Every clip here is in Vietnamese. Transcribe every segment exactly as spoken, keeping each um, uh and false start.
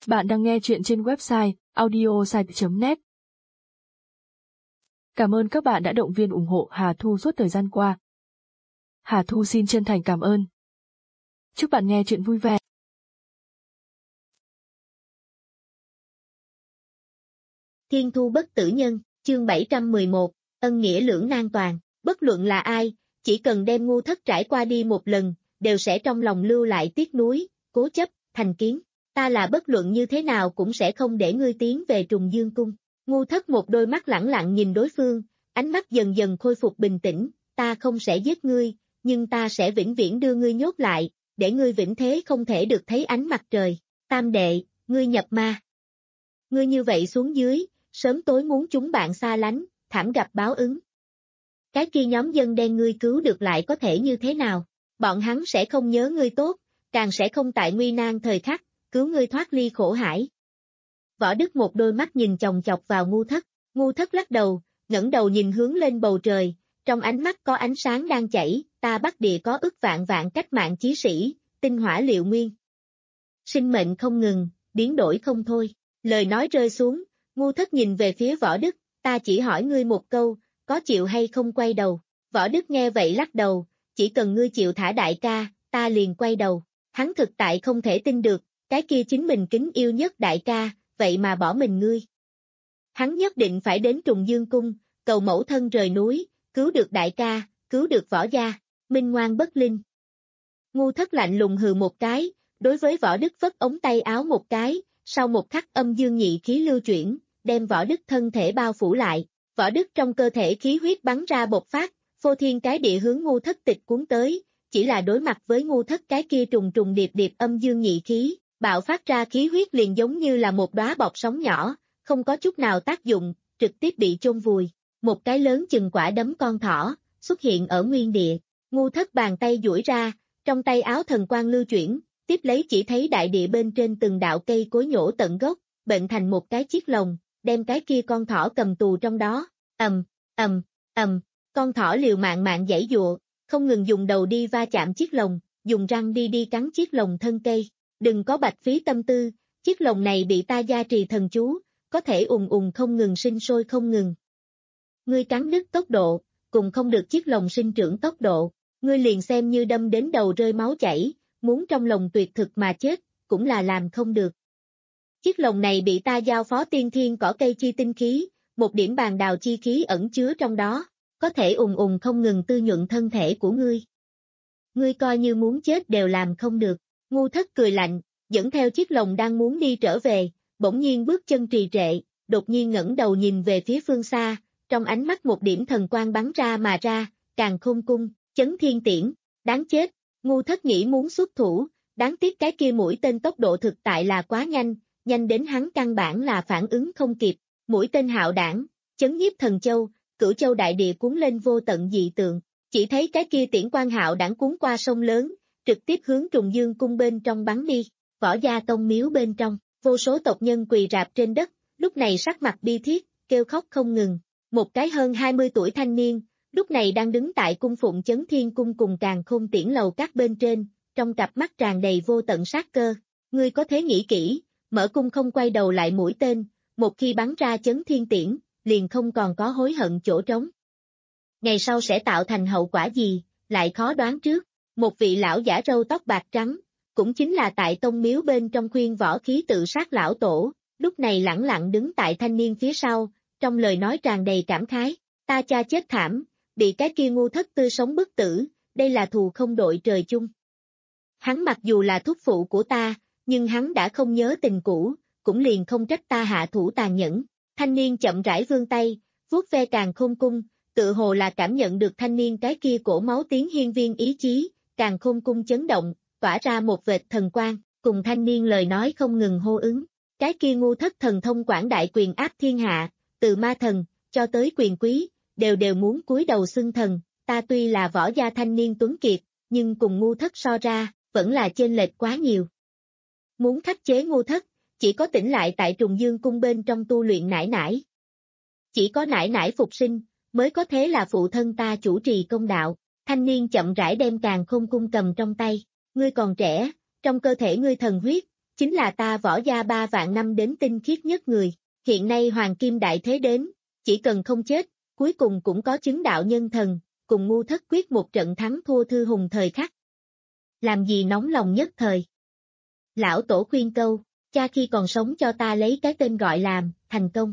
Bạn đang nghe chuyện trên website audiosite chấm net. Cảm ơn các bạn đã động viên ủng hộ Hà Thu suốt thời gian qua. Hà Thu xin chân thành cảm ơn. Chúc bạn nghe chuyện vui vẻ. Thiên thu bất tử nhân, chương bảy trăm mười một, ân nghĩa lưỡng nan toàn, bất luận là ai, chỉ cần đem ngu thất trải qua đi một lần, đều sẽ trong lòng lưu lại tiếc nuối, cố chấp, thành kiến. Ta là bất luận như thế nào cũng sẽ không để ngươi tiến về Trùng Dương Cung. Ngu thất một đôi mắt lẳng lặng nhìn đối phương, ánh mắt dần dần khôi phục bình tĩnh, ta không sẽ giết ngươi, nhưng ta sẽ vĩnh viễn đưa ngươi nhốt lại, để ngươi vĩnh thế không thể được thấy ánh mặt trời. Tam đệ, ngươi nhập ma. Ngươi như vậy xuống dưới, sớm tối muốn chúng bạn xa lánh, thảm gặp báo ứng. Cái kia nhóm dân đen ngươi cứu được lại có thể như thế nào? Bọn hắn sẽ không nhớ ngươi tốt, càng sẽ không tại nguy nan thời khắc, cứu ngươi thoát ly khổ hải. Võ Đức một đôi mắt nhìn chòng chọc vào ngu thất, ngu thất lắc đầu, ngẩng đầu nhìn hướng lên bầu trời, trong ánh mắt có ánh sáng đang chảy, ta Bắc Địa có ức vạn vạn cách mạng chí sĩ, tinh hỏa liệu nguyên. Sinh mệnh không ngừng, biến đổi không thôi. Lời nói rơi xuống, ngu thất nhìn về phía Võ Đức, ta chỉ hỏi ngươi một câu, có chịu hay không quay đầu. Võ Đức nghe vậy lắc đầu, chỉ cần ngươi chịu thả đại ca, ta liền quay đầu. Hắn thực tại không thể tin được, cái kia chính mình kính yêu nhất đại ca, vậy mà bỏ mình ngươi. Hắn nhất định phải đến Trùng Dương Cung, cầu mẫu thân rời núi, cứu được đại ca, cứu được Võ gia, minh ngoan bất linh. Ngu thất lạnh lùng hừ một cái, đối với Võ Đức vất ống tay áo một cái, sau một khắc âm dương nhị khí lưu chuyển, đem Võ Đức thân thể bao phủ lại. Võ Đức trong cơ thể khí huyết bắn ra bộc phát, phô thiên cái địa hướng ngu thất tịch cuốn tới, chỉ là đối mặt với ngu thất cái kia trùng trùng điệp điệp âm dương nhị khí, bạo phát ra khí huyết liền giống như là một đóa bọt sóng nhỏ, không có chút nào tác dụng, trực tiếp bị chôn vùi. Một cái lớn chừng quả đấm con thỏ, xuất hiện ở nguyên địa, ngu thất bàn tay duỗi ra, trong tay áo thần quang lưu chuyển, tiếp lấy chỉ thấy đại địa bên trên từng đạo cây cối nhổ tận gốc, bệnh thành một cái chiếc lồng, đem cái kia con thỏ cầm tù trong đó, ầm, ầm, ầm, con thỏ liều mạng mạng giãy giụa, không ngừng dùng đầu đi va chạm chiếc lồng, dùng răng đi đi cắn chiếc lồng thân cây. Đừng có bạch phí tâm tư, chiếc lồng này bị ta gia trì thần chú, có thể ùn ùn không ngừng sinh sôi không ngừng. Ngươi cắn đứt tốc độ, cùng không được chiếc lồng sinh trưởng tốc độ, ngươi liền xem như đâm đến đầu rơi máu chảy, muốn trong lồng tuyệt thực mà chết, cũng là làm không được. Chiếc lồng này bị ta giao phó tiên thiên cỏ cây chi tinh khí, một điểm bàn đào chi khí ẩn chứa trong đó, có thể ùn ùn không ngừng tư nhuận thân thể của ngươi. Ngươi coi như muốn chết đều làm không được. Ngu thất cười lạnh, dẫn theo chiếc lồng đang muốn đi trở về, bỗng nhiên bước chân trì trệ, đột nhiên ngẩng đầu nhìn về phía phương xa, trong ánh mắt một điểm thần quang bắn ra mà ra, càn khôn cung, chấn thiên tiễn, đáng chết, ngu thất nghĩ muốn xuất thủ, đáng tiếc cái kia mũi tên tốc độ thực tại là quá nhanh, nhanh đến hắn căn bản là phản ứng không kịp, mũi tên hạo đảng, chấn nhiếp thần châu, cửu châu đại địa cuốn lên vô tận dị tượng, chỉ thấy cái kia tiễn quang hạo đảng cuốn qua sông lớn, trực tiếp hướng Trùng Dương Cung bên trong bắn đi, Võ gia tông miếu bên trong, vô số tộc nhân quỳ rạp trên đất, lúc này sắc mặt bi thiết, kêu khóc không ngừng. Một cái hơn hai mươi tuổi thanh niên, lúc này đang đứng tại cung phụng chấn thiên cung cùng càn khôn tiễn lầu các bên trên, trong cặp mắt tràn đầy vô tận sát cơ. Ngươi có thế nghĩ kỹ, mở cung không quay đầu lại mũi tên, một khi bắn ra chấn thiên tiễn, liền không còn có hối hận chỗ trống. Ngày sau sẽ tạo thành hậu quả gì, lại khó đoán trước. Một vị lão giả râu tóc bạc trắng, cũng chính là tại tông miếu bên trong khuyên võ khí tự sát lão tổ, lúc này lẳng lặng đứng tại thanh niên phía sau, trong lời nói tràn đầy cảm khái, ta cha chết thảm, bị cái kia ngu thất tư sống bức tử, đây là thù không đội trời chung. Hắn mặc dù là thúc phụ của ta, nhưng hắn đã không nhớ tình cũ, cũng liền không trách ta hạ thủ tàn nhẫn. Thanh niên chậm rãi vươn tay, vuốt ve càn khôn cung, tự hồ là cảm nhận được thanh niên cái kia cổ máu tiếng hiên viên ý chí. Càn khôn cung chấn động, tỏa ra một vệt thần quang, cùng thanh niên lời nói không ngừng hô ứng. Cái kia ngu thất thần thông quảng đại quyền áp thiên hạ, từ ma thần, cho tới quyền quý, đều đều muốn cúi đầu xưng thần, ta tuy là võ gia thanh niên tuấn kiệt, nhưng cùng ngu thất so ra, vẫn là chênh lệch quá nhiều. Muốn khắc chế ngu thất, chỉ có tĩnh lại tại Trùng Dương Cung bên trong tu luyện nải nải. Chỉ có nải nải phục sinh, mới có thế là phụ thân ta chủ trì công đạo. Thanh niên chậm rãi đem càn khôn cung cầm trong tay, ngươi còn trẻ, trong cơ thể ngươi thần huyết, chính là ta Võ gia ba vạn năm đến tinh khiết nhất người, hiện nay hoàng kim đại thế đến, chỉ cần không chết, cuối cùng cũng có chứng đạo nhân thần, cùng ngu thất quyết một trận thắng thua thư hùng thời khắc. Làm gì nóng lòng nhất thời. Lão tổ khuyên câu, cha khi còn sống cho ta lấy cái tên gọi làm, thành công.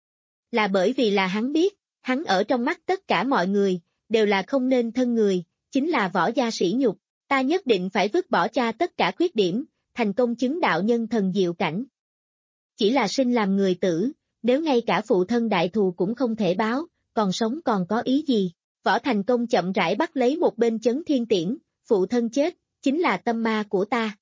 Là bởi vì là hắn biết, hắn ở trong mắt tất cả mọi người, đều là không nên thân người, chính là Võ gia sỉ nhục, ta nhất định phải vứt bỏ cha tất cả khuyết điểm, thành công chứng đạo nhân thần diệu cảnh. Chỉ là sinh làm người tử, nếu ngay cả phụ thân đại thù cũng không thể báo, còn sống còn có ý gì? Võ Thành Công chậm rãi bắt lấy một bên chấn thiên tiễn, phụ thân chết, chính là tâm ma của ta.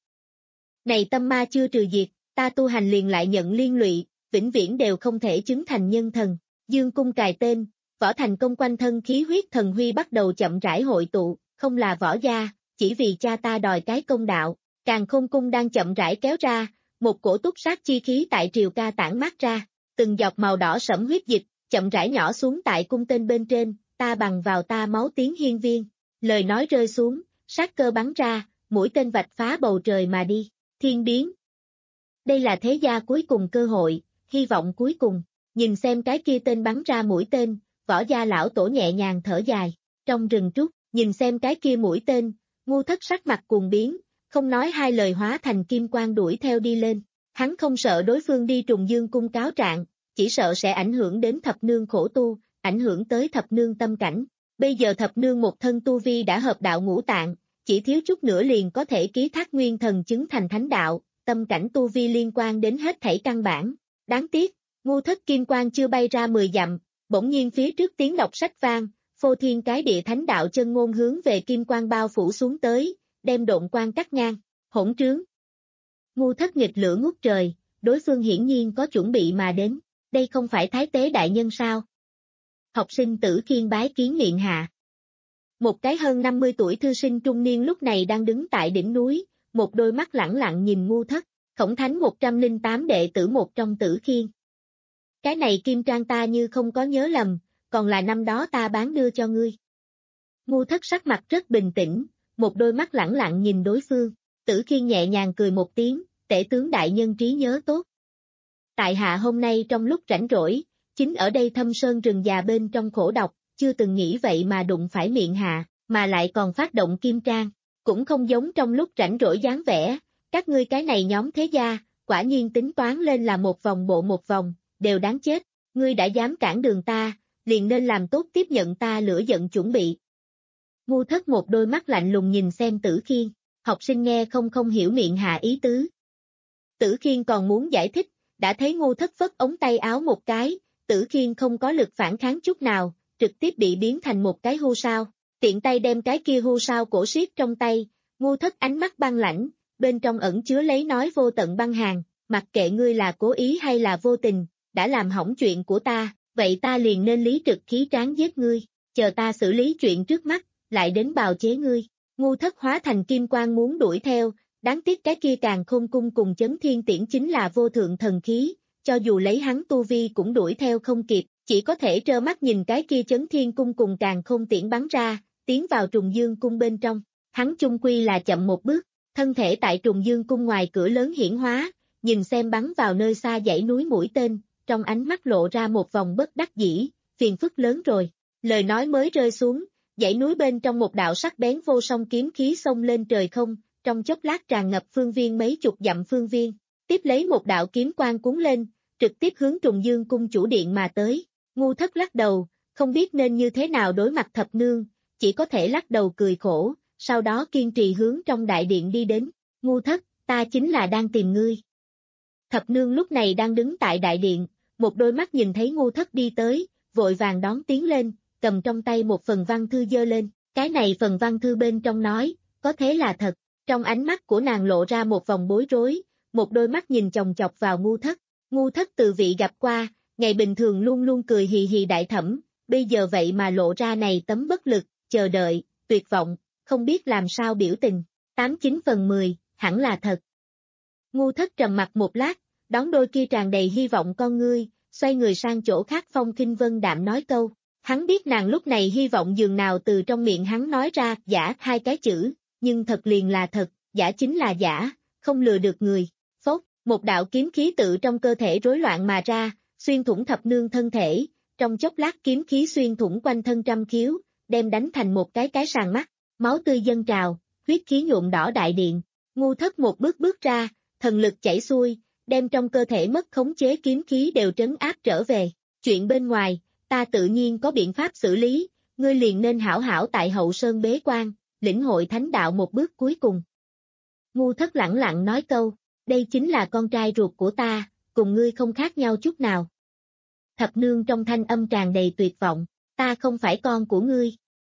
Này tâm ma chưa trừ diệt, ta tu hành liền lại nhận liên lụy, vĩnh viễn đều không thể chứng thành nhân thần. Dương cung cài tên, Võ Thành Công quanh thân khí huyết thần huy bắt đầu chậm rãi hội tụ, không là Võ gia, chỉ vì cha ta đòi cái công đạo. Càn Khôn cung đang chậm rãi kéo ra, một cổ túc sát chi khí tại triều ca tản mát ra, từng giọt màu đỏ sẫm huyết dịch, chậm rãi nhỏ xuống tại cung tên bên trên, ta bằng vào ta máu tiếng hiên viên. Lời nói rơi xuống, sát cơ bắn ra, mũi tên vạch phá bầu trời mà đi, thiên biến. Đây là thế gia cuối cùng cơ hội, hy vọng cuối cùng, nhìn xem cái kia tên bắn ra mũi tên, Võ gia lão tổ nhẹ nhàng thở dài, trong rừng trúc, nhìn xem cái kia mũi tên, ngu thất sắc mặt cuồng biến, không nói hai lời hóa thành kim quang đuổi theo đi lên, hắn không sợ đối phương đi trùng dương cung cáo trạng, chỉ sợ sẽ ảnh hưởng đến thập nương khổ tu, ảnh hưởng tới thập nương tâm cảnh. Bây giờ thập nương một thân tu vi đã hợp đạo ngũ tạng, chỉ thiếu chút nữa liền có thể ký thác nguyên thần chứng thành thánh đạo, tâm cảnh tu vi liên quan đến hết thảy căn bản. Đáng tiếc, ngu thất kim quang chưa bay ra mười dặm, bỗng nhiên phía trước tiếng đọc sách vang, phô thiên cái địa thánh đạo chân ngôn hướng về kim quang bao phủ xuống tới, đem độn quang cắt ngang, hỗn trướng. Ngu thất nghịch lửa ngút trời, đối phương hiển nhiên có chuẩn bị mà đến, đây không phải thái tế đại nhân sao? Học sinh Tử Khiên bái kiến miệng hạ. Một cái hơn năm mươi tuổi thư sinh trung niên lúc này đang đứng tại đỉnh núi, một đôi mắt lẳng lặng nhìn ngu thất, khổng thánh một trăm lẻ tám đệ tử một trong Tử Khiên. Cái này kim trang ta như không có nhớ lầm, còn là năm đó ta bán đưa cho ngươi. Ngu thất sắc mặt rất bình tĩnh, một đôi mắt lẳng lặng nhìn đối phương, Tử Khiên nhẹ nhàng cười một tiếng, tể tướng đại nhân trí nhớ tốt. Tại hạ hôm nay trong lúc rảnh rỗi, chính ở đây thâm sơn rừng già bên trong khổ độc, chưa từng nghĩ vậy mà đụng phải miệng hạ, mà lại còn phát động kim trang, cũng không giống trong lúc rảnh rỗi dáng vẻ, các ngươi cái này nhóm thế gia, quả nhiên tính toán lên là một vòng bộ một vòng, đều đáng chết, ngươi đã dám cản đường ta, liền nên làm tốt tiếp nhận ta lửa giận chuẩn bị. Ngu thất một đôi mắt lạnh lùng nhìn xem Tử Khiên, học sinh nghe không không hiểu miệng hạ ý tứ. Tử Khiên còn muốn giải thích, đã thấy ngu thất phất ống tay áo một cái, Tử Khiên không có lực phản kháng chút nào, trực tiếp bị biến thành một cái hưu sao, tiện tay đem cái kia hưu sao cổ siết trong tay, ngu thất ánh mắt băng lãnh, bên trong ẩn chứa lấy nói vô tận băng hàn, mặc kệ ngươi là cố ý hay là vô tình, đã làm hỏng chuyện của ta, vậy ta liền nên lý trực khí tráng giết ngươi, chờ ta xử lý chuyện trước mắt, lại đến bào chế ngươi. Ngu thất hóa thành kim quang muốn đuổi theo, đáng tiếc cái kia Càn Khôn cung cùng chấn thiên tiễn chính là vô thượng thần khí, cho dù lấy hắn tu vi cũng đuổi theo không kịp, chỉ có thể trơ mắt nhìn cái kia chấn thiên cung cùng Càn Khôn tiễn bắn ra, tiến vào trùng dương cung bên trong, hắn chung quy là chậm một bước, thân thể tại trùng dương cung ngoài cửa lớn hiển hóa, nhìn xem bắn vào nơi xa dãy núi mũi tên, trong ánh mắt lộ ra một vòng bất đắc dĩ, phiền phức lớn rồi, lời nói mới rơi xuống. Dãy núi bên trong một đạo sắc bén vô song kiếm khí xông lên trời không, trong chốc lát tràn ngập phương viên mấy chục dặm phương viên, tiếp lấy một đạo kiếm quang cuốn lên, trực tiếp hướng trùng dương cung chủ điện mà tới. Ngu thất lắc đầu, không biết nên như thế nào đối mặt thập nương, chỉ có thể lắc đầu cười khổ, sau đó kiên trì hướng trong đại điện đi đến. Ngu thất, ta chính là đang tìm ngươi. Thập nương lúc này đang đứng tại đại điện, một đôi mắt nhìn thấy ngu thất đi tới, vội vàng đón tiến lên, cầm trong tay một phần văn thư giơ lên, cái này phần văn thư bên trong nói, có thế là thật, trong ánh mắt của nàng lộ ra một vòng bối rối, một đôi mắt nhìn chòng chọc vào ngu thất, ngu thất từ vị gặp qua, ngày bình thường luôn luôn cười hì hì đại thẩm, bây giờ vậy mà lộ ra này tấm bất lực, chờ đợi, tuyệt vọng, không biết làm sao biểu tình, tám chín phần mười, hẳn là thật. Ngu thất trầm mặt một lát, đón đôi kia tràn đầy hy vọng con ngươi, xoay người sang chỗ khác Phong Khinh Vân đạm nói câu. Hắn biết nàng lúc này hy vọng dường nào từ trong miệng hắn nói ra giả hai cái chữ, nhưng thật liền là thật, giả chính là giả, không lừa được người. Phốt, Một đạo kiếm khí tự trong cơ thể rối loạn mà ra, xuyên thủng thập nương thân thể, trong chốc lát kiếm khí xuyên thủng quanh thân trăm khiếu, đem đánh thành một cái cái sàng mắt, máu tươi dâng trào, huyết khí nhuộm đỏ đại điện. Ngu Thất một bước bước ra, thần lực chảy xuôi, đem trong cơ thể mất khống chế kiếm khí đều trấn áp trở về. Chuyện bên ngoài, ta tự nhiên có biện pháp xử lý, ngươi liền nên hảo hảo tại hậu sơn bế quan, lĩnh hội thánh đạo một bước cuối cùng. Ngu Thất lẳng lặng nói câu, đây chính là con trai ruột của ta, cùng ngươi không khác nhau chút nào. Thập nương trong thanh âm tràn đầy tuyệt vọng, ta không phải con của ngươi.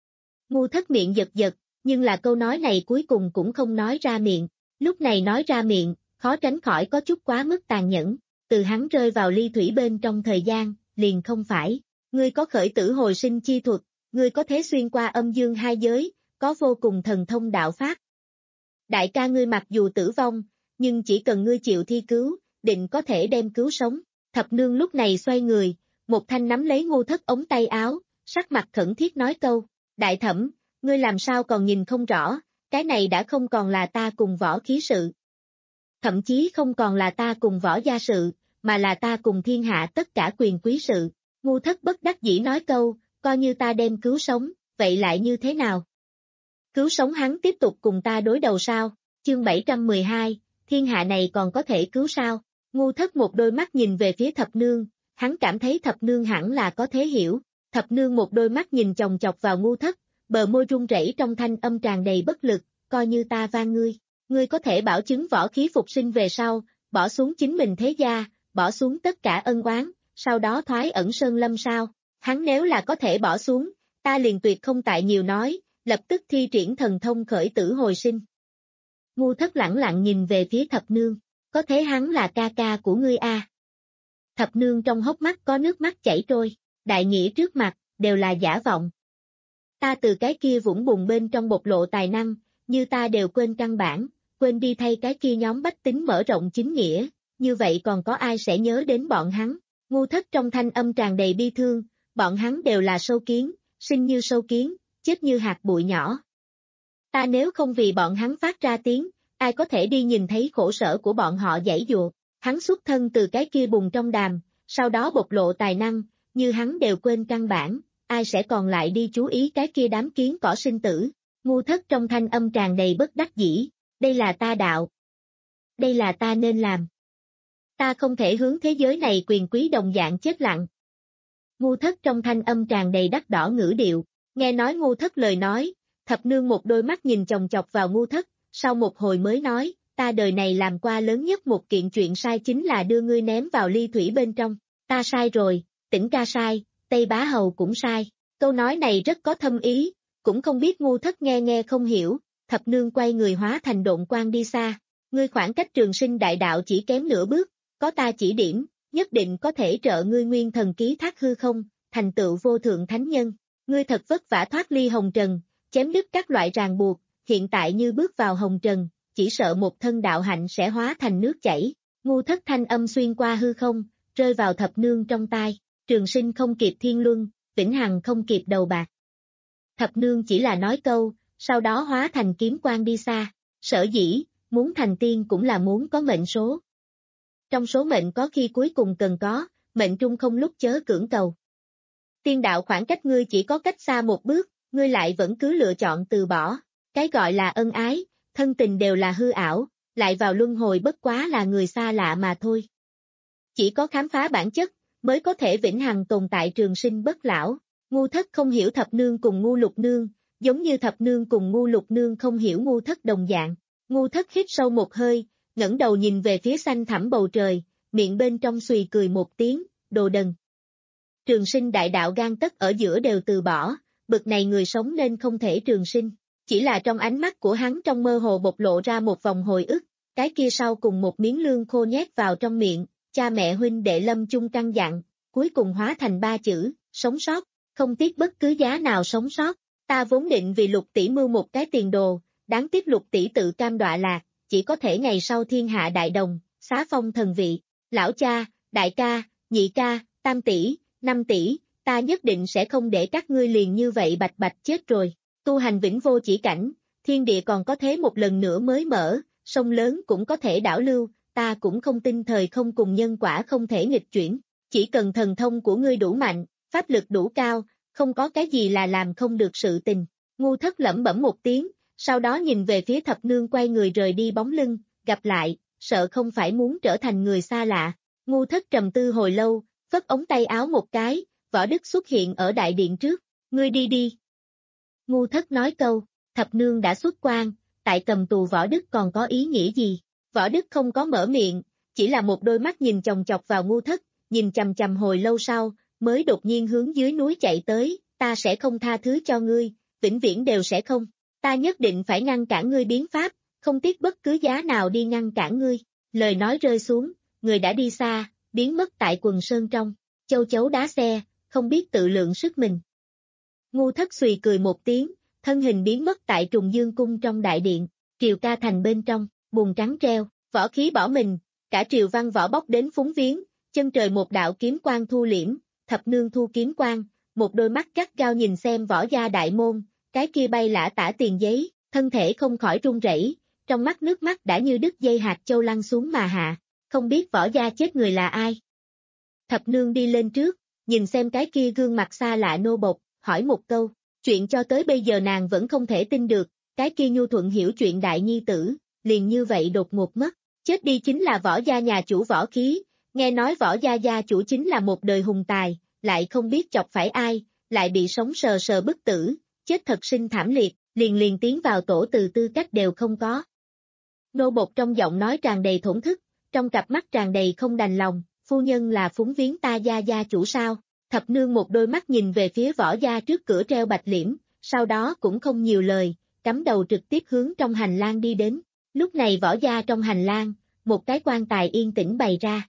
Ngu Thất miệng giật giật, nhưng là câu nói này cuối cùng cũng không nói ra miệng, lúc này nói ra miệng, khó tránh khỏi có chút quá mức tàn nhẫn, từ hắn rơi vào ly thủy bên trong thời gian, liền không phải, ngươi có khởi tử hồi sinh chi thuật, ngươi có thể xuyên qua âm dương hai giới, có vô cùng thần thông đạo pháp. Đại ca ngươi mặc dù tử vong, nhưng chỉ cần ngươi chịu thi cứu, định có thể đem cứu sống. Thập nương lúc này xoay người, một thanh nắm lấy Ngu Thất ống tay áo, sắc mặt khẩn thiết nói câu, đại thẩm, ngươi làm sao còn nhìn không rõ, cái này đã không còn là ta cùng võ khí sự. Thậm chí không còn là ta cùng võ gia sự, mà là ta cùng thiên hạ tất cả quyền quý sự. Ngu Thất bất đắc dĩ nói câu, coi như ta đem cứu sống, vậy lại như thế nào? Cứu sống hắn tiếp tục cùng ta đối đầu sao? Chương bảy trăm mười hai, thiên hạ này còn có thể cứu sao? Ngu Thất một đôi mắt nhìn về phía thập nương, hắn cảm thấy thập nương hẳn là có thể hiểu. Thập nương một đôi mắt nhìn chòng chọc vào Ngu Thất, bờ môi run rẩy trong thanh âm tràn đầy bất lực, coi như ta van ngươi, ngươi có thể bảo chứng võ khí phục sinh về sau, bỏ xuống chính mình thế gia, bỏ xuống tất cả ân oán, sau đó thoái ẩn sơn lâm sao? Hắn nếu là có thể bỏ xuống, ta liền tuyệt không tại nhiều nói, lập tức thi triển thần thông khởi tử hồi sinh. Ngu Thất lẳng lặng nhìn về phía thập nương, có thế hắn là ca ca của ngươi a? À? Thập nương trong hốc mắt có nước mắt chảy trôi, đại nghĩa trước mặt, đều là giả vọng. Ta từ cái kia vũng bùn bên trong bộc lộ tài năng, như ta đều quên căn bản, quên đi thay cái kia nhóm bách tính mở rộng chính nghĩa, như vậy còn có ai sẽ nhớ đến bọn hắn? Ngu Thất trong thanh âm tràn đầy bi thương, bọn hắn đều là sâu kiến, sinh như sâu kiến, chết như hạt bụi nhỏ. Ta nếu không vì bọn hắn phát ra tiếng, ai có thể đi nhìn thấy khổ sở của bọn họ giãy giụa? Hắn xuất thân từ cái kia bùn trong đàm, sau đó bộc lộ tài năng, như hắn đều quên căn bản, ai sẽ còn lại đi chú ý cái kia đám kiến cỏ sinh tử? Ngu Thất trong thanh âm tràn đầy bất đắc dĩ, đây là ta đạo. Đây là ta nên làm. Ta không thể hướng thế giới này quyền quý đồng dạng chết lặng. Ngu Thất trong thanh âm tràn đầy đắc đỏ ngữ điệu, nghe nói Ngu Thất lời nói, thập nương một đôi mắt nhìn chòng chọc vào Ngu Thất, sau một hồi mới nói, ta đời này làm qua lớn nhất một kiện chuyện sai chính là đưa ngươi ném vào ly thủy bên trong, ta sai rồi, Tĩnh ca sai, Tây Bá Hầu cũng sai, câu nói này rất có thâm ý, cũng không biết Ngu Thất nghe nghe không hiểu, thập nương quay người hóa thành độn quang đi xa, ngươi khoảng cách trường sinh đại đạo chỉ kém nửa bước, có ta chỉ điểm, nhất định có thể trợ ngươi nguyên thần ký thác hư không, thành tựu vô thượng thánh nhân, ngươi thật vất vả thoát ly hồng trần, chém đứt các loại ràng buộc, hiện tại như bước vào hồng trần, chỉ sợ một thân đạo hạnh sẽ hóa thành nước chảy. Ngu Thất thanh âm xuyên qua hư không, rơi vào thập nương trong tai, trường sinh không kịp thiên luân, vĩnh hằng không kịp đầu bạc. Thập nương chỉ là nói câu, sau đó hóa thành kiếm quang đi xa, sở dĩ, muốn thành tiên cũng là muốn có mệnh số. Trong số mệnh có khi cuối cùng cần có, mệnh trung không lúc chớ cưỡng cầu. Tiên đạo khoảng cách ngươi chỉ có cách xa một bước, ngươi lại vẫn cứ lựa chọn từ bỏ, cái gọi là ân ái, thân tình đều là hư ảo, lại vào luân hồi bất quá là người xa lạ mà thôi. Chỉ có khám phá bản chất, mới có thể vĩnh hằng tồn tại trường sinh bất lão. Ngu Thất không hiểu thập nương cùng Ngu Lục Nương, giống như thập nương cùng Ngu Lục Nương không hiểu Ngu Thất đồng dạng. Ngu Thất hít sâu một hơi, ngẩng đầu nhìn về phía xanh thẳm bầu trời, miệng bên trong xùy cười một tiếng, đồ đần. Trường sinh đại đạo gan tất ở giữa đều từ bỏ, bực này người sống nên không thể trường sinh. Chỉ là trong ánh mắt của hắn trong mơ hồ bộc lộ ra một vòng hồi ức, cái kia sau cùng một miếng lương khô nhét vào trong miệng, cha mẹ huynh đệ lâm chung căn dặn, cuối cùng hóa thành ba chữ, sống sót, không tiếc bất cứ giá nào sống sót. Ta vốn định vì Lục tỷ mưu một cái tiền đồ, đáng tiếc Lục tỷ tự cam đọa lạc, chỉ có thể ngày sau thiên hạ đại đồng, xá phong thần vị. Lão cha, đại ca, nhị ca, tam tỷ, năm tỷ, ta nhất định sẽ không để các ngươi liền như vậy bạch bạch chết rồi. Tu hành vĩnh vô chỉ cảnh, thiên địa còn có thế một lần nữa mới mở, sông lớn cũng có thể đảo lưu, ta cũng không tin thời không cùng nhân quả không thể nghịch chuyển, chỉ cần thần thông của ngươi đủ mạnh, pháp lực đủ cao, không có cái gì là làm không được sự tình. Ngu Thất lẩm bẩm một tiếng, sau đó nhìn về phía thập nương quay người rời đi bóng lưng, gặp lại, sợ không phải muốn trở thành người xa lạ. Ngu Thất trầm tư hồi lâu, phất ống tay áo một cái, Võ Đức xuất hiện ở đại điện trước, ngươi đi đi. Ngu Thất nói câu, thập nương đã xuất quan, tại cầm tù Võ Đức còn có ý nghĩa gì? Võ Đức không có mở miệng, chỉ là một đôi mắt nhìn chòng chọc vào Ngu Thất, nhìn chằm chằm hồi lâu sau, mới đột nhiên hướng dưới núi chạy tới, ta sẽ không tha thứ cho ngươi, vĩnh viễn đều sẽ không, ta nhất định phải ngăn cản ngươi biến pháp, không tiếc bất cứ giá nào đi ngăn cản ngươi. Lời nói rơi xuống, người đã đi xa, biến mất tại quần sơn trong, châu chấu đá xe, không biết tự lượng sức mình. Ngu Thất xùy cười một tiếng, thân hình biến mất tại Trùng Dương Cung trong đại điện, Triều Ca Thành bên trong, bùn trắng treo, võ khí bỏ mình, cả triều văn võ bốc đến phúng viếng, chân trời một đạo kiếm quang thu liễm, thập nương thu kiếm quang, một đôi mắt gắt gao nhìn xem võ gia đại môn, cái kia bay lả tả tiền giấy, thân thể không khỏi run rẩy, trong mắt nước mắt đã như đứt dây hạt châu lăn xuống mà hạ, không biết võ gia chết người là ai. Thập nương đi lên trước, nhìn xem cái kia gương mặt xa lạ nô bộc, hỏi một câu, chuyện cho tới bây giờ nàng vẫn không thể tin được, cái kia nhu thuận hiểu chuyện đại nhi tử, liền như vậy đột ngột mất, chết đi chính là võ gia nhà chủ võ khí, nghe nói võ gia gia chủ chính là một đời hùng tài, lại không biết chọc phải ai, lại bị sống sờ sờ bức tử, chết thật sinh thảm liệt, liền liền tiến vào tổ từ tư cách đều không có. Nô bộc trong giọng nói tràn đầy thổn thức, trong cặp mắt tràn đầy không đành lòng, phu nhân là phúng viếng ta gia gia chủ sao? Thập nương một đôi mắt nhìn về phía võ gia trước cửa treo bạch liễm, sau đó cũng không nhiều lời, cắm đầu trực tiếp hướng trong hành lang đi đến. Lúc này võ gia trong hành lang, một cái quan tài yên tĩnh bày ra.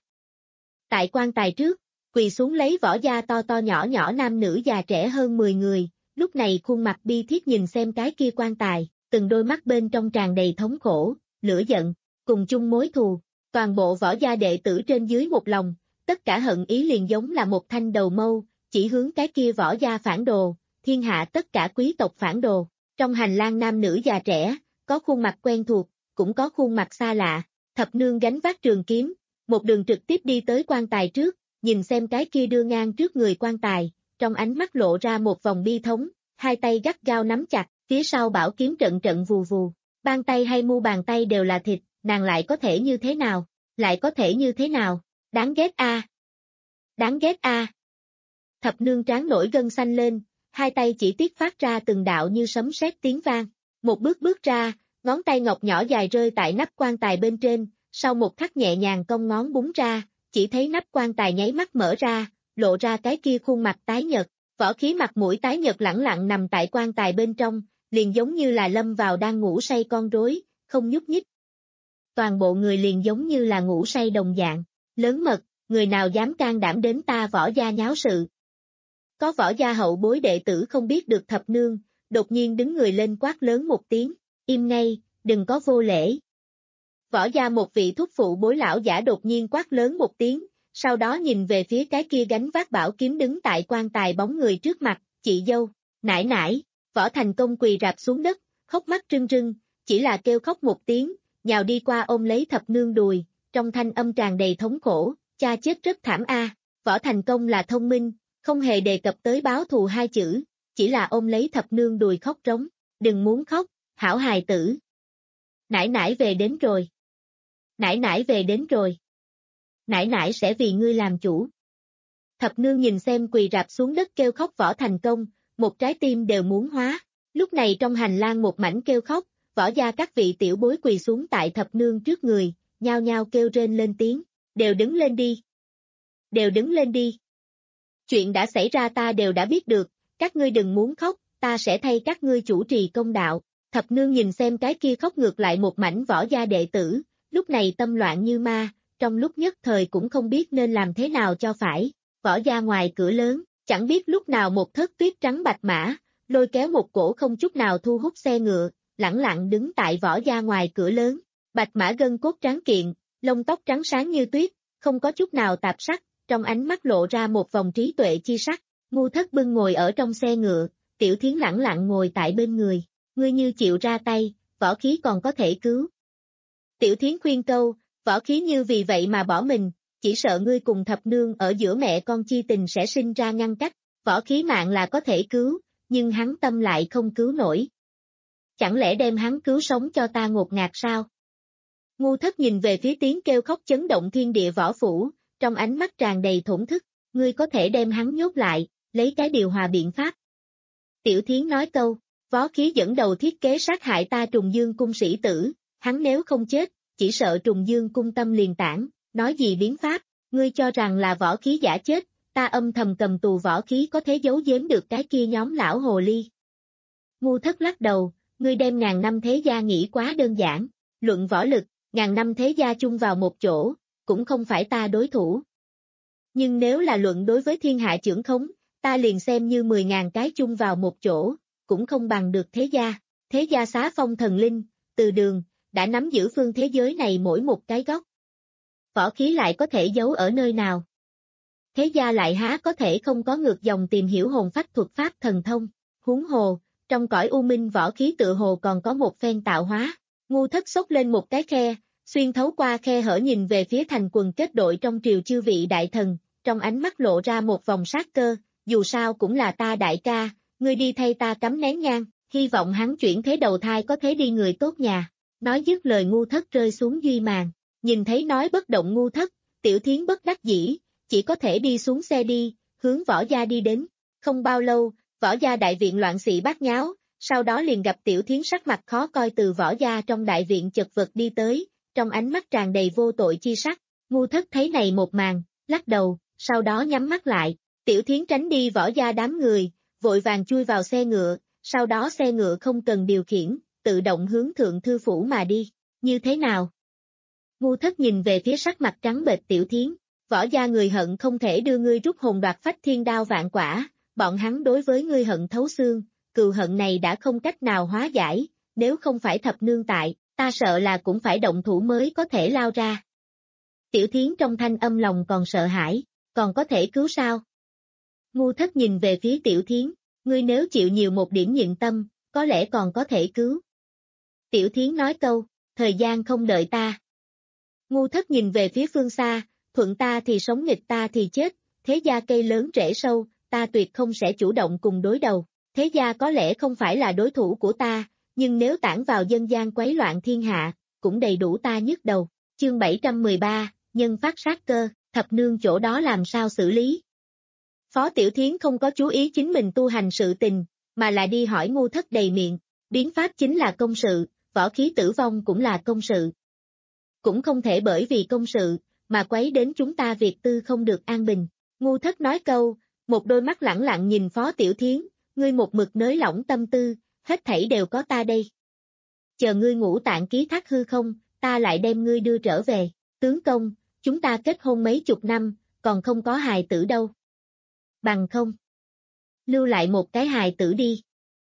Tại quan tài trước, quỳ xuống lấy võ gia to to nhỏ nhỏ nam nữ già trẻ hơn mười người, lúc này khuôn mặt bi thiết nhìn xem cái kia quan tài, từng đôi mắt bên trong tràn đầy thống khổ, lửa giận, cùng chung mối thù, toàn bộ võ gia đệ tử trên dưới một lòng, tất cả hận ý liền giống là một thanh đầu mâu, chỉ hướng cái kia võ gia phản đồ, thiên hạ tất cả quý tộc phản đồ. Trong hành lang nam nữ già trẻ, có khuôn mặt quen thuộc, cũng có khuôn mặt xa lạ, thập nương gánh vác trường kiếm, một đường trực tiếp đi tới quan tài trước, nhìn xem cái kia đưa ngang trước người quan tài, trong ánh mắt lộ ra một vòng bi thống, hai tay gắt gao nắm chặt, phía sau bảo kiếm trận trận vù vù, bàn tay hay mu bàn tay đều là thịt, nàng lại có thể như thế nào, lại có thể như thế nào, đáng ghét a, đáng ghét a. Thập nương trán nổi gân xanh lên, hai tay chỉ tiếc phát ra từng đạo như sấm sét tiếng vang, một bước bước ra, ngón tay ngọc nhỏ dài rơi tại nắp quan tài bên trên, sau một khắc nhẹ nhàng cong ngón búng ra, chỉ thấy nắp quan tài nháy mắt mở ra, lộ ra cái kia khuôn mặt tái nhợt, võ khí mặt mũi tái nhợt lẳng lặng nằm tại quan tài bên trong, liền giống như là lâm vào đang ngủ say con rối, không nhúc nhích. Toàn bộ người liền giống như là ngủ say đồng dạng, lớn mật, người nào dám can đảm đến ta võ gia nháo sự. Có võ gia hậu bối đệ tử không biết được thập nương, đột nhiên đứng người lên quát lớn một tiếng, im ngay, đừng có vô lễ. Võ gia một vị thúc phụ bối lão giả đột nhiên quát lớn một tiếng, sau đó nhìn về phía cái kia gánh vác bảo kiếm đứng tại quan tài bóng người trước mặt, chị dâu, nải nải, Võ Thành Công quỳ rạp xuống đất, khóc mắt rưng rưng, chỉ là kêu khóc một tiếng, nhào đi qua ôm lấy thập nương đùi, trong thanh âm tràn đầy thống khổ, cha chết rất thảm a. Võ Thành Công là thông minh, không hề đề cập tới báo thù hai chữ, chỉ là ôm lấy thập nương đùi khóc rống, đừng muốn khóc, hảo hài tử. Nải nải về đến rồi. Nải nải về đến rồi. Nải nải sẽ vì ngươi làm chủ. Thập nương nhìn xem quỳ rạp xuống đất kêu khóc Võ Thành Công, một trái tim đều muốn hóa. Lúc này trong hành lang một mảnh kêu khóc, võ gia các vị tiểu bối quỳ xuống tại thập nương trước người, nhao nhao kêu rên lên tiếng, đều đứng lên đi. Đều đứng lên đi. Chuyện đã xảy ra ta đều đã biết được, các ngươi đừng muốn khóc, ta sẽ thay các ngươi chủ trì công đạo. Thập nương nhìn xem cái kia khóc ngược lại một mảnh võ gia đệ tử, lúc này tâm loạn như ma, trong lúc nhất thời cũng không biết nên làm thế nào cho phải. Võ gia ngoài cửa lớn, chẳng biết lúc nào một thất tuyết trắng bạch mã, lôi kéo một cổ không chút nào thu hút xe ngựa, lẳng lặng đứng tại võ gia ngoài cửa lớn. Bạch mã gân cốt trắng kiện, lông tóc trắng sáng như tuyết, không có chút nào tạp sắc, trong ánh mắt lộ ra một vòng trí tuệ chi sắc. Ngu Thất bưng ngồi ở trong xe ngựa, Tiểu Thiến lẳng lặng ngồi tại bên người, ngươi như chịu ra tay, võ khí còn có thể cứu. Tiểu Thiến khuyên câu, Võ khí như vì vậy mà bỏ mình, chỉ sợ ngươi cùng thập nương ở giữa mẹ con chi tình sẽ sinh ra ngăn cách, võ khí mạng là có thể cứu, nhưng hắn tâm lại không cứu nổi. Chẳng lẽ đem hắn cứu sống cho ta ngột ngạt sao? Ngu Thất nhìn về phía tiếng kêu khóc chấn động thiên địa võ phủ, trong ánh mắt tràn đầy thổn thức, ngươi có thể đem hắn nhốt lại, lấy cái điều hòa biện pháp. Tiểu Thiến nói câu, võ khí dẫn đầu thiết kế sát hại ta Trùng Dương cung sĩ tử, hắn nếu không chết, chỉ sợ Trùng Dương cung tâm liền tản, nói gì biến pháp, ngươi cho rằng là võ khí giả chết, ta âm thầm cầm tù võ khí có thể giấu giếm được cái kia nhóm lão hồ ly. Ngu Thất lắc đầu, ngươi đem ngàn năm thế gia nghĩ quá đơn giản, luận võ lực, ngàn năm thế gia chung vào một chỗ, cũng không phải ta đối thủ. Nhưng nếu là luận đối với thiên hạ trưởng khống, ta liền xem như mười ngàn cái chung vào một chỗ, cũng không bằng được thế gia. Thế gia xá phong thần linh, từ đường, đã nắm giữ phương thế giới này mỗi một cái góc. Võ khí lại có thể giấu ở nơi nào? Thế gia lại há có thể không có ngược dòng tìm hiểu hồn phách thuật pháp thần thông, huống hồ, trong cõi u minh võ khí tự hồ còn có một phen tạo hóa. Ngu Thất xốc lên một cái khe, xuyên thấu qua khe hở nhìn về phía thành quần kết đội trong triều chư vị đại thần, trong ánh mắt lộ ra một vòng sát cơ, dù sao cũng là ta đại ca, ngươi đi thay ta cắm nén nhang, hy vọng hắn chuyển thế đầu thai có thế đi người tốt nhà. Nói dứt lời Ngu Thất rơi xuống duy màn, nhìn thấy nói bất động Ngu Thất, Tiểu Thiến bất đắc dĩ, chỉ có thể đi xuống xe đi, hướng võ gia đi đến. Không bao lâu, võ gia đại viện loạn xị bát nháo, sau đó liền gặp Tiểu Thiến sắc mặt khó coi từ võ gia trong đại viện chật vật đi tới, trong ánh mắt tràn đầy vô tội chi sắc. Ngu Thất thấy này một màn, lắc đầu, sau đó nhắm mắt lại. Tiểu Thiến tránh đi võ gia đám người, vội vàng chui vào xe ngựa, sau đó xe ngựa không cần điều khiển, tự động hướng thượng thư phủ mà đi. Như thế nào? Ngu Thất nhìn về phía sắc mặt trắng bệch Tiểu Thiến, võ gia người hận không thể đưa ngươi rút hồn đoạt phách thiên đao vạn quả, bọn hắn đối với ngươi hận thấu xương, cừu hận này đã không cách nào hóa giải, nếu không phải thập nương tại, ta sợ là cũng phải động thủ mới có thể lao ra. Tiểu Thiến trong thanh âm lòng còn sợ hãi, còn có thể cứu sao? Ngu Thất nhìn về phía Tiểu Thiến, ngươi nếu chịu nhiều một điểm nhịn tâm, có lẽ còn có thể cứu. Tiểu Thiến nói câu, thời gian không đợi ta. Ngu Thất nhìn về phía phương xa, thuận ta thì sống nghịch ta thì chết, thế gia cây lớn rễ sâu, ta tuyệt không sẽ chủ động cùng đối đầu. Thế gia có lẽ không phải là đối thủ của ta, nhưng nếu tản vào dân gian quấy loạn thiên hạ, cũng đầy đủ ta nhức đầu. Chương bảy trăm mười ba, nhân phát sát cơ, thập nương chỗ đó làm sao xử lý? Phó Tiểu Thiến không có chú ý chính mình tu hành sự tình, mà là đi hỏi Ngu Thất đầy miệng, biến pháp chính là công sự, võ khí tử vong cũng là công sự. Cũng không thể bởi vì công sự, mà quấy đến chúng ta việc tư không được an bình. Ngu Thất nói câu, một đôi mắt lẳng lặng nhìn Phó Tiểu Thiến, ngươi một mực nới lỏng tâm tư, hết thảy đều có ta đây. Chờ ngươi ngũ tạng ký thác hư không, ta lại đem ngươi đưa trở về, tướng công, chúng ta kết hôn mấy chục năm, còn không có hài tử đâu. Bằng không, lưu lại một cái hài tử đi.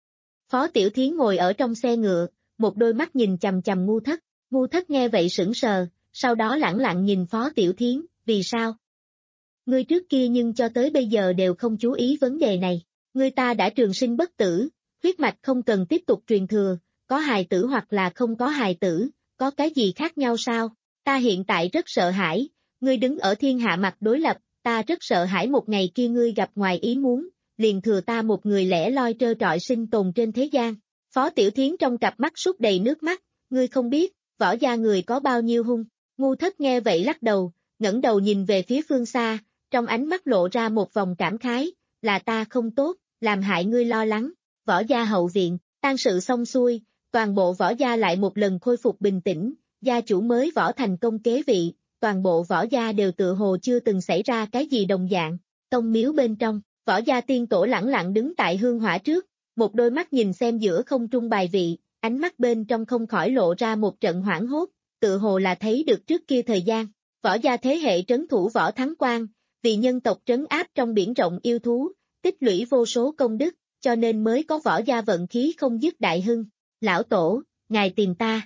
Phó Tiểu Thiến ngồi ở trong xe ngựa, một đôi mắt nhìn chằm chằm Ngu Thất, Ngu Thất nghe vậy sững sờ, sau đó lẳng lặng nhìn Phó Tiểu Thiến, vì sao? Ngươi trước kia nhưng cho tới bây giờ đều không chú ý vấn đề này, ngươi ta đã trường sinh bất tử, huyết mạch không cần tiếp tục truyền thừa, có hài tử hoặc là không có hài tử, có cái gì khác nhau sao? Ta hiện tại rất sợ hãi, ngươi đứng ở thiên hạ mặt đối lập, ta rất sợ hãi một ngày kia ngươi gặp ngoài ý muốn, liền thừa ta một người lẻ loi trơ trọi sinh tồn trên thế gian. Phó Tiểu Thiến trong cặp mắt sút đầy nước mắt, ngươi không biết, võ gia người có bao nhiêu hung. Ngu Thất nghe vậy lắc đầu, ngẩng đầu nhìn về phía phương xa, trong ánh mắt lộ ra một vòng cảm khái, là ta không tốt, làm hại ngươi lo lắng. Võ gia hậu viện, tang sự xong xuôi, toàn bộ võ gia lại một lần khôi phục bình tĩnh, gia chủ mới võ thành công kế vị, toàn bộ võ gia đều tự hồ chưa từng xảy ra cái gì đồng dạng. Tông miếu bên trong, võ gia tiên tổ lẳng lặng đứng tại hương hỏa trước, một đôi mắt nhìn xem giữa không trung bài vị, ánh mắt bên trong không khỏi lộ ra một trận hoảng hốt, tự hồ là thấy được trước kia thời gian. Võ gia thế hệ trấn thủ võ thắng quan, vì nhân tộc trấn áp trong biển rộng yêu thú, tích lũy vô số công đức, cho nên mới có võ gia vận khí không dứt đại hưng. Lão tổ, ngài tìm ta.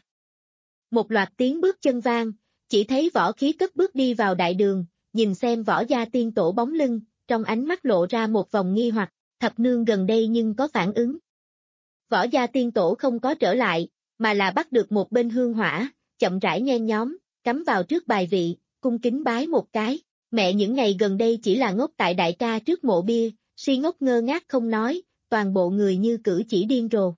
Một loạt tiếng bước chân vang, chỉ thấy võ khí cất bước đi vào đại đường, nhìn xem võ gia tiên tổ bóng lưng, trong ánh mắt lộ ra một vòng nghi hoặc, thập nương gần đây nhưng có phản ứng. Võ gia tiên tổ không có trở lại, mà là bắt được một bên hương hỏa, chậm rãi nhen nhóm, cắm vào trước bài vị, cung kính bái một cái. Mẹ những ngày gần đây chỉ là ngốc tại đại ca trước mộ bia, si ngốc ngơ ngác không nói, toàn bộ người như cử chỉ điên rồ.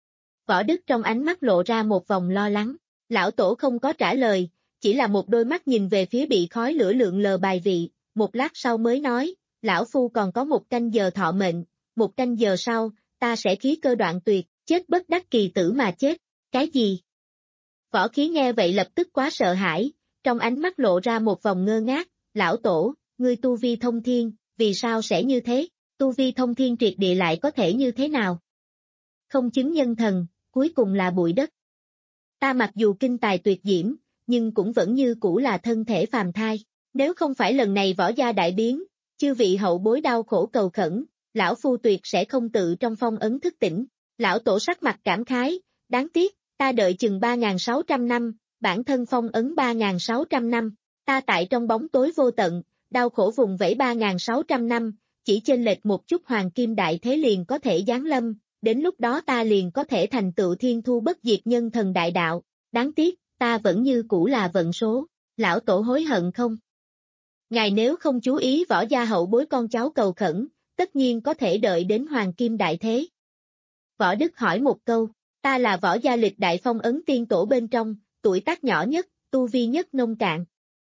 Võ Đức trong ánh mắt lộ ra một vòng lo lắng, lão tổ không có trả lời, chỉ là một đôi mắt nhìn về phía bị khói lửa lượn lờ bài vị, một lát sau mới nói, lão phu còn có một canh giờ thọ mệnh, một canh giờ sau, ta sẽ khí cơ đoạn tuyệt, chết bất đắc kỳ tử mà chết, cái gì? Võ Khí nghe vậy lập tức quá sợ hãi, trong ánh mắt lộ ra một vòng ngơ ngác, lão tổ, ngươi tu vi thông thiên, vì sao sẽ như thế, tu vi thông thiên triệt địa lại có thể như thế nào? Không chứng nhân thần, cuối cùng là bụi đất. Ta mặc dù kinh tài tuyệt diễm, nhưng cũng vẫn như cũ là thân thể phàm thai, nếu không phải lần này võ gia đại biến, chư vị hậu bối đau khổ cầu khẩn, lão phu tuyệt sẽ không tự trong phong ấn thức tỉnh. Lão tổ sắc mặt cảm khái, đáng tiếc, ta đợi chừng ba nghìn sáu trăm năm, bản thân phong ấn ba nghìn sáu trăm năm, ta tại trong bóng tối vô tận, đau khổ vùng vẫy ba nghìn sáu trăm năm, chỉ chênh lệch một chút hoàng kim đại thế liền có thể giáng lâm, đến lúc đó ta liền có thể thành tựu thiên thu bất diệt nhân thần đại đạo, đáng tiếc, ta vẫn như cũ là vận số, lão tổ hối hận không? Ngài nếu không chú ý võ gia hậu bối con cháu cầu khẩn, tất nhiên có thể đợi đến hoàng kim đại thế. Võ Đức hỏi một câu, ta là võ gia lịch đại phong ấn tiên tổ bên trong, tuổi tác nhỏ nhất, tu vi nhất nông cạn.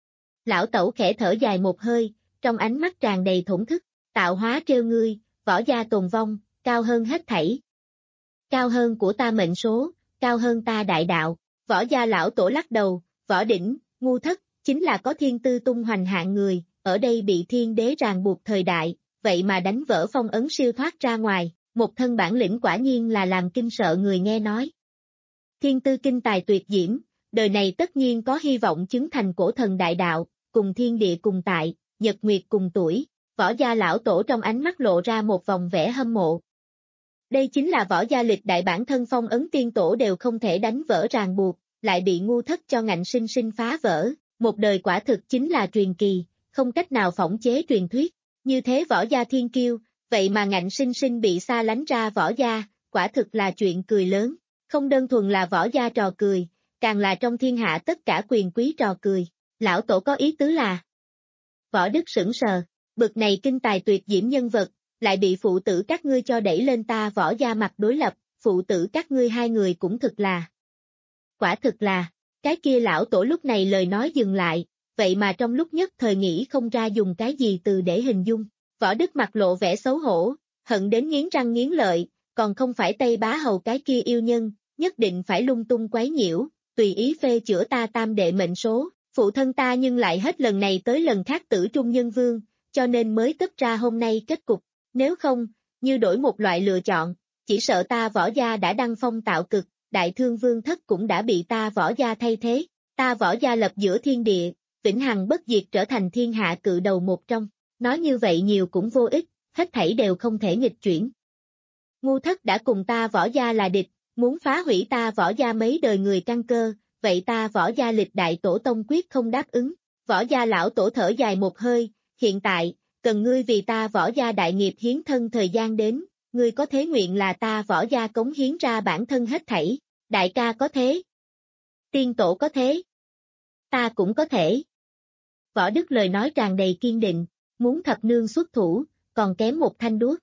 Lão tẩu khẽ thở dài một hơi, trong ánh mắt tràn đầy thổn thức, tạo hóa trêu ngươi, võ gia tồn vong, cao hơn hết thảy. Cao hơn của ta mệnh số, cao hơn ta đại đạo, võ gia lão tổ lắc đầu, võ đỉnh, ngu thất, chính là có thiên tư tung hoành hạng người, ở đây bị thiên đế ràng buộc thời đại, vậy mà đánh vỡ phong ấn siêu thoát ra ngoài, một thân bản lĩnh quả nhiên là làm kinh sợ người nghe nói. Thiên tư kinh tài tuyệt diễm, đời này tất nhiên có hy vọng chứng thành cổ thần đại đạo, cùng thiên địa cùng tại, nhật nguyệt cùng tuổi, võ gia lão tổ trong ánh mắt lộ ra một vòng vẻ hâm mộ. Đây chính là võ gia lịch đại bản thân phong ấn tiên tổ đều không thể đánh vỡ ràng buộc, lại bị ngu thất cho ngạnh sinh sinh phá vỡ, một đời quả thực chính là truyền kỳ, không cách nào phỏng chế truyền thuyết, như thế võ gia thiên kiêu, vậy mà ngạnh sinh sinh bị xa lánh ra võ gia, quả thực là chuyện cười lớn, không đơn thuần là võ gia trò cười, càng là trong thiên hạ tất cả quyền quý trò cười, lão tổ có ý tứ là. Võ Đức sững sờ, bực này kinh tài tuyệt diễm nhân vật, lại bị phụ tử các ngươi cho đẩy lên ta võ gia mặt đối lập, phụ tử các ngươi hai người cũng thực là. Quả thực là, cái kia lão tổ lúc này lời nói dừng lại, vậy mà trong lúc nhất thời nghĩ không ra dùng cái gì từ để hình dung. Võ Đức mặt lộ vẻ xấu hổ, hận đến nghiến răng nghiến lợi, còn không phải Tây Bá Hầu cái kia yêu nhân, nhất định phải lung tung quấy nhiễu, tùy ý phê chữa ta tam đệ mệnh số, phụ thân ta nhưng lại hết lần này tới lần khác tử trung nhân vương, cho nên mới tất ra hôm nay kết cục, nếu không, như đổi một loại lựa chọn, chỉ sợ ta võ gia đã đăng phong tạo cực, đại thương vương thất cũng đã bị ta võ gia thay thế, ta võ gia lập giữa thiên địa, vĩnh hằng bất diệt trở thành thiên hạ cự đầu một trong. Nói như vậy nhiều cũng vô ích, hết thảy đều không thể nghịch chuyển. Ngu thất đã cùng ta võ gia là địch, muốn phá hủy ta võ gia mấy đời người căn cơ, vậy ta võ gia lịch đại tổ tông quyết không đáp ứng. Võ gia lão tổ thở dài một hơi, hiện tại, cần ngươi vì ta võ gia đại nghiệp hiến thân thời gian đến, ngươi có thế nguyện là ta võ gia cống hiến ra bản thân hết thảy, đại ca có thế. Tiên tổ có thế. Ta cũng có thể. Võ Đức lời nói tràn đầy kiên định. Muốn thập nương xuất thủ, còn kém một thanh đuốc.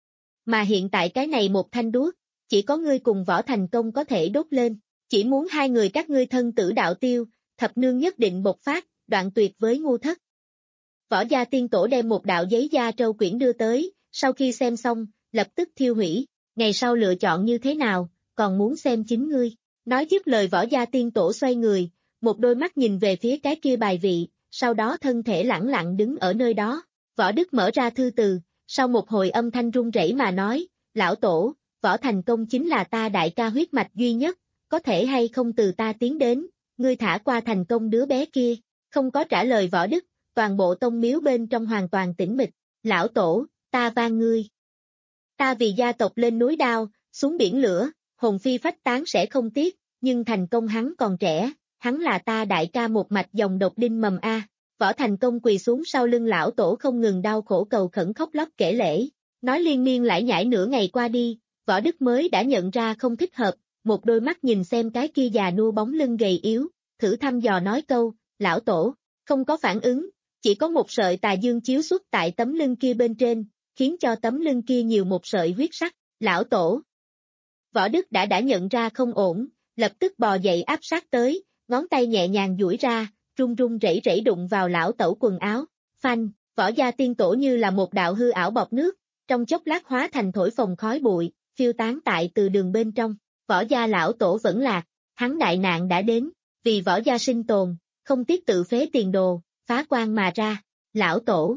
Mà hiện tại cái này một thanh đuốc, chỉ có ngươi cùng Võ Thành Công có thể đốt lên, chỉ muốn hai người các ngươi thân tử đạo tiêu, thập nương nhất định bộc phát, đoạn tuyệt với ngu thất. Võ gia tiên tổ đem một đạo giấy da trâu quyển đưa tới, sau khi xem xong, lập tức thiêu hủy, ngày sau lựa chọn như thế nào, còn muốn xem chính ngươi. Nói dứt lời võ gia tiên tổ xoay người, một đôi mắt nhìn về phía cái kia bài vị, sau đó thân thể lẳng lặng đứng ở nơi đó. Võ Đức mở ra thư từ, sau một hồi âm thanh run rẩy mà nói, lão tổ, Võ Thành Công chính là ta đại ca huyết mạch duy nhất, có thể hay không từ ta tiến đến, ngươi thả qua Thành Công đứa bé kia, không có trả lời Võ Đức, toàn bộ tông miếu bên trong hoàn toàn tĩnh mịch, lão tổ, ta van ngươi. Ta vì gia tộc lên núi đao, xuống biển lửa, hồn phi phách tán sẽ không tiếc, nhưng Thành Công hắn còn trẻ, hắn là ta đại ca một mạch dòng độc đinh mầm A. Võ Thành Công quỳ xuống sau lưng lão tổ không ngừng đau khổ cầu khẩn khóc lóc kể lể, nói liên miên lải nhải nửa ngày qua đi, Võ Đức mới đã nhận ra không thích hợp, một đôi mắt nhìn xem cái kia già nua bóng lưng gầy yếu, thử thăm dò nói câu, lão tổ, không có phản ứng, chỉ có một sợi tà dương chiếu xuất tại tấm lưng kia bên trên, khiến cho tấm lưng kia nhiều một sợi huyết sắc, lão tổ. Võ Đức đã đã nhận ra không ổn, lập tức bò dậy áp sát tới, ngón tay nhẹ nhàng duỗi ra, run run rẩy rẩy đụng vào lão tẩu quần áo, phanh, Võ Gia Tiên Tổ như là một đạo hư ảo bọt nước, trong chốc lát hóa thành thổi phồng khói bụi, phiêu tán tại từ đường bên trong, Võ Gia lão tổ vẫn lạc, hắn đại nạn đã đến, vì Võ Gia sinh tồn, không tiếc tự phế tiền đồ, phá quan mà ra, lão tổ.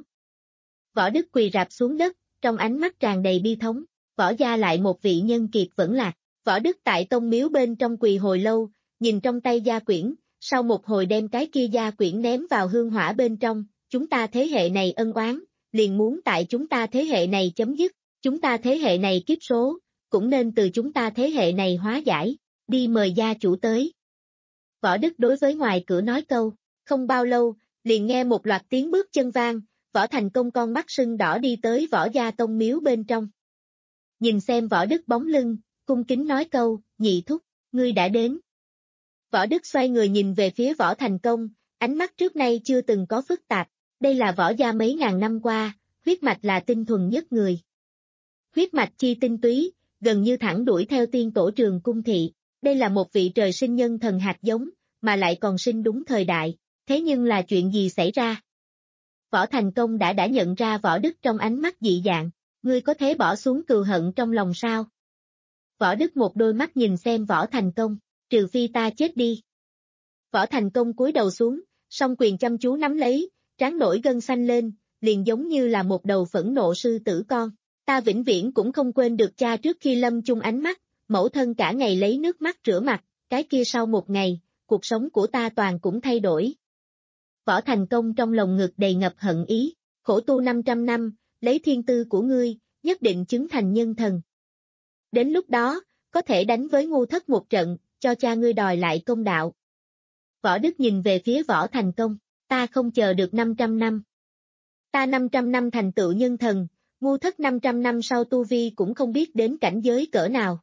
Võ Đức quỳ rạp xuống đất, trong ánh mắt tràn đầy bi thống, Võ Gia lại một vị nhân kiệt vẫn lạc, Võ Đức tại tông miếu bên trong quỳ hồi lâu, nhìn trong tay gia quyển, sau một hồi đem cái kia gia quyển ném vào hương hỏa bên trong, chúng ta thế hệ này ân oán, liền muốn tại chúng ta thế hệ này chấm dứt, chúng ta thế hệ này kiếp số, cũng nên từ chúng ta thế hệ này hóa giải, đi mời gia chủ tới. Võ Đức đối với ngoài cửa nói câu, không bao lâu, liền nghe một loạt tiếng bước chân vang, Võ Thành Công con mắt sưng đỏ đi tới Võ Gia tông miếu bên trong. Nhìn xem Võ Đức bóng lưng, cung kính nói câu, nhị thúc, ngươi đã đến. Võ Đức xoay người nhìn về phía Võ Thành Công, ánh mắt trước nay chưa từng có phức tạp, đây là Võ Gia mấy ngàn năm qua, huyết mạch là tinh thuần nhất người. Huyết mạch chi tinh túy, gần như thẳng đuổi theo tiên tổ Trường Cung Thị, đây là một vị trời sinh nhân thần hạt giống, mà lại còn sinh đúng thời đại, thế nhưng là chuyện gì xảy ra? Võ Thành Công đã đã nhận ra Võ Đức trong ánh mắt dị dạng, ngươi có thể bỏ xuống cừu hận trong lòng sao? Võ Đức một đôi mắt nhìn xem Võ Thành Công, trừ phi ta chết đi. Võ Thành Công cúi đầu xuống, song quyền chăm chú nắm lấy, trán nổi gân xanh lên, liền giống như là một đầu phẫn nộ sư tử con. Ta vĩnh viễn cũng không quên được cha trước khi lâm chung ánh mắt, mẫu thân cả ngày lấy nước mắt rửa mặt, cái kia sau một ngày, cuộc sống của ta toàn cũng thay đổi. Võ Thành Công trong lòng ngực đầy ngập hận ý, khổ tu năm trăm năm, lấy thiên tư của ngươi, nhất định chứng thành nhân thần. Đến lúc đó, có thể đánh với Ngu Thất một trận, cho cha ngươi đòi lại công đạo. Võ Đức nhìn về phía Võ Thành Công, ta không chờ được năm trăm năm. Ta năm trăm năm thành tựu nhân thần, Ngu Thất năm trăm năm sau tu vi cũng không biết đến cảnh giới cỡ nào.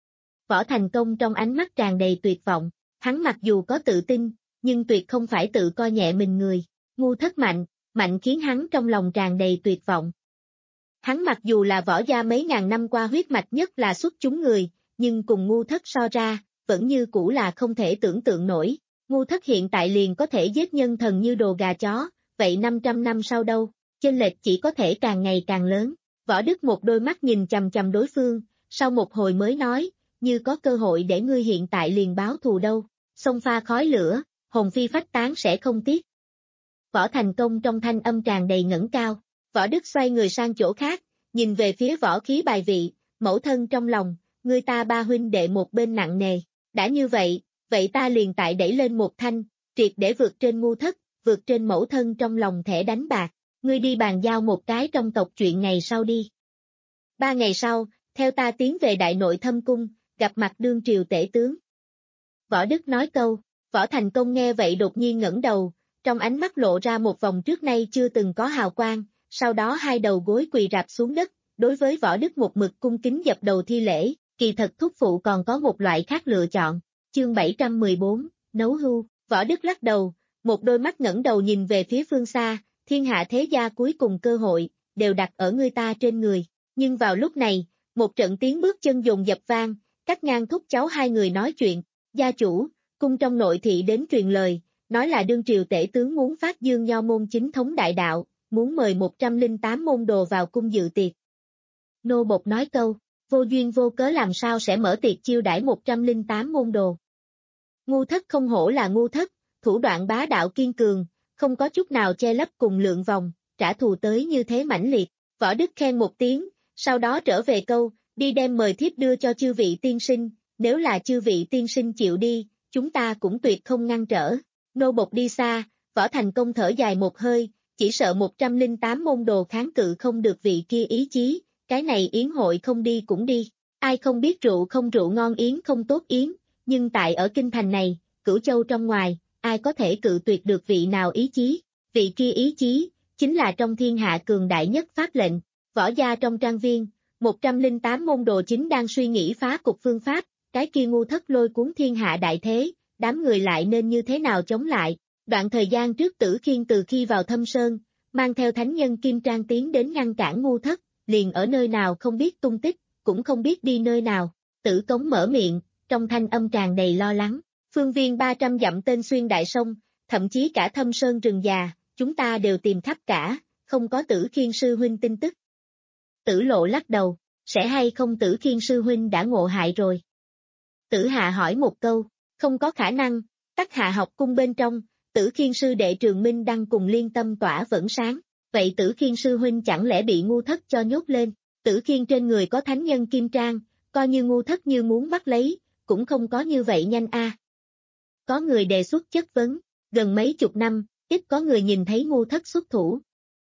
Võ Thành Công trong ánh mắt tràn đầy tuyệt vọng, hắn mặc dù có tự tin, nhưng tuyệt không phải tự coi nhẹ mình người. Ngu Thất mạnh, mạnh khiến hắn trong lòng tràn đầy tuyệt vọng. Hắn mặc dù là Võ Gia mấy ngàn năm qua huyết mạch nhất là xuất chúng người, nhưng cùng Ngu Thất so ra, vẫn như cũ là không thể tưởng tượng nổi. Ngu Thất hiện tại liền có thể giết nhân thần như đồ gà chó, vậy năm trăm năm sau đâu, chênh lệch chỉ có thể càng ngày càng lớn. Võ Đức một đôi mắt nhìn chằm chằm đối phương, sau một hồi mới nói, như có cơ hội để ngươi hiện tại liền báo thù đâu, xông pha khói lửa, hồn phi phách tán sẽ không tiếc. Võ Thành Công trong thanh âm tràn đầy ngẩng cao, Võ Đức xoay người sang chỗ khác, nhìn về phía Võ Khí bài vị, mẫu thân trong lòng, ngươi ta ba huynh đệ một bên nặng nề, đã như vậy, vậy ta liền tại đẩy lên một thanh, triệt để vượt trên Ngu Thất, vượt trên mẫu thân trong lòng thẻ đánh bạc, ngươi đi bàn giao một cái trong tộc chuyện ngày sau đi. Ba ngày sau, theo ta tiến về Đại Nội Thâm Cung, gặp mặt đương triều tể tướng. Võ Đức nói câu, Võ Thành Công nghe vậy đột nhiên ngẩng đầu, trong ánh mắt lộ ra một vòng trước nay chưa từng có hào quang, sau đó hai đầu gối quỳ rạp xuống đất, đối với Võ Đức một mực cung kính dập đầu thi lễ, kỳ thật thúc phụ còn có một loại khác lựa chọn. Chương bảy trăm mười bốn, nấu hưu, Võ Đức lắc đầu, một đôi mắt ngẩng đầu nhìn về phía phương xa, thiên hạ thế gia cuối cùng cơ hội, đều đặt ở ngươi ta trên người, nhưng vào lúc này, một trận tiếng bước chân dồn dập vang, cắt ngang thúc cháu hai người nói chuyện, gia chủ, cung trong nội thị đến truyền lời, nói là đương triều tể tướng muốn phát dương nho môn chính thống đại đạo, muốn mời một trăm lẻ tám môn đồ vào cung dự tiệc. Nô bộc nói câu, vô duyên vô cớ làm sao sẽ mở tiệc chiêu đãi một trăm lẻ tám môn đồ. Ngu Thất không hổ là Ngu Thất, thủ đoạn bá đạo kiên cường, không có chút nào che lấp cùng lượng vòng, trả thù tới như thế mãnh liệt. Võ Đức khen một tiếng, sau đó trở về câu, đi đem mời thiếp đưa cho chư vị tiên sinh, nếu là chư vị tiên sinh chịu đi, chúng ta cũng tuyệt không ngăn trở. Nô bộc đi xa, Võ Thành Công thở dài một hơi, chỉ sợ một trăm lẻ tám môn đồ kháng cự không được vị kia ý chí, cái này yến hội không đi cũng đi, ai không biết rượu không rượu ngon yến không tốt yến, nhưng tại ở kinh thành này, Cửu Châu trong ngoài, ai có thể cự tuyệt được vị nào ý chí, vị kia ý chí, chính là trong thiên hạ cường đại nhất pháp lệnh. Võ Gia trong trang viên, một trăm lẻ tám môn đồ chính đang suy nghĩ phá cục phương pháp, cái kia Ngu Thất lôi cuốn thiên hạ đại thế, đám người lại nên như thế nào chống lại. Đoạn thời gian trước Tử Khiên từ khi vào Thâm Sơn, mang theo thánh nhân Kim Trang tiến đến ngăn cản ngu thất, liền ở nơi nào không biết tung tích, cũng không biết đi nơi nào. Tử Cống mở miệng, trong thanh âm tràn đầy lo lắng. Phương viên ba trăm dặm tên xuyên đại sông, thậm chí cả Thâm Sơn rừng già, chúng ta đều tìm khắp cả, không có Tử Khiên sư huynh tin tức. Tử Lộ lắc đầu, sẽ hay không Tử Khiên sư huynh đã ngộ hại rồi. Tử Hạ hỏi một câu, không có khả năng, Tắc Hạ học cung bên trong, Tử Khiên sư đệ Trường Minh đang cùng liên tâm tỏa vẫn sáng, vậy Tử Khiên sư huynh chẳng lẽ bị ngu thất cho nhốt lên, Tử Khiên trên người có thánh nhân kim trang, coi như ngu thất như muốn bắt lấy, cũng không có như vậy nhanh a. À. Có người đề xuất chất vấn, gần mấy chục năm, ít có người nhìn thấy ngu thất xuất thủ.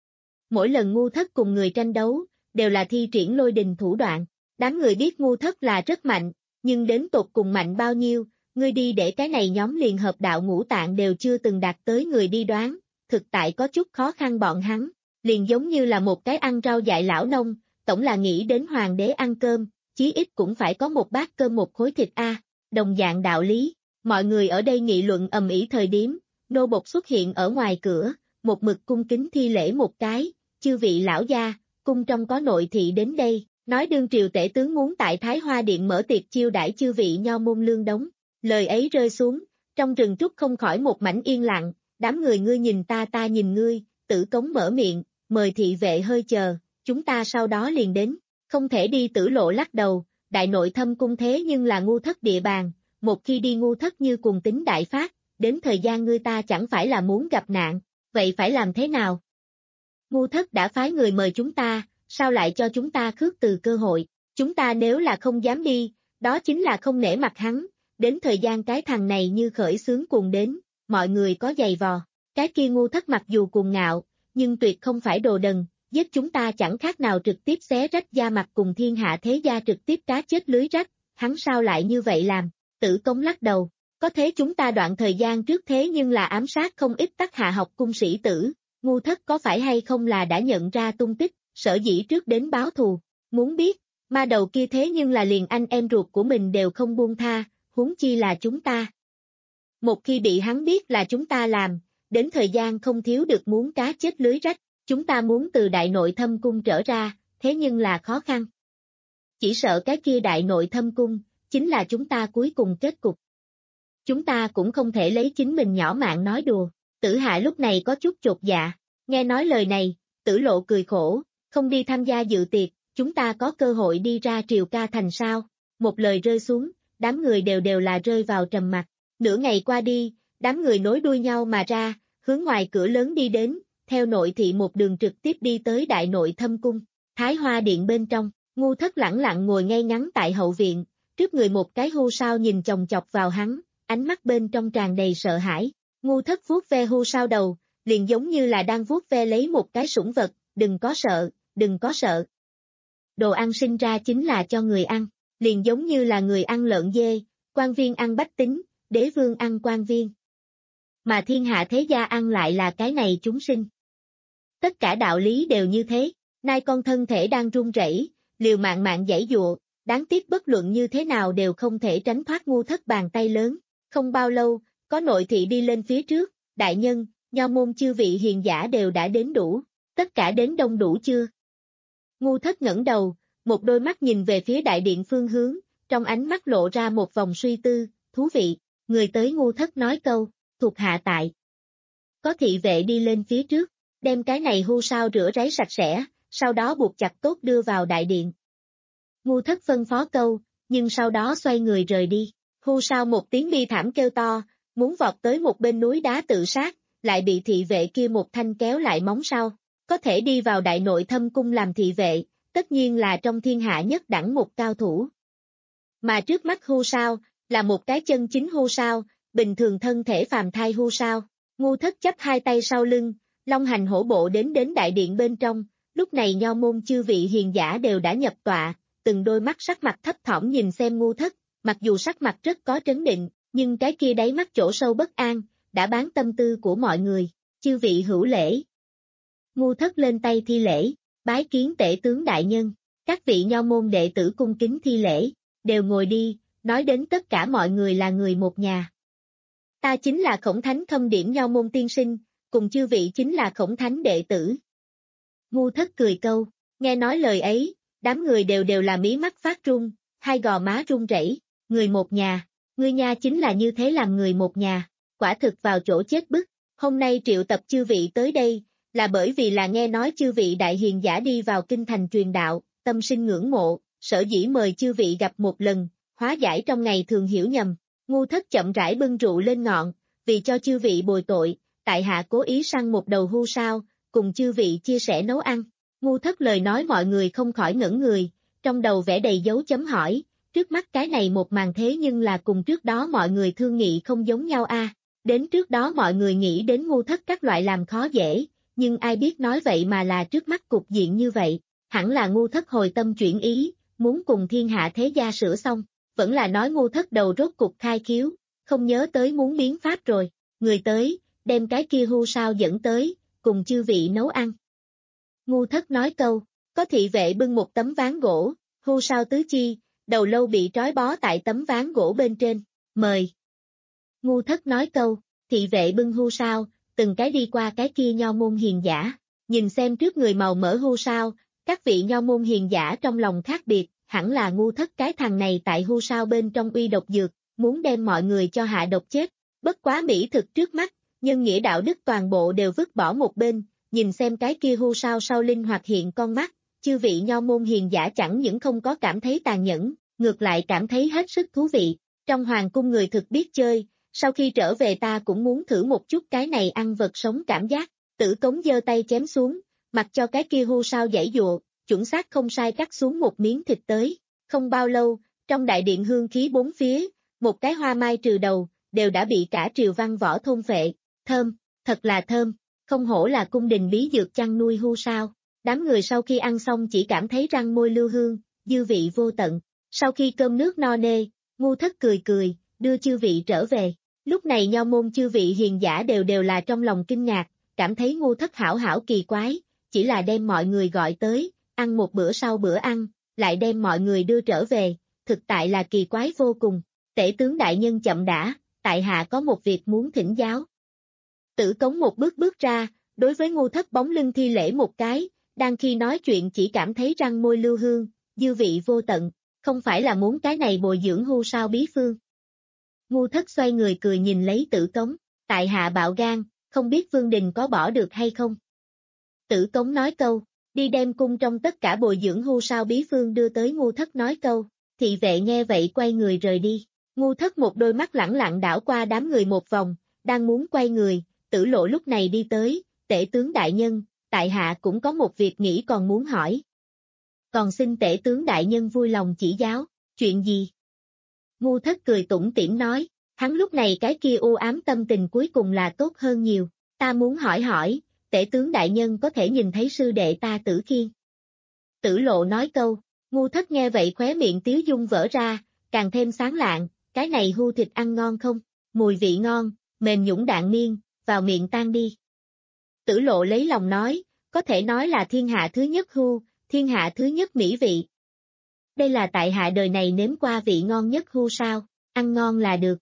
Mỗi lần ngu thất cùng người tranh đấu, đều là thi triển lôi đình thủ đoạn, đám người biết ngu thất là rất mạnh, nhưng đến tột cùng mạnh bao nhiêu, ngươi đi để cái này nhóm liền hợp đạo ngũ tạng đều chưa từng đạt tới người đi đoán, thực tại có chút khó khăn bọn hắn, liền giống như là một cái ăn rau dại lão nông, tổng là nghĩ đến hoàng đế ăn cơm, chí ít cũng phải có một bát cơm một khối thịt a. À. Đồng dạng đạo lý, mọi người ở đây nghị luận ầm ĩ thời điểm, nô bộc xuất hiện ở ngoài cửa, một mực cung kính thi lễ một cái, chư vị lão gia, cung trong có nội thị đến đây, nói đương triều tể tướng muốn tại Thái Hoa Điện mở tiệc chiêu đãi chư vị nho môn lương đống. Lời ấy rơi xuống, trong rừng trúc không khỏi một mảnh yên lặng, đám người ngươi nhìn ta ta nhìn ngươi, Tử Cống mở miệng, mời thị vệ hơi chờ, chúng ta sau đó liền đến, không thể đi. Tử Lộ lắc đầu, đại nội thâm cung thế nhưng là ngu thất địa bàn, một khi đi ngu thất như cùng tính đại phát, đến thời gian ngươi ta chẳng phải là muốn gặp nạn, vậy phải làm thế nào? Ngu thất đã phái người mời chúng ta, sao lại cho chúng ta khước từ cơ hội, chúng ta nếu là không dám đi, đó chính là không nể mặt hắn, đến thời gian cái thằng này như khởi xướng cuồng đến, mọi người có giày vò, cái kia ngu thất mặc dù cuồng ngạo, nhưng tuyệt không phải đồ đần, giết chúng ta chẳng khác nào trực tiếp xé rách da mặt cùng thiên hạ thế gia trực tiếp cá chết lưới rách, hắn sao lại như vậy làm? Tử Cống lắc đầu, có thế chúng ta đoạn thời gian trước thế nhưng là ám sát không ít Tắc Hạ học cung sĩ tử, ngu thất có phải hay không là đã nhận ra tung tích, sở dĩ trước đến báo thù, muốn biết, ma đầu kia thế nhưng là liền anh em ruột của mình đều không buông tha, huống chi là chúng ta. Một khi bị hắn biết là chúng ta làm, đến thời gian không thiếu được muốn cá chết lưới rách, chúng ta muốn từ đại nội thâm cung trở ra, thế nhưng là khó khăn. Chỉ sợ cái kia đại nội thâm cung, chính là chúng ta cuối cùng kết cục. Chúng ta cũng không thể lấy chính mình nhỏ mạng nói đùa, Tử Hạ lúc này có chút chột dạ, nghe nói lời này, Tử Lộ cười khổ, không đi tham gia dự tiệc, chúng ta có cơ hội đi ra triều ca thành sao, một lời rơi xuống, đám người đều đều là rơi vào trầm mặc, nửa ngày qua đi, đám người nối đuôi nhau mà ra, hướng ngoài cửa lớn đi đến, theo nội thị một đường trực tiếp đi tới đại nội thâm cung, Thái Hoa Điện bên trong, ngu thất lẳng lặng ngồi ngay ngắn tại hậu viện, trước người một cái hưu sao nhìn chòng chọc vào hắn, ánh mắt bên trong tràn đầy sợ hãi, ngu thất vuốt ve hưu sao đầu, liền giống như là đang vuốt ve lấy một cái sủng vật, đừng có sợ, đừng có sợ. Đồ ăn sinh ra chính là cho người ăn, liền giống như là người ăn lợn dê, quan viên ăn bách tính, đế vương ăn quan viên. Mà thiên hạ thế gia ăn lại là cái này chúng sinh. Tất cả đạo lý đều như thế, nay con thân thể đang run rẩy, liều mạng mạng giãy giụa, đáng tiếc bất luận như thế nào đều không thể tránh thoát ngu thất bàn tay lớn. Không bao lâu, có nội thị đi lên phía trước, đại nhân, nho môn chư vị hiền giả đều đã đến đủ, tất cả đến đông đủ chưa? Ngu thất ngẩng đầu, một đôi mắt nhìn về phía đại điện phương hướng, trong ánh mắt lộ ra một vòng suy tư, thú vị, người tới ngu thất nói câu, thuộc hạ tại. Có thị vệ đi lên phía trước, đem cái này hưu sao rửa ráy sạch sẽ, sau đó buộc chặt tốt đưa vào đại điện. Ngu thất phân phó câu, nhưng sau đó xoay người rời đi, hưu sao một tiếng bi thảm kêu to, muốn vọt tới một bên núi đá tự sát, lại bị thị vệ kia một thanh kéo lại móng sau, có thể đi vào đại nội thâm cung làm thị vệ, tất nhiên là trong thiên hạ nhất đẳng một cao thủ. Mà trước mắt hưu sao, là một cái chân chính hưu sao, bình thường thân thể phàm thai hưu sao, ngu thất chấp hai tay sau lưng, long hành hổ bộ đến đến đại điện bên trong, lúc này nho môn chư vị hiền giả đều đã nhập tọa, từng đôi mắt sắc mặt thấp thỏm nhìn xem ngu thất, mặc dù sắc mặt rất có trấn định, nhưng cái kia đáy mắt chỗ sâu bất an, đã bán tâm tư của mọi người, chư vị hữu lễ. Ngu thất lên tay thi lễ, bái kiến tể tướng đại nhân, các vị nho môn đệ tử cung kính thi lễ, đều ngồi đi, nói đến tất cả mọi người là người một nhà. Ta chính là Khổng Thánh Khâm Điểm Nho môn tiên sinh, cùng chư vị chính là Khổng Thánh đệ tử. Ngu Thất cười câu, nghe nói lời ấy, đám người đều đều là mí mắt phát run, hai gò má run rẩy, người một nhà, ngươi nha chính là như thế làm người một nhà, quả thực vào chỗ chết bức. Hôm nay triệu tập chư vị tới đây, là bởi vì là nghe nói chư vị đại hiền giả đi vào kinh thành truyền đạo, tâm sinh ngưỡng mộ, sở dĩ mời chư vị gặp một lần, hóa giải trong ngày thường hiểu nhầm. Ngu Thất chậm rãi bưng rượu lên ngọn, vì cho chư vị bồi tội, tại hạ cố ý săn một đầu hươu sao, cùng chư vị chia sẻ nấu ăn. Ngu Thất lời nói mọi người không khỏi ngẩn người, trong đầu vẽ đầy dấu chấm hỏi, trước mắt cái này một màn thế nhưng là cùng trước đó mọi người thương nghị không giống nhau a. À. Đến trước đó mọi người nghĩ đến Ngu Thất các loại làm khó dễ, nhưng ai biết nói vậy mà là trước mắt cục diện như vậy, hẳn là Ngu Thất hồi tâm chuyển ý, muốn cùng thiên hạ thế gia sửa xong, vẫn là nói Ngu Thất đầu rốt cục khai khiếu, không nhớ tới muốn biến pháp rồi, người tới, đem cái kia hươu sao dẫn tới, cùng chư vị nấu ăn. Ngu Thất nói câu, có thị vệ bưng một tấm ván gỗ, hươu sao tứ chi, đầu lâu bị trói bó tại tấm ván gỗ bên trên, mời. Ngu Thất nói câu, thị vệ bưng hươu sao, từng cái đi qua cái kia nho môn hiền giả, nhìn xem trước người màu mỡ hươu sao, các vị nho môn hiền giả trong lòng khác biệt, hẳn là Ngu Thất cái thằng này tại hươu sao bên trong uy độc dược, muốn đem mọi người cho hạ độc chết, bất quá mỹ thực trước mắt, nhân nghĩa đạo đức toàn bộ đều vứt bỏ một bên, nhìn xem cái kia hươu sao sau linh hoạt hiện con mắt, chư vị nho môn hiền giả chẳng những không có cảm thấy tàn nhẫn, ngược lại cảm thấy hết sức thú vị, trong hoàng cung người thực biết chơi, sau khi trở về ta cũng muốn thử một chút cái này ăn vật sống cảm giác, Tử Cống giơ tay chém xuống, mặc cho cái kia hươu sao giãy dụa, chuẩn xác không sai cắt xuống một miếng thịt tới, không bao lâu, trong đại điện hương khí bốn phía, một cái hoa mai trừ đầu, đều đã bị cả triều văn võ thôn phệ, thơm, thật là thơm, không hổ là cung đình bí dược chăn nuôi hươu sao, đám người sau khi ăn xong chỉ cảm thấy răng môi lưu hương, dư vị vô tận, sau khi cơm nước no nê, Ngu Thất cười cười, đưa chư vị trở về, lúc này nho môn chư vị hiền giả đều đều là trong lòng kinh ngạc, cảm thấy Ngu Thất hảo hảo kỳ quái, chỉ là đem mọi người gọi tới, ăn một bữa sau bữa ăn, lại đem mọi người đưa trở về, thực tại là kỳ quái vô cùng. Tể tướng đại nhân chậm đã, tại hạ có một việc muốn thỉnh giáo. Tử Cống một bước bước ra, đối với Ngu Thất bóng lưng thi lễ một cái, đang khi nói chuyện chỉ cảm thấy răng môi lưu hương, dư vị vô tận, không phải là muốn cái này bồi dưỡng hươu sao bí phương. Ngu Thất xoay người cười nhìn lấy Tử Cống, tại hạ bạo gan, không biết Vương Đình có bỏ được hay không. Tử Cống nói câu, đi đem cung trong tất cả bồi dưỡng hươu sao bí phương đưa tới Ngu Thất nói câu, thị vệ nghe vậy quay người rời đi. Ngu Thất một đôi mắt lẳng lặng đảo qua đám người một vòng, đang muốn quay người, Tử Lộ lúc này đi tới, tể tướng đại nhân, tại hạ cũng có một việc nghĩ còn muốn hỏi. Còn xin tể tướng đại nhân vui lòng chỉ giáo, chuyện gì? Ngu Thất cười tủm tỉm nói, hắn lúc này cái kia u ám tâm tình cuối cùng là tốt hơn nhiều, ta muốn hỏi hỏi, tể tướng đại nhân có thể nhìn thấy sư đệ ta Tử Khiên. Tử Lộ nói câu, Ngu Thất nghe vậy khóe miệng tiếu dung vỡ ra, càng thêm sáng lạng, cái này hươu thịt ăn ngon không, mùi vị ngon, mềm nhũn đạn miên, vào miệng tan đi. Tử Lộ lấy lòng nói, có thể nói là thiên hạ thứ nhất hươu, thiên hạ thứ nhất mỹ vị. Đây là tại hạ đời này nếm qua vị ngon nhất hươu sao, ăn ngon là được.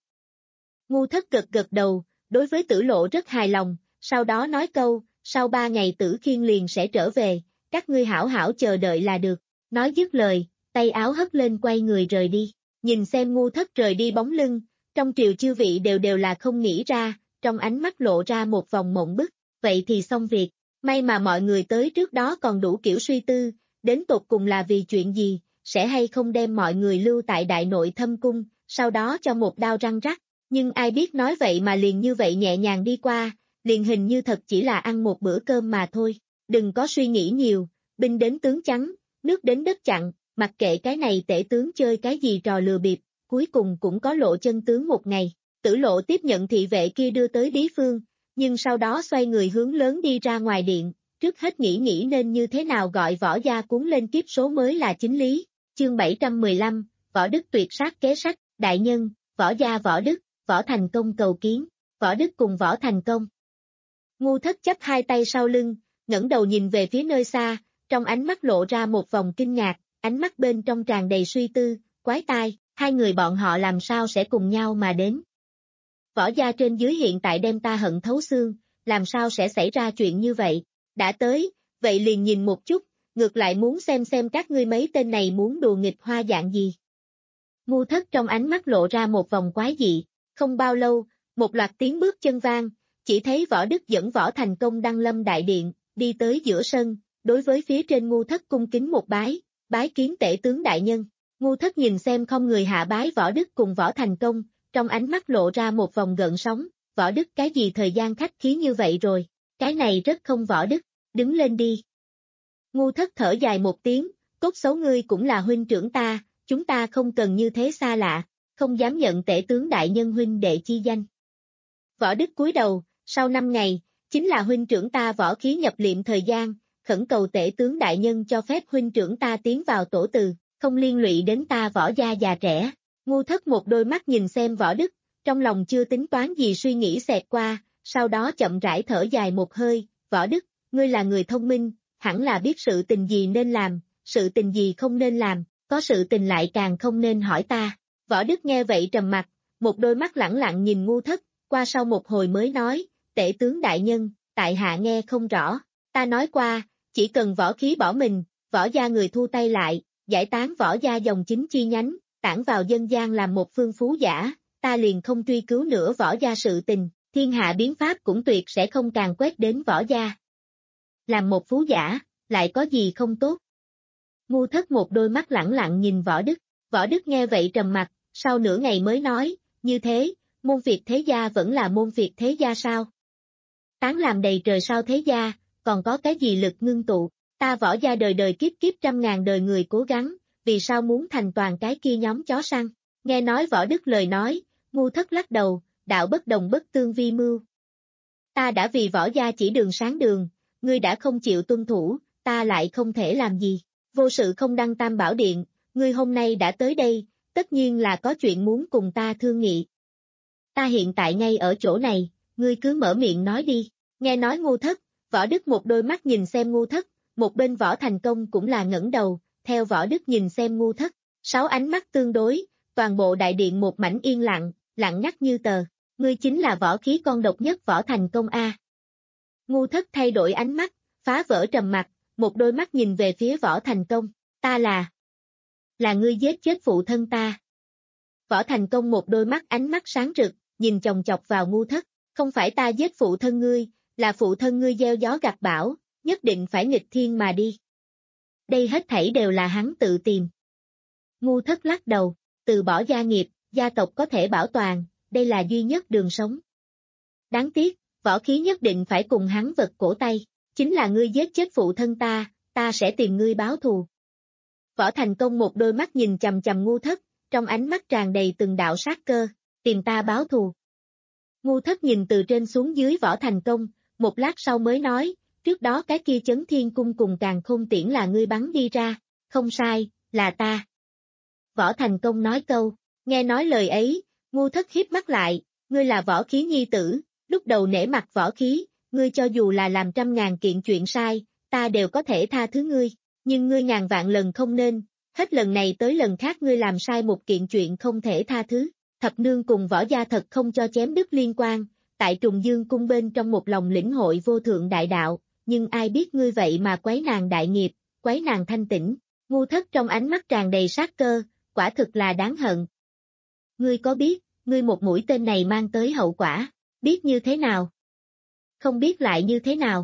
Ngu Thất gật gật đầu, đối với Tử Lộ rất hài lòng, sau đó nói câu, sau ba ngày Tử Khiên liền sẽ trở về, các ngươi hảo hảo chờ đợi là được. Nói dứt lời, tay áo hất lên quay người rời đi, nhìn xem Ngu Thất rời đi bóng lưng, trong triều chư vị đều đều là không nghĩ ra, trong ánh mắt lộ ra một vòng mộng bức, vậy thì xong việc, may mà mọi người tới trước đó còn đủ kiểu suy tư, đến tột cùng là vì chuyện gì, sẽ hay không đem mọi người lưu tại đại nội thâm cung, sau đó cho một đao răng rắc, nhưng ai biết nói vậy mà liền như vậy nhẹ nhàng đi qua, liền hình như thật chỉ là ăn một bữa cơm mà thôi, đừng có suy nghĩ nhiều, binh đến tướng chắn, nước đến đất chặn, mặc kệ cái này tể tướng chơi cái gì trò lừa bịp, cuối cùng cũng có lộ chân tướng một ngày. Tử Lộ tiếp nhận thị vệ kia đưa tới bí phương, nhưng sau đó xoay người hướng lớn đi ra ngoài điện, trước hết nghĩ nghĩ nên như thế nào gọi Võ Gia cuốn lên kiếp số mới là chính lý. Chương bảy trăm mười lăm, Võ Đức tuyệt sát kế sách, đại nhân, Võ Gia Võ Đức, Võ Thành Công cầu kiến, Võ Đức cùng Võ Thành Công. Ngu Thất chắp hai tay sau lưng, ngẩng đầu nhìn về phía nơi xa, trong ánh mắt lộ ra một vòng kinh ngạc, ánh mắt bên trong tràn đầy suy tư, quái tai, hai người bọn họ làm sao sẽ cùng nhau mà đến. Võ gia trên dưới hiện tại đem ta hận thấu xương, làm sao sẽ xảy ra chuyện như vậy? Đã tới, vậy liền nhìn một chút, ngược lại muốn xem xem các ngươi mấy tên này muốn đùa nghịch hoa dạng gì. Ngu Thất trong ánh mắt lộ ra một vòng quái dị, không bao lâu, một loạt tiếng bước chân vang, chỉ thấy Võ Đức dẫn Võ Thành Công đăng lâm đại điện, đi tới giữa sân, đối với phía trên Ngu Thất cung kính một bái, bái kiến tể tướng đại nhân. Ngu Thất nhìn xem không người hạ bái Võ Đức cùng Võ Thành Công, trong ánh mắt lộ ra một vòng gợn sóng, Võ Đức cái gì thời gian khách khí như vậy rồi, cái này rất không Võ Đức, đứng lên đi. Ngu Thất thở dài một tiếng, cốt xấu ngươi cũng là huynh trưởng ta, chúng ta không cần như thế xa lạ, không dám nhận tể tướng đại nhân huynh đệ chi danh. Võ Đức cúi đầu, sau năm ngày, chính là huynh trưởng ta võ khí nhập liệm thời gian, khẩn cầu tể tướng đại nhân cho phép huynh trưởng ta tiến vào tổ từ, không liên lụy đến ta võ gia già trẻ. Ngu Thất một đôi mắt nhìn xem Võ Đức, trong lòng chưa tính toán gì suy nghĩ xẹt qua, sau đó chậm rãi thở dài một hơi, Võ Đức, ngươi là người thông minh, hẳn là biết sự tình gì nên làm, sự tình gì không nên làm, có sự tình lại càng không nên hỏi ta. Võ Đức nghe vậy trầm mặt, một đôi mắt lẳng lặng nhìn Ngu Thất, qua sau một hồi mới nói, tể tướng đại nhân, tại hạ nghe không rõ, ta nói qua, chỉ cần võ khí bỏ mình, võ gia người thu tay lại, giải tán võ gia dòng chính chi nhánh, tản vào dân gian làm một phương phú giả, ta liền không truy cứu nữa võ gia sự tình, thiên hạ biến pháp cũng tuyệt sẽ không càng quét đến võ gia. Làm một phú giả, lại có gì không tốt? Ngu Thất một đôi mắt lẳng lặng nhìn Võ Đức, Võ Đức nghe vậy trầm mặt, sau nửa ngày mới nói, như thế, môn Việt thế gia vẫn là môn Việt thế gia sao? Tán làm đầy trời sao thế gia, còn có cái gì lực ngưng tụ, ta võ gia đời đời kiếp kiếp trăm ngàn đời người cố gắng, vì sao muốn thành toàn cái kia nhóm chó săn? Nghe nói Võ Đức lời nói, Ngu Thất lắc đầu, đạo bất đồng bất tương vi mưu. Ta đã vì võ gia chỉ đường sáng đường, ngươi đã không chịu tuân thủ, ta lại không thể làm gì. Vô sự không đăng tam bảo điện, ngươi hôm nay đã tới đây, tất nhiên là có chuyện muốn cùng ta thương nghị. Ta hiện tại ngay ở chỗ này, ngươi cứ mở miệng nói đi. Nghe nói Ngu Thất, Võ Đức một đôi mắt nhìn xem Ngu Thất, một bên Võ Thành Công cũng là ngẩng đầu, theo Võ Đức nhìn xem Ngu Thất, sáu ánh mắt tương đối, toàn bộ đại điện một mảnh yên lặng, lặng ngắt như tờ, ngươi chính là võ khí con độc nhất Võ Thành Công a. Ngu Thất thay đổi ánh mắt, phá vỡ trầm mặc, một đôi mắt nhìn về phía Võ Thành Công, ta là, là ngươi giết chết phụ thân ta. Võ Thành Công một đôi mắt ánh mắt sáng rực, nhìn chòng chọc vào Ngu Thất, không phải ta giết phụ thân ngươi, là phụ thân ngươi gieo gió gặt bão, nhất định phải nghịch thiên mà đi. Đây hết thảy đều là hắn tự tìm. Ngu Thất lắc đầu, từ bỏ gia nghiệp, gia tộc có thể bảo toàn, đây là duy nhất đường sống. Đáng tiếc, võ khí nhất định phải cùng hắn vật cổ tay, chính là ngươi giết chết phụ thân ta, ta sẽ tìm ngươi báo thù. Võ Thành Công một đôi mắt nhìn chằm chằm Ngu Thất, trong ánh mắt tràn đầy từng đạo sát cơ, tìm ta báo thù. Ngu Thất nhìn từ trên xuống dưới Võ Thành Công, một lát sau mới nói, trước đó cái kia Chấn Thiên Cung cùng Càn Khôn Tiễn là ngươi bắn đi ra, không sai, là ta. Võ Thành Công nói câu, nghe nói lời ấy, Ngu Thất híp mắt lại, ngươi là võ khí nhi tử, lúc đầu nể mặt võ khí, ngươi cho dù là làm trăm ngàn kiện chuyện sai, ta đều có thể tha thứ ngươi, nhưng ngươi ngàn vạn lần không nên, hết lần này tới lần khác ngươi làm sai một kiện chuyện không thể tha thứ. Thập nương cùng võ gia thật không cho chém đứt liên quan, tại Trùng Dương cung bên trong một lòng lĩnh hội vô thượng đại đạo, nhưng ai biết ngươi vậy mà quấy nàng đại nghiệp, quấy nàng thanh tĩnh. Ngu Thất trong ánh mắt tràn đầy sát cơ, quả thực là đáng hận. Ngươi có biết, ngươi một mũi tên này mang tới hậu quả, biết như thế nào? Không biết lại như thế nào?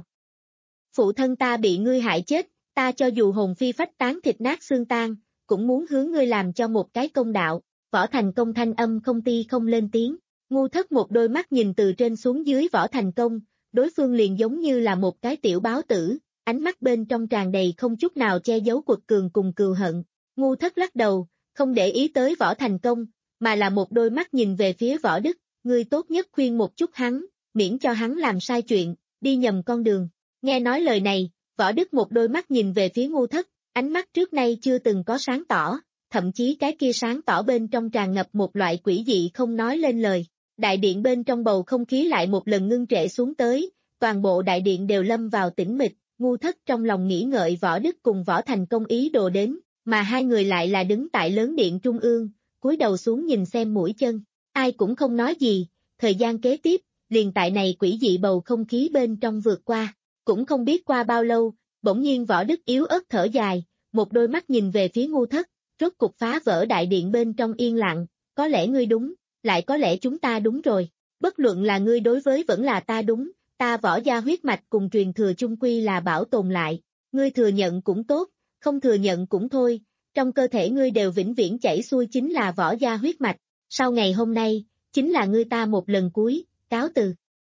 Phụ thân ta bị ngươi hại chết, ta cho dù hồn phi phách tán thịt nát xương tan, cũng muốn hướng ngươi làm cho một cái công đạo. Võ Thành Công thanh âm không ti không lên tiếng, Ngu Thất một đôi mắt nhìn từ trên xuống dưới Võ Thành Công, đối phương liền giống như là một cái tiểu báo tử, ánh mắt bên trong tràn đầy không chút nào che giấu quật cường cùng cừu hận. Ngu Thất lắc đầu, không để ý tới Võ Thành Công, mà là một đôi mắt nhìn về phía Võ Đức, ngươi tốt nhất khuyên một chút hắn, miễn cho hắn làm sai chuyện, đi nhầm con đường. Nghe nói lời này, Võ Đức một đôi mắt nhìn về phía Ngu Thất, ánh mắt trước nay chưa từng có sáng tỏ. Thậm chí cái kia sáng tỏ bên trong tràn ngập một loại quỷ dị không nói lên lời. Đại điện bên trong bầu không khí lại một lần ngưng trệ xuống tới, toàn bộ đại điện đều lâm vào tĩnh mịch, Ngu Thất trong lòng nghĩ ngợi Võ Đức cùng Võ Thành Công ý đồ đến, mà hai người lại là đứng tại lớn điện trung ương, cúi đầu xuống nhìn xem mũi chân, ai cũng không nói gì, thời gian kế tiếp, liền tại này quỷ dị bầu không khí bên trong vượt qua, cũng không biết qua bao lâu, bỗng nhiên Võ Đức yếu ớt thở dài, một đôi mắt nhìn về phía Ngu Thất, rốt cục phá vỡ đại điện bên trong yên lặng, có lẽ ngươi đúng, lại có lẽ chúng ta đúng rồi, bất luận là ngươi đối với vẫn là ta đúng, ta Võ gia huyết mạch cùng truyền thừa chung quy là bảo tồn lại, ngươi thừa nhận cũng tốt, không thừa nhận cũng thôi, trong cơ thể ngươi đều vĩnh viễn chảy xuôi chính là Võ gia huyết mạch, sau ngày hôm nay, chính là ngươi ta một lần cuối, cáo từ.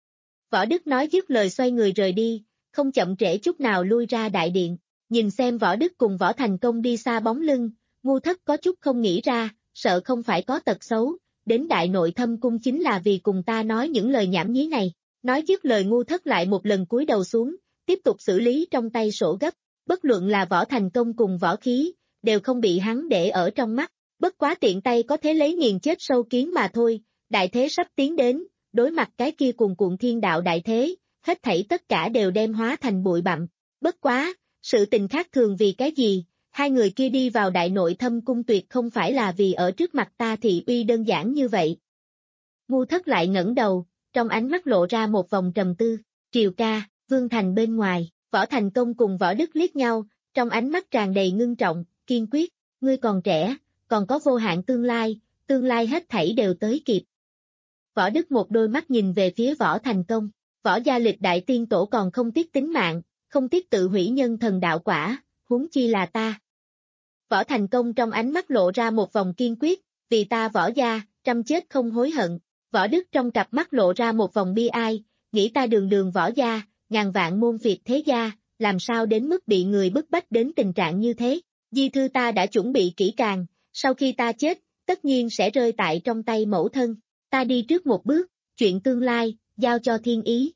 Võ Đức nói dứt lời xoay người rời đi, không chậm trễ chút nào lui ra đại điện, nhìn xem Võ Đức cùng Võ Thành Công đi xa bóng lưng, Ngu Thất có chút không nghĩ ra, sợ không phải có tật xấu, đến Đại Nội Thâm Cung chính là vì cùng ta nói những lời nhảm nhí này, nói dứt lời Ngu Thất lại một lần cúi đầu xuống, tiếp tục xử lý trong tay sổ gấp, bất luận là Võ Thành Công cùng Võ Khí, đều không bị hắn để ở trong mắt, bất quá tiện tay có thể lấy nghiền chết sâu kiến mà thôi, đại thế sắp tiến đến, đối mặt cái kia cuồn cuộn thiên đạo đại thế, hết thảy tất cả đều đem hóa thành bụi bặm, bất quá, sự tình khác thường vì cái gì, hai người kia đi vào Đại Nội Thâm Cung tuyệt không phải là vì ở trước mặt ta thị uy đơn giản như vậy. Ngu Thất lại ngẩng đầu, trong ánh mắt lộ ra một vòng trầm tư, Triều ca, Vương Thành bên ngoài, Võ Thành Công cùng Võ Đức liếc nhau, trong ánh mắt tràn đầy ngưng trọng, kiên quyết, ngươi còn trẻ, còn có vô hạn tương lai, tương lai hết thảy đều tới kịp. Võ Đức một đôi mắt nhìn về phía Võ Thành Công, Võ gia lịch đại tiên tổ còn không tiếc tính mạng, không tiếc tự hủy nhân thần đạo quả, huống chi là ta. Võ Thành Công trong ánh mắt lộ ra một vòng kiên quyết, vì ta Võ gia, trăm chết không hối hận. Võ Đức trong cặp mắt lộ ra một vòng bi ai, nghĩ ta đường đường Võ gia, ngàn vạn môn phiệt thế gia, làm sao đến mức bị người bức bách đến tình trạng như thế. Di thư ta đã chuẩn bị kỹ càng, sau khi ta chết, tất nhiên sẽ rơi tại trong tay mẫu thân. Ta đi trước một bước, chuyện tương lai, giao cho thiên ý.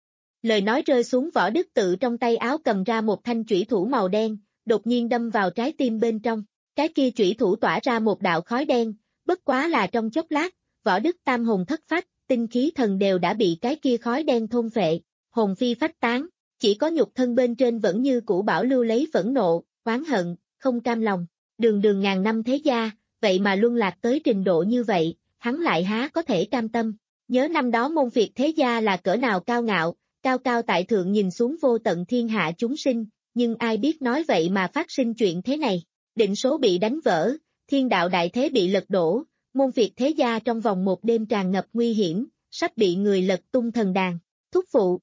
Lời nói rơi xuống Võ Đức tự trong tay áo cầm ra một thanh chủy thủ màu đen, đột nhiên đâm vào trái tim bên trong. Cái kia chủy thủ tỏa ra một đạo khói đen, bất quá là trong chốc lát, Võ Đức tam hồn thất phách, tinh khí thần đều đã bị cái kia khói đen thôn phệ, hồn phi phách tán, chỉ có nhục thân bên trên vẫn như cũ bảo lưu lấy phẫn nộ, oán hận, không cam lòng. Đường đường ngàn năm thế gia, vậy mà luân lạc tới trình độ như vậy, hắn lại há có thể cam tâm. Nhớ năm đó môn phiệt thế gia là cỡ nào cao ngạo, cao cao tại thượng nhìn xuống vô tận thiên hạ chúng sinh, nhưng ai biết nói vậy mà phát sinh chuyện thế này. Định số bị đánh vỡ, thiên đạo đại thế bị lật đổ, môn phiệt thế gia trong vòng một đêm tràn ngập nguy hiểm, sắp bị người lật tung thần đàn. Thúc phụ.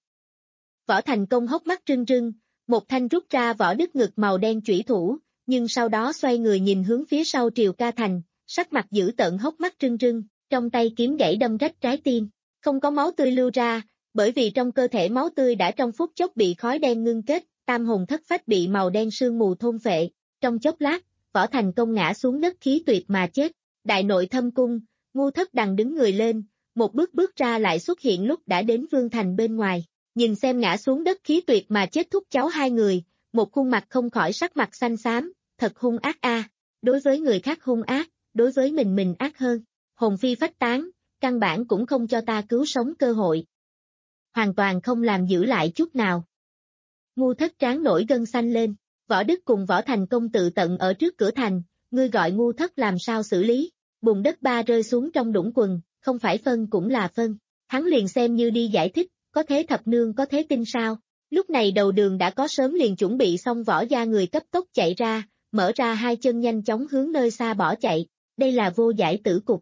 Võ Thành Công hốc mắt trưng trưng, một thanh rút ra Võ Đức ngực màu đen chủy thủ, nhưng sau đó xoay người nhìn hướng phía sau Triều Ca Thành, sắc mặt dữ tợn hốc mắt trưng trưng, trong tay kiếm gãy đâm rách trái tim, không có máu tươi lưu ra, bởi vì trong cơ thể máu tươi đã trong phút chốc bị khói đen ngưng kết, tam hồn thất phách bị màu đen sương mù thôn phệ, trong chốc lát, Võ Thành Công ngã xuống đất khí tuyệt mà chết. Đại Nội Thâm Cung, Ngu Thất đằng đứng người lên, một bước bước ra lại xuất hiện lúc đã đến Vương Thành bên ngoài, nhìn xem ngã xuống đất khí tuyệt mà chết thúc cháu hai người, một khuôn mặt không khỏi sắc mặt xanh xám, thật hung ác a, đối với người khác hung ác, đối với mình mình ác hơn, hồn phi phách tán, căn bản cũng không cho ta cứu sống cơ hội. Hoàn toàn không làm giữ lại chút nào. Ngu Thất trán nổi gân xanh lên, Võ Đức cùng Võ Thành Công tự tận ở trước cửa thành, ngươi gọi Ngu Thất làm sao xử lý, bùn đất ba rơi xuống trong đũng quần, không phải phân cũng là phân, hắn liền xem như đi giải thích, có thế thập nương có thế tin sao, lúc này đầu đường đã có sớm liền chuẩn bị xong Võ gia người cấp tốc chạy ra, mở ra hai chân nhanh chóng hướng nơi xa bỏ chạy, đây là vô giải tử cục.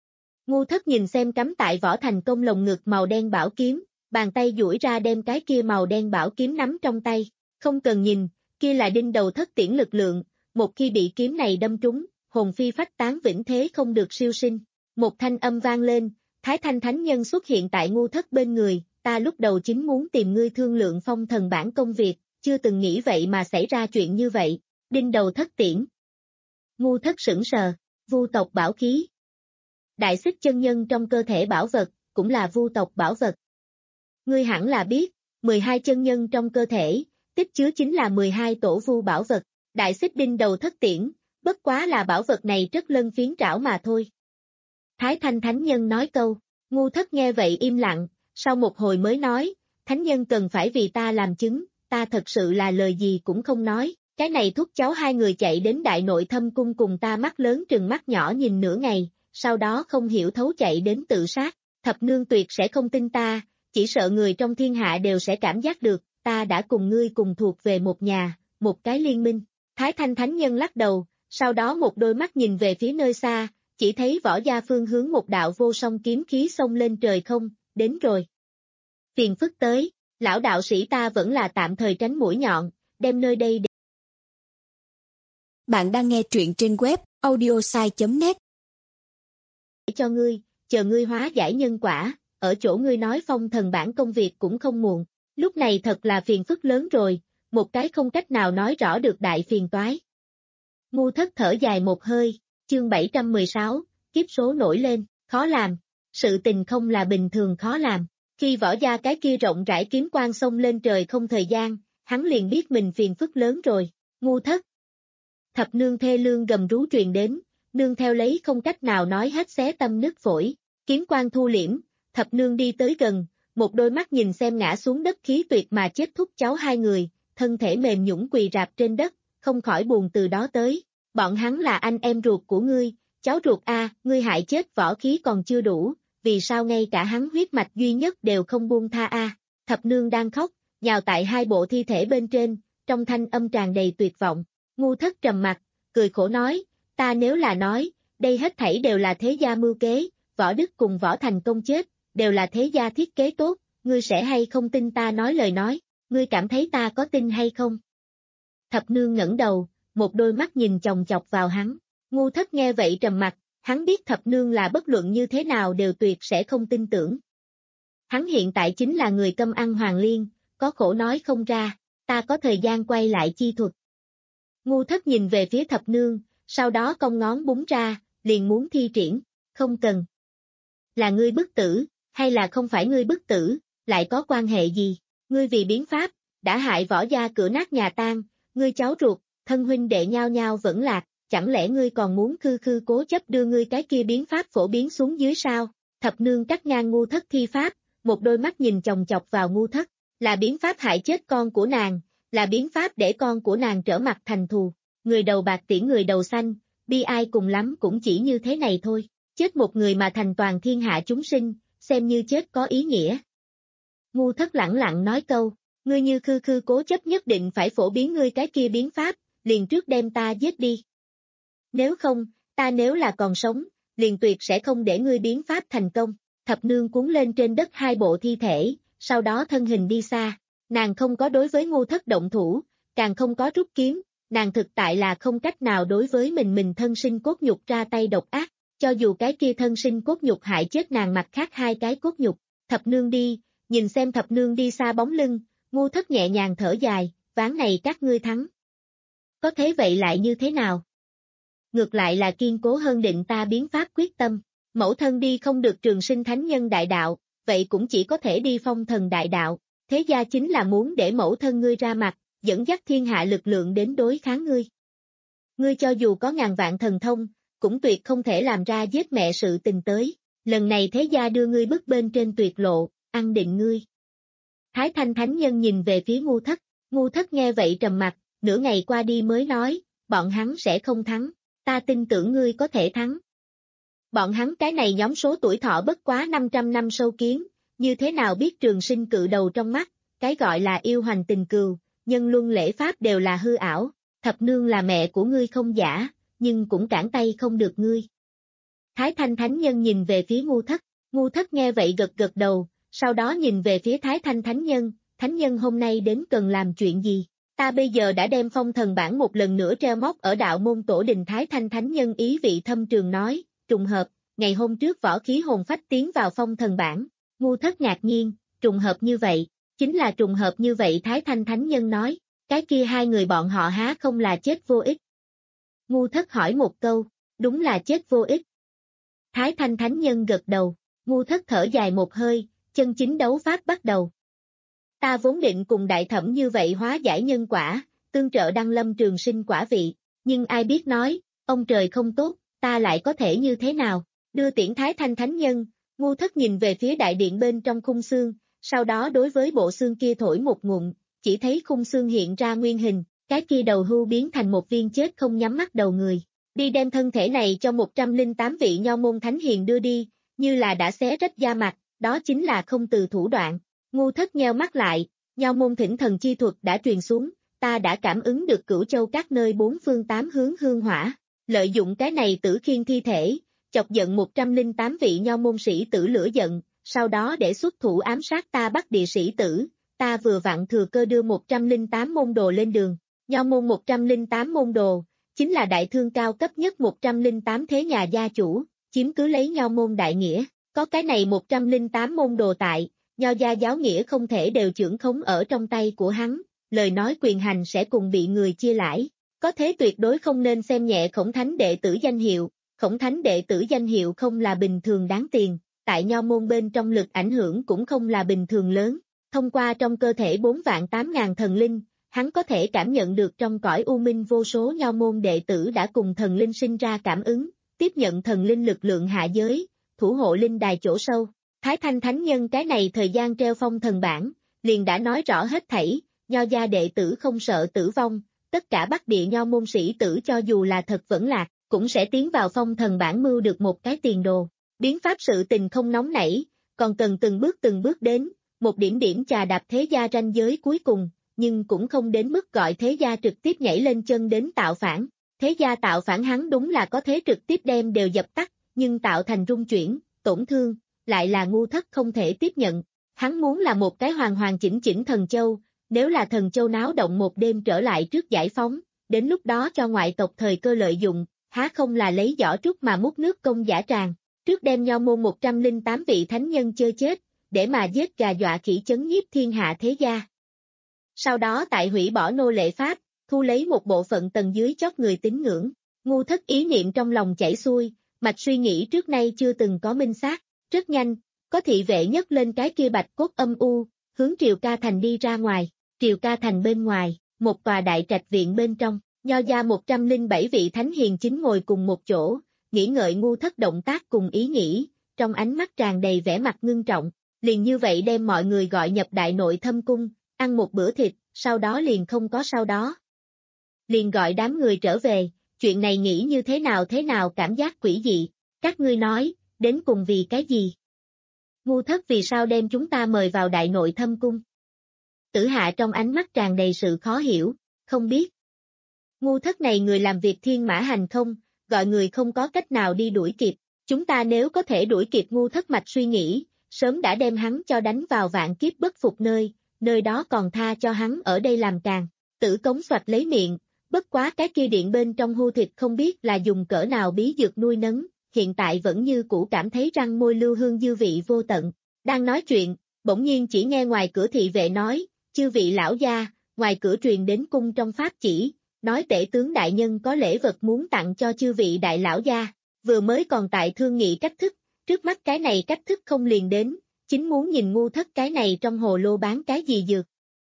Ngu Thất nhìn xem cắm tại Võ Thành Công lồng ngực màu đen bảo kiếm, bàn tay duỗi ra đem cái kia màu đen bảo kiếm nắm trong tay, không cần nhìn, kia là đinh đầu thất tiễn lực lượng, một khi bị kiếm này đâm trúng, hồn phi phách tán vĩnh thế không được siêu sinh. Một thanh âm vang lên, Thái Thanh Thánh Nhân xuất hiện tại Ngu Thất bên người, ta lúc đầu chính muốn tìm ngươi thương lượng phong thần bản công việc, chưa từng nghĩ vậy mà xảy ra chuyện như vậy, đinh đầu thất tiễn. Ngu Thất sững sờ, vu tộc bảo khí. Đại xích chân nhân trong cơ thể bảo vật, cũng là vu tộc bảo vật. Ngươi hẳn là biết, mười hai chân nhân trong cơ thể, tích chứa chính là mười hai tổ vu bảo vật, đại xích đinh đầu thất tiễn, bất quá là bảo vật này rất lân phiến trảo mà thôi. Thái Thanh Thánh Nhân nói câu, Ngu Thất nghe vậy im lặng, sau một hồi mới nói, Thánh Nhân cần phải vì ta làm chứng, ta thật sự là lời gì cũng không nói, cái này thúc cháu hai người chạy đến Đại Nội Thâm Cung cùng ta mắt lớn trừng mắt nhỏ nhìn nửa ngày, sau đó không hiểu thấu chạy đến tự sát, Thập nương tuyệt sẽ không tin ta, chỉ sợ người trong thiên hạ đều sẽ cảm giác được, ta đã cùng ngươi cùng thuộc về một nhà, một cái liên minh. Thái Thanh Thánh Nhân lắc đầu, sau đó một đôi mắt nhìn về phía nơi xa, chỉ thấy Võ Gia phương hướng một đạo vô song kiếm khí xông lên trời không, đến rồi. Phiền phức tới, lão đạo sĩ ta vẫn là tạm thời tránh mũi nhọn, đem nơi đây để... Bạn đang nghe truyện trên web audiosai chấm net. Cho ngươi, chờ ngươi hóa giải nhân quả, ở chỗ ngươi nói phong thần bản công việc cũng không muộn, lúc này thật là phiền phức lớn rồi, một cái không cách nào nói rõ được đại phiền toái. Ngu Thất thở dài một hơi, chương bảy trăm mười sáu, kiếp số nổi lên, khó làm, sự tình không là bình thường khó làm, khi Võ Gia cái kia rộng rãi kiếm quang xông lên trời không thời gian, hắn liền biết mình phiền phức lớn rồi, Ngu Thất. Thập nương thê lương gầm rú truyền đến, nương theo lấy không cách nào nói hết xé tâm nứt phổi, kiếm quang thu liễm, thập nương đi tới gần, một đôi mắt nhìn xem ngã xuống đất khí tuyệt mà chết thúc cháu hai người, thân thể mềm nhũn quỳ rạp trên đất, không khỏi buồn từ đó tới, bọn hắn là anh em ruột của ngươi, cháu ruột a, ngươi hại chết võ khí còn chưa đủ, vì sao ngay cả hắn huyết mạch duy nhất đều không buông tha a? Thập nương đang khóc, nhào tại hai bộ thi thể bên trên, trong thanh âm tràn đầy tuyệt vọng. Ngu Thất trầm mặt, cười khổ nói, ta nếu là nói, đây hết thảy đều là thế gia mưu kế, Võ Đức cùng Võ Thành Công chết, đều là thế gia thiết kế tốt, ngươi sẽ hay không tin ta nói lời nói, ngươi cảm thấy ta có tin hay không? Thập nương ngẩng đầu, một đôi mắt nhìn chòng chọc vào hắn, Ngu Thất nghe vậy trầm mặt, hắn biết thập nương là bất luận như thế nào đều tuyệt sẽ không tin tưởng. Hắn hiện tại chính là người câm ăn hoàng liên, có khổ nói không ra, ta có thời gian quay lại chi thuật. Ngu Thất nhìn về phía thập nương, sau đó cong ngón búng ra, liền muốn thi triển, không cần. Là ngươi bức tử, hay là không phải ngươi bức tử, lại có quan hệ gì, ngươi vì biến pháp, đã hại Võ Gia cửa nát nhà tan, ngươi cháu ruột, thân huynh đệ nhau nhau vẫn lạc, chẳng lẽ ngươi còn muốn khư khư cố chấp đưa ngươi cái kia biến pháp phổ biến xuống dưới sao? Thập nương cắt ngang Ngu Thất thi pháp, một đôi mắt nhìn chòng chọc vào Ngu Thất, là biến pháp hại chết con của nàng, là biến pháp để con của nàng trở mặt thành thù, người đầu bạc tiễn người đầu xanh, bi ai cùng lắm cũng chỉ như thế này thôi, chết một người mà thành toàn thiên hạ chúng sinh, xem như chết có ý nghĩa. Ngu Thất lẳng lặng nói câu, ngươi như khư khư cố chấp nhất định phải phổ biến ngươi cái kia biến pháp, liền trước đem ta giết đi. Nếu không, ta nếu là còn sống, liền tuyệt sẽ không để ngươi biến pháp thành công. Thập nương cuốn lên trên đất hai bộ thi thể, sau đó thân hình đi xa, nàng không có đối với Ngu Thất động thủ, càng không có rút kiếm, nàng thực tại là không cách nào đối với mình mình thân sinh cốt nhục ra tay độc ác, cho dù cái kia thân sinh cốt nhục hại chết nàng mặt khác hai cái cốt nhục. Thập nương đi, nhìn xem thập nương đi xa bóng lưng, Ngu Thất nhẹ nhàng thở dài, ván này các ngươi thắng. Có thế vậy lại như thế nào? Ngược lại là kiên cố hơn định ta biến pháp quyết tâm, mẫu thân đi không được Trường Sinh Thánh Nhân đại đạo, vậy cũng chỉ có thể đi Phong Thần đại đạo, thế gia chính là muốn để mẫu thân ngươi ra mặt, dẫn dắt thiên hạ lực lượng đến đối kháng ngươi. Ngươi cho dù có ngàn vạn thần thông, cũng tuyệt không thể làm ra giết mẹ sự tình tới, lần này thế gia đưa ngươi bước bên trên tuyệt lộ, ăn định ngươi. Thái Thanh Thánh Nhân nhìn về phía Ngu Thất, Ngu Thất nghe vậy trầm mặt, nửa ngày qua đi mới nói, bọn hắn sẽ không thắng, ta tin tưởng ngươi có thể thắng. Bọn hắn cái này nhóm số tuổi thọ bất quá năm trăm năm sâu kiến, như thế nào biết trường sinh cự đầu trong mắt, cái gọi là yêu hoành tình cừu, nhân luân lễ pháp đều là hư ảo, thập nương là mẹ của ngươi không giả, nhưng cũng cản tay không được ngươi. Thái Thanh Thánh Nhân nhìn về phía Ngu Thất, Ngu Thất nghe vậy gật gật đầu, sau đó nhìn về phía Thái Thanh Thánh Nhân, Thánh Nhân hôm nay đến cần làm chuyện gì? Ta bây giờ đã đem phong thần bản một lần nữa treo móc ở đạo môn tổ đình. Thái Thanh Thánh Nhân ý vị thâm trường nói, trùng hợp, ngày hôm trước võ khí hồn phách tiến vào phong thần bản, Ngu Thất ngạc nhiên, trùng hợp như vậy, chính là trùng hợp như vậy. Thái Thanh Thánh Nhân nói, cái kia hai người bọn họ há không là chết vô ích? Ngu Thất hỏi một câu, đúng là chết vô ích. Thái Thanh Thánh Nhân gật đầu, Ngu Thất thở dài một hơi, chân chính đấu pháp bắt đầu. Ta vốn định cùng đại thẩm như vậy hóa giải nhân quả, tương trợ đăng lâm trường sinh quả vị, nhưng ai biết nói, ông trời không tốt, ta lại có thể như thế nào? Đưa tiễn Thái Thanh Thánh Nhân, Ngu Thất nhìn về phía đại điện bên trong khung xương, sau đó đối với bộ xương kia thổi một ngụm, chỉ thấy khung xương hiện ra nguyên hình, cái kia đầu hưu biến thành một viên chết không nhắm mắt đầu người. Đi đem thân thể này cho một trăm lẻ tám vị nho môn thánh hiền đưa đi, như là đã xé rách da mặt, đó chính là không từ thủ đoạn. Ngu Thất nheo mắt lại, Nho môn thỉnh thần chi thuật đã truyền xuống, ta đã cảm ứng được cửu châu các nơi bốn phương tám hướng hương hỏa, lợi dụng cái này Tử Khiên thi thể, chọc giận một trăm lẻ tám vị Nho môn sĩ tử lửa giận, sau đó để xuất thủ ám sát ta Bắc Địa sĩ tử, ta vừa vặn thừa cơ đưa một trăm lẻ tám môn đồ lên đường. Nho môn một trăm lẻ tám môn đồ, chính là đại thương cao cấp nhất một trăm lẻ tám thế nhà gia chủ, chiếm cứ lấy Nho môn đại nghĩa, có cái này một trăm lẻ tám môn đồ tại, Nho gia giáo nghĩa không thể đều chưởng khống ở trong tay của hắn, lời nói quyền hành sẽ cùng bị người chia lãi, có thế tuyệt đối không nên xem nhẹ Khổng Thánh đệ tử danh hiệu, Khổng Thánh đệ tử danh hiệu không là bình thường đáng tiền, tại Nho môn bên trong lực ảnh hưởng cũng không là bình thường lớn, thông qua trong cơ thể bốn vạn tám ngàn thần linh, hắn có thể cảm nhận được trong cõi u minh vô số Nho môn đệ tử đã cùng thần linh sinh ra cảm ứng, tiếp nhận thần linh lực lượng hạ giới, thủ hộ linh đài chỗ sâu. Thái Thanh Thánh Nhân cái này thời gian treo phong thần bản, liền đã nói rõ hết thảy, Nho gia đệ tử không sợ tử vong, tất cả Bắc Địa Nho môn sĩ tử cho dù là thật vẫn lạc, cũng sẽ tiến vào phong thần bản mưu được một cái tiền đồ. Biến pháp sự tình không nóng nảy, còn cần từng bước từng bước đến, một điểm điểm chà đạp thế gia ranh giới cuối cùng, nhưng cũng không đến mức gọi thế gia trực tiếp nhảy lên chân đến tạo phản. Thế gia tạo phản hắn đúng là có thế trực tiếp đem đều dập tắt, nhưng tạo thành rung chuyển, tổn thương, lại là Ngu Thất không thể tiếp nhận. Hắn muốn là một cái hoàn hoàn chỉnh chỉnh thần châu, nếu là thần châu náo động một đêm trở lại trước giải phóng, đến lúc đó cho ngoại tộc thời cơ lợi dụng, há không là lấy giỏ trúc mà múc nước công giả tràng, trước đem Nho môn một trăm lẻ tám vị thánh nhân chơi chết, để mà giết gà dọa khỉ chấn nhiếp thiên hạ thế gia. Sau đó tại hủy bỏ nô lệ pháp, thu lấy một bộ phận tầng dưới chót người tín ngưỡng, Ngu Thất ý niệm trong lòng chảy xuôi, mạch suy nghĩ trước nay chưa từng có minh xác, rất nhanh, có thị vệ nhấc lên cái kia bạch cốt âm u, hướng Triều Ca Thành đi ra ngoài, Triều Ca Thành bên ngoài, một tòa đại trạch viện bên trong, Nho gia một trăm lẻ bảy vị thánh hiền chính ngồi cùng một chỗ, nghĩ ngợi Ngu Thất động tác cùng ý nghĩ, trong ánh mắt tràn đầy vẻ mặt ngưng trọng, liền như vậy đem mọi người gọi nhập đại nội thâm cung, ăn một bữa thịt, sau đó liền không có sau đó. Liền gọi đám người trở về, chuyện này nghĩ như thế nào thế nào cảm giác quỷ dị, các ngươi nói, đến cùng vì cái gì? Ngu Thất vì sao đem chúng ta mời vào đại nội thâm cung? Tử Hạ trong ánh mắt tràn đầy sự khó hiểu, không biết. Ngu Thất này người làm việc thiên mã hành không, gọi người không có cách nào đi đuổi kịp, chúng ta nếu có thể đuổi kịp Ngu Thất mạch suy nghĩ, sớm đã đem hắn cho đánh vào vạn kiếp bất phục nơi, nơi đó còn tha cho hắn ở đây làm càng. Tử Cống xoạch lấy miệng, bất quá cái kia điện bên trong hưu thịt không biết là dùng cỡ nào bí dược nuôi nấng, hiện tại vẫn như cũ cảm thấy răng môi lưu hương dư vị vô tận. Đang nói chuyện, bỗng nhiên chỉ nghe ngoài cửa thị vệ nói, chư vị lão gia, ngoài cửa truyền đến cung trong pháp chỉ, nói tể tướng đại nhân có lễ vật muốn tặng cho chư vị đại lão gia, vừa mới còn tại thương nghị cách thức, trước mắt cái này cách thức không liền đến, chính muốn nhìn Ngu Thất cái này trong hồ lô bán cái gì dược.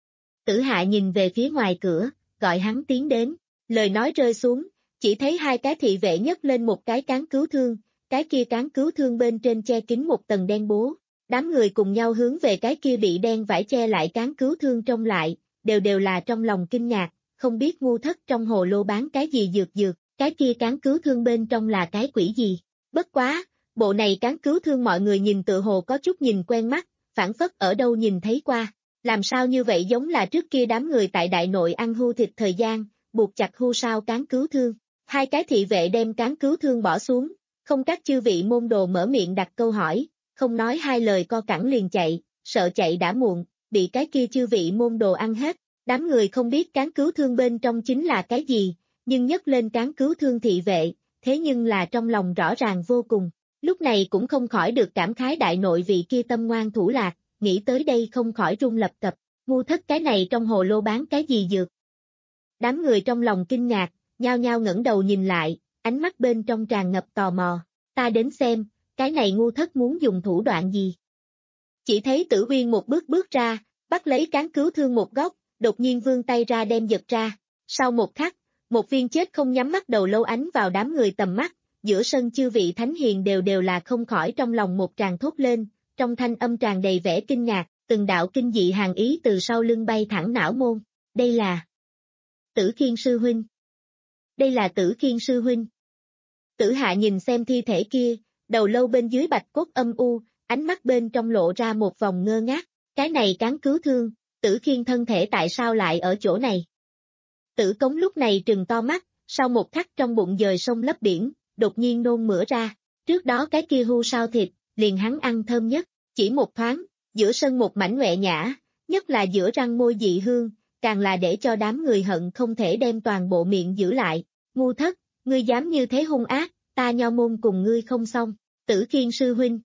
Tử Hạ nhìn về phía ngoài cửa, gọi hắn tiến đến, lời nói rơi xuống, chỉ thấy hai cái thị vệ nhấc lên một cái cán cứu thương, cái kia cán cứu thương bên trên che kín một tầng đen bố, đám người cùng nhau hướng về cái kia bị đen vải che lại cán cứu thương trông lại, đều đều là trong lòng kinh ngạc, không biết Ngu Thất trong hồ lô bán cái gì dược dược, cái kia cán cứu thương bên trong là cái quỷ gì, bất quá, bộ này cán cứu thương mọi người nhìn tự hồ có chút nhìn quen mắt, phản phất ở đâu nhìn thấy qua, làm sao như vậy giống là trước kia đám người tại đại nội ăn hưu thịt thời gian, buộc chặt hưu sao cán cứu thương, hai cái thị vệ đem cán cứu thương bỏ xuống, không các chư vị môn đồ mở miệng đặt câu hỏi, không nói hai lời co cẳng liền chạy, sợ chạy đã muộn, bị cái kia chư vị môn đồ ăn hết, đám người không biết cán cứu thương bên trong chính là cái gì, nhưng nhấc lên cán cứu thương thị vệ, thế nhưng là trong lòng rõ ràng vô cùng, lúc này cũng không khỏi được cảm khái đại nội vị kia tâm ngoan thủ lạc, nghĩ tới đây không khỏi run lập cập, Ngu Thất cái này trong hồ lô bán cái gì dược. Đám người trong lòng kinh ngạc, nhao nhao ngẩng đầu nhìn lại, ánh mắt bên trong tràn ngập tò mò, ta đến xem, cái này Ngu Thất muốn dùng thủ đoạn gì. Chỉ thấy Tử Uyên một bước bước ra, bắt lấy cán cứu thương một góc, đột nhiên vươn tay ra đem giật ra, sau một khắc, một viên chết không nhắm mắt đầu lâu ánh vào đám người tầm mắt, giữa sân chư vị thánh hiền đều đều là không khỏi trong lòng một tràng thốt lên, trong thanh âm tràn đầy vẻ kinh ngạc, từng đạo kinh dị hàng ý từ sau lưng bay thẳng não môn, đây là Tử Khiên sư huynh. Đây là Tử Khiên sư huynh. Tử Hạ nhìn xem thi thể kia, đầu lâu bên dưới bạch cốt âm u, ánh mắt bên trong lộ ra một vòng ngơ ngác, cái này cán cứu thương, Tử Khiên thân thể tại sao lại ở chỗ này? Tử Cống lúc này trừng to mắt, sau một khắc trong bụng dời sông lấp biển, đột nhiên nôn mửa ra, trước đó cái kia hưu sao thịt, liền hắn ăn thơm nhất, chỉ một thoáng, giữa sân một mảnh ngoẹ nhã, nhất là giữa răng môi dị hương, càng là để cho đám người hận không thể đem toàn bộ miệng giữ lại, ngu thất, ngươi dám như thế hung ác, ta Nho môn cùng ngươi không xong, Tử Khiên sư huynh.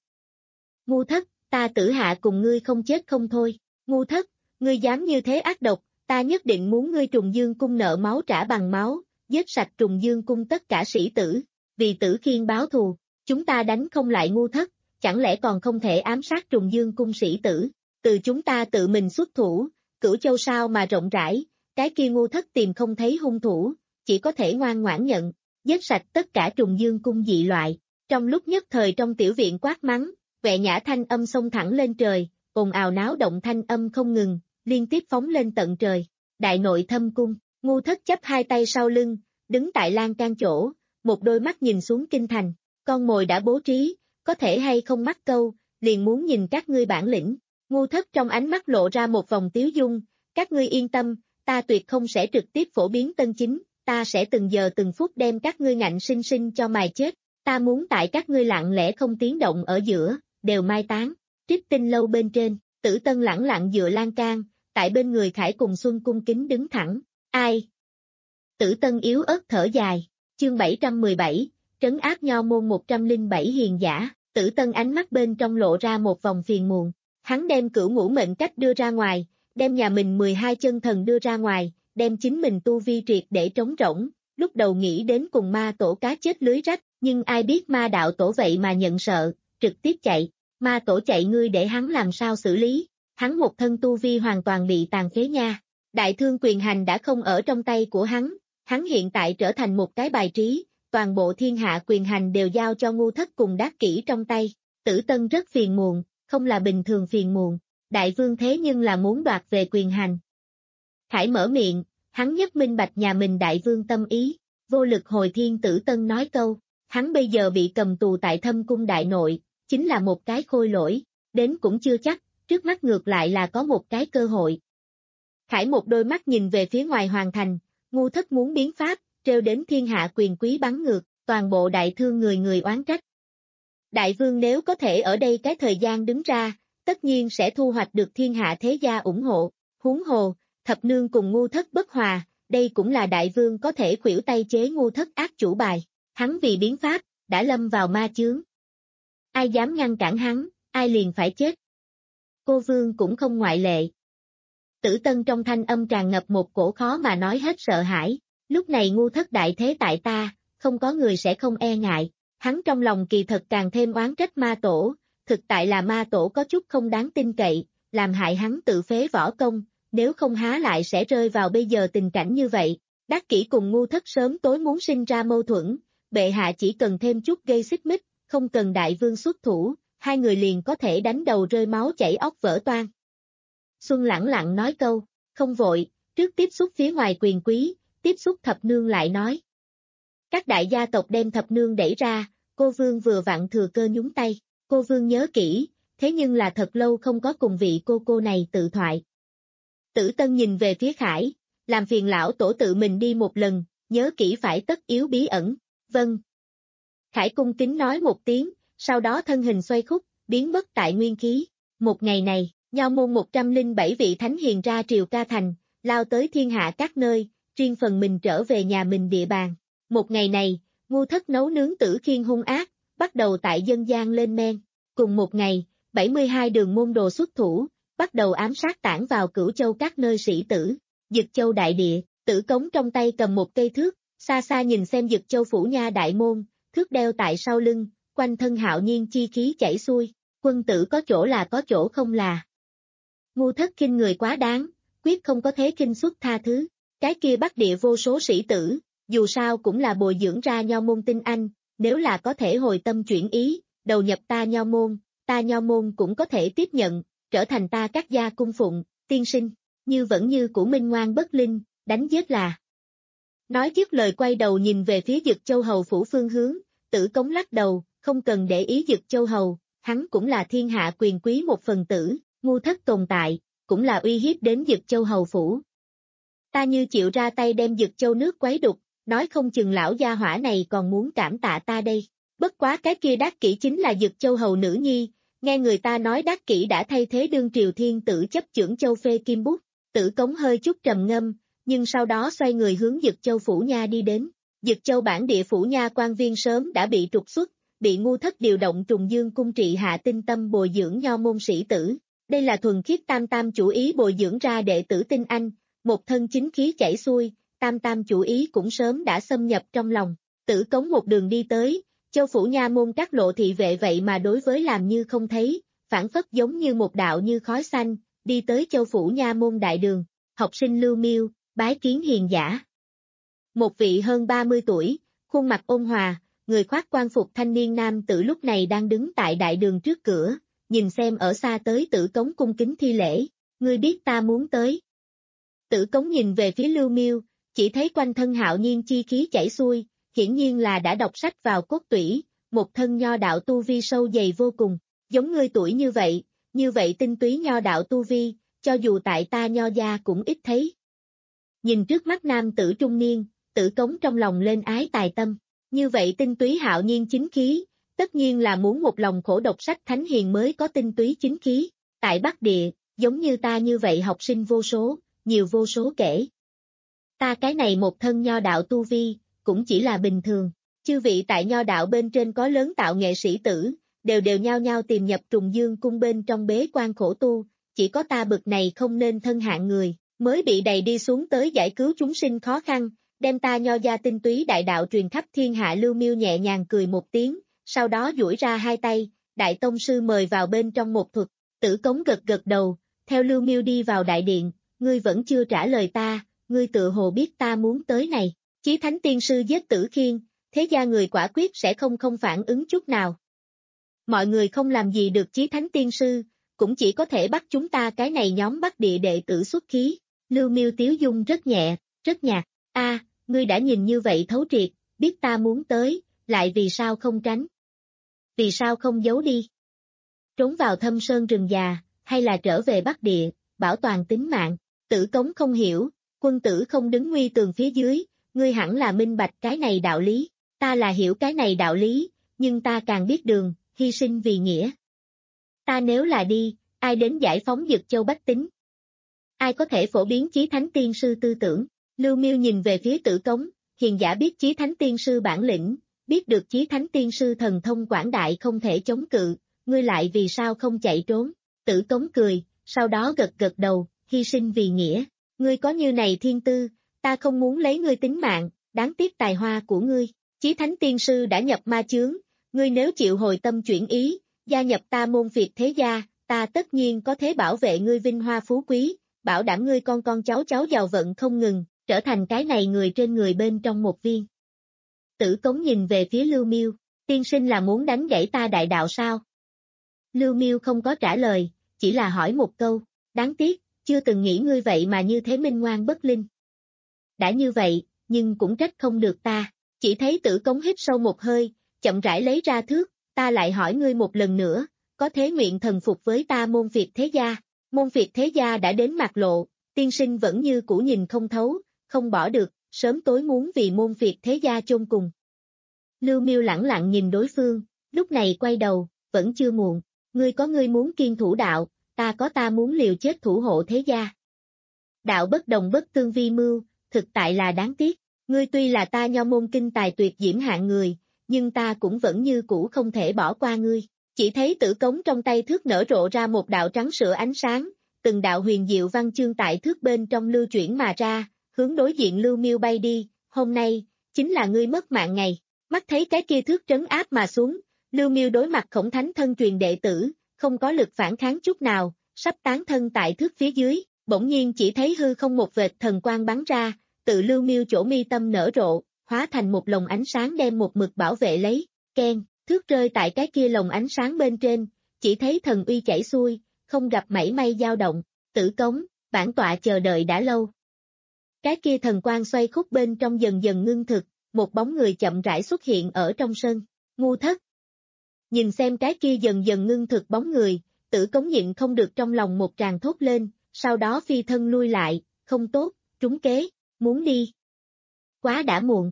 Ngu thất, ta Tử Hạ cùng ngươi không chết không thôi, ngu thất, ngươi dám như thế ác độc, ta nhất định muốn ngươi Trùng Dương cung nợ máu trả bằng máu, giết sạch Trùng Dương cung tất cả sĩ tử, vì Tử Khiên báo thù, chúng ta đánh không lại ngu thất, chẳng lẽ còn không thể ám sát Trùng Dương cung sĩ tử, từ chúng ta tự mình xuất thủ, Cửu Châu sao mà rộng rãi, cái kia ngu thất tìm không thấy hung thủ, chỉ có thể ngoan ngoãn nhận, giết sạch tất cả Trùng Dương cung dị loại, trong lúc nhất thời trong tiểu viện quát mắng, Vệ Nhã thanh âm xông thẳng lên trời, ồn ào náo động thanh âm không ngừng, liên tiếp phóng lên tận trời, đại nội thâm cung, ngu thất chấp hai tay sau lưng, đứng tại lan can chỗ, một đôi mắt nhìn xuống kinh thành, con mồi đã bố trí, có thể hay không mắc câu, liền muốn nhìn các ngươi bản lĩnh, ngu thất trong ánh mắt lộ ra một vòng tiếu dung, các ngươi yên tâm, ta tuyệt không sẽ trực tiếp phổ biến tân chính, ta sẽ từng giờ từng phút đem các ngươi ngạnh sinh sinh cho mài chết, ta muốn tại các ngươi lặng lẽ không tiếng động ở giữa, đều mai táng, Trích Tinh lâu bên trên, Tử Tân lẳng lặng dựa lan can, tại bên người Khải cùng Xuân cung kính đứng thẳng, ai? Tử Tân yếu ớt thở dài, chương bảy trăm mười bảy, trấn áp Nho môn một trăm lẻ bảy hiền giả, Tử Tân ánh mắt bên trong lộ ra một vòng phiền muộn, hắn đem cửu ngũ mệnh cách đưa ra ngoài, đem nhà mình mười hai chân thần đưa ra ngoài, đem chính mình tu vi triệt để trống rỗng, lúc đầu nghĩ đến cùng ma tổ cá chết lưới rách, nhưng ai biết ma đạo tổ vậy mà nhận sợ, trực tiếp chạy, ma tổ chạy ngươi để hắn làm sao xử lý, hắn một thân tu vi hoàn toàn bị tàn phế nha, đại thương quyền hành đã không ở trong tay của hắn, hắn hiện tại trở thành một cái bài trí, toàn bộ thiên hạ quyền hành đều giao cho ngu thất cùng đắc kỷ trong tay, Tử Tân rất phiền muộn, không là bình thường phiền muộn, đại vương thế nhưng là muốn đoạt về quyền hành. Khải mở miệng, hắn nhất minh bạch nhà mình đại vương tâm ý, vô lực hồi thiên. Tử Tân nói câu, hắn bây giờ bị cầm tù tại thâm cung đại nội, chính là một cái khôi lỗi, đến cũng chưa chắc, trước mắt ngược lại là có một cái cơ hội. Khải một đôi mắt nhìn về phía ngoài hoàng thành, ngu thất muốn biến pháp, trêu đến thiên hạ quyền quý bắn ngược, toàn bộ đại thương người người oán trách. Đại vương nếu có thể ở đây cái thời gian đứng ra, tất nhiên sẽ thu hoạch được thiên hạ thế gia ủng hộ, huống hồ, thập nương cùng ngu thất bất hòa, đây cũng là đại vương có thể khuỷu tay chế ngu thất ác chủ bài, hắn vì biến pháp, đã lâm vào ma chướng. Ai dám ngăn cản hắn, ai liền phải chết. Cô vương cũng không ngoại lệ. Tử Tân trong thanh âm tràn ngập một cổ khó mà nói hết sợ hãi, lúc này ngu thất đại thế tại ta, không có người sẽ không e ngại, hắn trong lòng kỳ thật càng thêm oán trách ma tổ, thực tại là ma tổ có chút không đáng tin cậy, làm hại hắn tự phế võ công, nếu không há lại sẽ rơi vào bây giờ tình cảnh như vậy. Đắc kỷ cùng ngu thất sớm tối muốn sinh ra mâu thuẫn, bệ hạ chỉ cần thêm chút gây xích mích, không cần đại vương xuất thủ, hai người liền có thể đánh đầu rơi máu chảy óc vỡ toang. Xuân lẳng lặng nói câu, không vội, trước tiếp xúc phía ngoài quyền quý, tiếp xúc thập nương lại nói. Các đại gia tộc đem thập nương đẩy ra, cô vương vừa vặn thừa cơ nhúng tay, cô vương nhớ kỹ, thế nhưng là thật lâu không có cùng vị cô cô này tự thoại. Tử Tân nhìn về phía Khải, làm phiền lão tổ tự mình đi một lần, nhớ kỹ phải tất yếu bí ẩn, vâng. Khải cung kính nói một tiếng, sau đó thân hình xoay khúc, biến mất tại nguyên khí. Một ngày này, Nho môn một trăm lẻ bảy vị thánh hiền ra triều ca thành, lao tới thiên hạ các nơi, riêng phần mình trở về nhà mình địa bàn. Một ngày này, ngu thất nấu nướng Tử Khiên hung ác, bắt đầu tại dân gian lên men. Cùng một ngày, bảy mươi hai đường môn đồ xuất thủ, bắt đầu ám sát tản vào Cửu Châu các nơi sĩ tử. Dực Châu đại địa, Tử Cống trong tay cầm một cây thước, xa xa nhìn xem Dực Châu phủ nha đại môn, thước đeo tại sau lưng, quanh thân hạo nhiên chi khí chảy xuôi, quân tử có chỗ là có chỗ không là. Ngu thất khinh người quá đáng, quyết không có thế khinh suất tha thứ, cái kia bắc địa vô số sĩ tử, dù sao cũng là bồi dưỡng ra Nho môn tinh anh, nếu là có thể hồi tâm chuyển ý, đầu nhập ta Nho môn, ta Nho môn cũng có thể tiếp nhận, trở thành ta các gia cung phụng, tiên sinh, như vẫn như của minh ngoan bất linh, đánh giết là. Nói dứt lời quay đầu nhìn về phía Dực Châu hầu phủ phương hướng, Tử Cống lắc đầu, không cần để ý Dực Châu Hầu, hắn cũng là thiên hạ quyền quý một phần tử, ngu thất tồn tại, cũng là uy hiếp đến Dực Châu Hầu phủ. Ta như chịu ra tay đem Dực Châu nước quấy đục, nói không chừng lão gia hỏa này còn muốn cảm tạ ta đây. Bất quá cái kia Đắc Kỷ chính là Dực Châu Hầu nữ nhi, nghe người ta nói Đắc Kỷ đã thay thế đương triều thiên tử chấp chưởng Châu Phê Kim Bút, Tử Cống hơi chút trầm ngâm, nhưng sau đó xoay người hướng Dực Châu phủ nha đi đến. Dực Châu bản địa phủ nha quan viên sớm đã bị trục xuất, bị ngu thất điều động Trùng Dương cung trị hạ tinh tâm bồi dưỡng nho môn sĩ tử. Đây là thuần khiết Tam Tam chủ ý bồi dưỡng ra đệ tử tinh anh, một thân chính khí chảy xuôi, Tam Tam chủ ý cũng sớm đã xâm nhập trong lòng. Tử Cống một đường đi tới, Châu phủ nha môn các lộ thị vệ vậy mà đối với làm như không thấy, phản phất giống như một đạo như khói xanh, đi tới Châu phủ nha môn đại đường. Học sinh Lưu Miêu, bái kiến hiền giả. Một vị hơn ba mươi tuổi, khuôn mặt ôn hòa, người khoác quan phục thanh niên nam tử lúc này đang đứng tại đại đường trước cửa, nhìn xem ở xa tới Tử Cống cung kính thi lễ, ngươi biết ta muốn tới. Tử Cống nhìn về phía Lưu Miêu, chỉ thấy quanh thân hạo nhiên chi khí chảy xuôi, hiển nhiên là đã đọc sách vào cốt tủy, một thân nho đạo tu vi sâu dày vô cùng, giống ngươi tuổi như vậy, như vậy tinh túy nho đạo tu vi, cho dù tại ta nho gia cũng ít thấy. Nhìn trước mắt nam tử trung niên, Tử Cống trong lòng lên ái tài tâm, như vậy tinh túy hạo nhiên chính khí, tất nhiên là muốn một lòng khổ đọc sách thánh hiền mới có tinh túy chính khí, tại Bắc Địa, giống như ta như vậy học sinh vô số, nhiều vô số kể. Ta cái này một thân nho đạo tu vi, cũng chỉ là bình thường, chư vị tại nho đạo bên trên có lớn tạo nghệ sĩ tử, đều đều nhao nhao tìm nhập Trùng Dương cung bên trong bế quan khổ tu, chỉ có ta bực này không nên thân hạng người, mới bị đầy đi xuống tới giải cứu chúng sinh khó khăn, đem ta nho gia tinh túy đại đạo truyền khắp thiên hạ. Lưu Miêu nhẹ nhàng cười một tiếng, sau đó duỗi ra hai tay, đại tông sư mời vào bên trong một thuật. Tử Cống gật gật đầu, theo Lưu Miêu đi vào đại điện, ngươi vẫn chưa trả lời ta, ngươi tự hồ biết ta muốn tới này. Chí Thánh tiên sư giết Tử Khiên, thế gia người quả quyết sẽ không không phản ứng chút nào. Mọi người không làm gì được Chí Thánh tiên sư, cũng chỉ có thể bắt chúng ta cái này nhóm Bắc Địa đệ tử xuất khí. Lưu Miêu tiếu dung rất nhẹ, rất nhạt. A, ngươi đã nhìn như vậy thấu triệt, biết ta muốn tới, lại vì sao không tránh? Vì sao không giấu đi? Trốn vào thâm sơn rừng già, hay là trở về Bắc Địa, bảo toàn tính mạng? Tử Cống không hiểu, quân tử không đứng nguy tường phía dưới, ngươi hẳn là minh bạch cái này đạo lý. Ta là hiểu cái này đạo lý, nhưng ta càng biết đường, hy sinh vì nghĩa. Ta nếu là đi, ai đến giải phóng Dực Châu bách tính? Ai có thể phổ biến Chí Thánh tiên sư tư tưởng? Lưu Miêu nhìn về phía Tử Cống, hiền giả biết Chí Thánh tiên sư bản lĩnh, biết được Chí Thánh tiên sư thần thông quảng đại không thể chống cự, ngươi lại vì sao không chạy trốn? Tử Cống cười, sau đó gật gật đầu, hy sinh vì nghĩa, ngươi có như này thiên tư, ta không muốn lấy ngươi tính mạng, đáng tiếc tài hoa của ngươi. Chí Thánh tiên sư đã nhập ma chướng, ngươi nếu chịu hồi tâm chuyển ý, gia nhập ta môn phiệt thế gia, ta tất nhiên có thể bảo vệ ngươi vinh hoa phú quý, bảo đảm ngươi con con cháu cháu giàu vận không ngừng, trở thành cái này người trên người bên trong một viên. Tử Cống nhìn về phía Lưu Miêu, tiên sinh là muốn đánh gãy ta đại đạo sao? Lưu Miêu không có trả lời, chỉ là hỏi một câu, đáng tiếc, chưa từng nghĩ ngươi vậy mà như thế minh ngoan bất linh. Đã như vậy, nhưng cũng trách không được ta, chỉ thấy Tử Cống hít sâu một hơi, chậm rãi lấy ra thước, ta lại hỏi ngươi một lần nữa, có thế nguyện thần phục với ta môn phiệt thế gia? Môn phiệt thế gia đã đến mặt lộ, tiên sinh vẫn như cũ nhìn không thấu, không bỏ được, sớm tối muốn vì môn phiệt thế gia chôn cùng. Lưu Miêu lẳng lặng nhìn đối phương, lúc này quay đầu, vẫn chưa muộn, ngươi có ngươi muốn kiên thủ đạo, ta có ta muốn liều chết thủ hộ thế gia. Đạo bất đồng bất tương vi mưu, thực tại là đáng tiếc, ngươi tuy là ta nho môn kinh tài tuyệt diễm hạng người, nhưng ta cũng vẫn như cũ không thể bỏ qua ngươi. Chỉ thấy Tử Cống trong tay thước nở rộ ra một đạo trắng sữa ánh sáng, từng đạo huyền diệu văn chương tại thước bên trong lưu chuyển mà ra, hướng đối diện Lưu Miêu bay đi, hôm nay, chính là ngươi mất mạng ngày. Mắt thấy cái kia thước trấn áp mà xuống, Lưu Miêu đối mặt Khổng Thánh thân truyền đệ tử, không có lực phản kháng chút nào, sắp tán thân tại thước phía dưới, bỗng nhiên chỉ thấy hư không một vệt thần quang bắn ra, tự Lưu Miêu chỗ mi tâm nở rộ, hóa thành một lồng ánh sáng đem một mực bảo vệ lấy, keng, thước rơi tại cái kia lồng ánh sáng bên trên, chỉ thấy thần uy chảy xuôi, không gặp mảy may dao động. Tử Cống, bản tọa chờ đợi đã lâu. Cái kia thần quang xoay khúc bên trong dần dần ngưng thực, một bóng người chậm rãi xuất hiện ở trong sân. Ngu thất. Nhìn xem cái kia dần dần ngưng thực bóng người, Tử Cống nhịn không được trong lòng một tràng thốt lên, sau đó phi thân lui lại, không tốt, trúng kế, muốn đi. Quá đã muộn.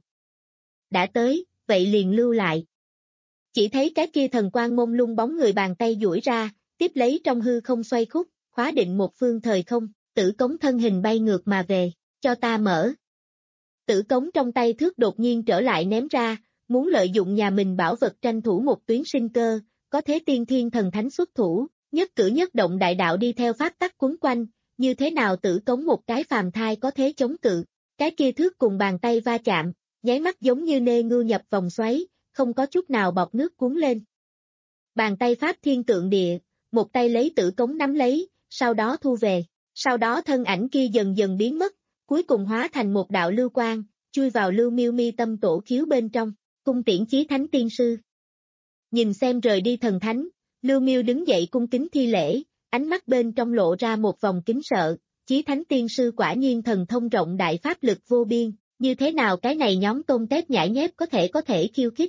Đã tới, vậy liền lưu lại. Chỉ thấy cái kia thần quang mông lung bóng người bàn tay duỗi ra, tiếp lấy trong hư không xoay khúc, khóa định một phương thời không, Tử Cống thân hình bay ngược mà về, cho ta mở. Tử Cống trong tay thước đột nhiên trở lại ném ra, muốn lợi dụng nhà mình bảo vật tranh thủ một tuyến sinh cơ, có thế tiên thiên thần thánh xuất thủ, nhất cử nhất động đại đạo đi theo pháp tắc quấn quanh, như thế nào Tử Cống một cái phàm thai có thế chống cự, cái kia thước cùng bàn tay va chạm, nháy mắt giống như nê ngư nhập vòng xoáy, không có chút nào bọt nước cuốn lên. Bàn tay pháp thiên tượng địa, một tay lấy Tử Cống nắm lấy, sau đó thu về, sau đó thân ảnh kia dần dần biến mất, cuối cùng hóa thành một đạo lưu quang, chui vào Lưu Miêu Mi tâm tổ khiếu bên trong, cung tiễn chí thánh tiên sư. Nhìn xem rời đi thần thánh, Lưu Miêu đứng dậy cung kính thi lễ, ánh mắt bên trong lộ ra một vòng kính sợ, chí thánh tiên sư quả nhiên thần thông rộng đại pháp lực vô biên, như thế nào cái này nhóm tôm tép nhãi nhép có thể có thể khiêu khích.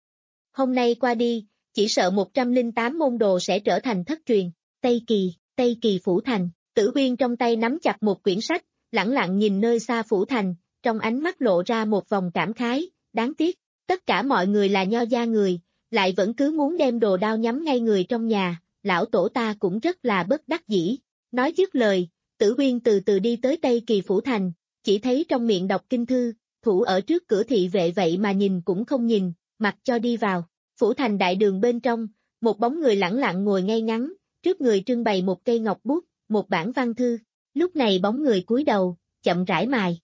Hôm nay qua đi, chỉ sợ một trăm lẻ tám môn đồ sẽ trở thành thất truyền, Tây Kỳ, Tây Kỳ Phủ Thành, Tử Uyên trong tay nắm chặt một quyển sách, lẳng lặng nhìn nơi xa Phủ Thành, trong ánh mắt lộ ra một vòng cảm khái, đáng tiếc, tất cả mọi người là nho gia người, lại vẫn cứ muốn đem đồ đao nhắm ngay người trong nhà, lão tổ ta cũng rất là bất đắc dĩ. Nói dứt lời, Tử Uyên từ từ đi tới Tây Kỳ Phủ Thành, chỉ thấy trong miệng đọc kinh thư, thủ ở trước cửa thị vệ vậy mà nhìn cũng không nhìn, mặc cho đi vào. Phủ Thành đại đường bên trong, một bóng người lẳng lặng ngồi ngay ngắn, trước người trưng bày một cây ngọc bút, một bản văn thư, lúc này bóng người cúi đầu, chậm rãi mài.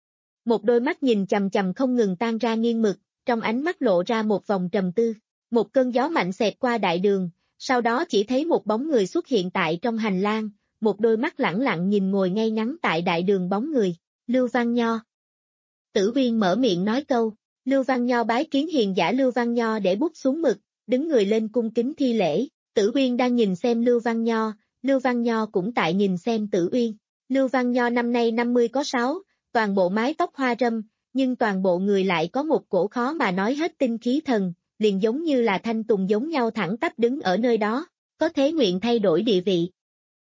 Một đôi mắt nhìn chằm chằm không ngừng tan ra nghiêng mực, trong ánh mắt lộ ra một vòng trầm tư. Một cơn gió mạnh xẹt qua đại đường, sau đó chỉ thấy một bóng người xuất hiện tại trong hành lang, một đôi mắt lẳng lặng nhìn ngồi ngay ngắn tại đại đường bóng người, Lưu Văn Nho. Tử Uyên mở miệng nói câu, Lưu Văn Nho bái kiến hiền giả. Lưu Văn Nho để bút xuống mực, đứng người lên cung kính thi lễ, Tử Uyên đang nhìn xem Lưu Văn Nho, Lưu Văn Nho cũng tại nhìn xem Tử Uyên. Lưu Văn Nho năm nay năm mươi có sáu, toàn bộ mái tóc hoa râm, nhưng toàn bộ người lại có một cổ khó mà nói hết tinh khí thần, liền giống như là thanh tùng giống nhau thẳng tắp đứng ở nơi đó, có thế nguyện thay đổi địa vị.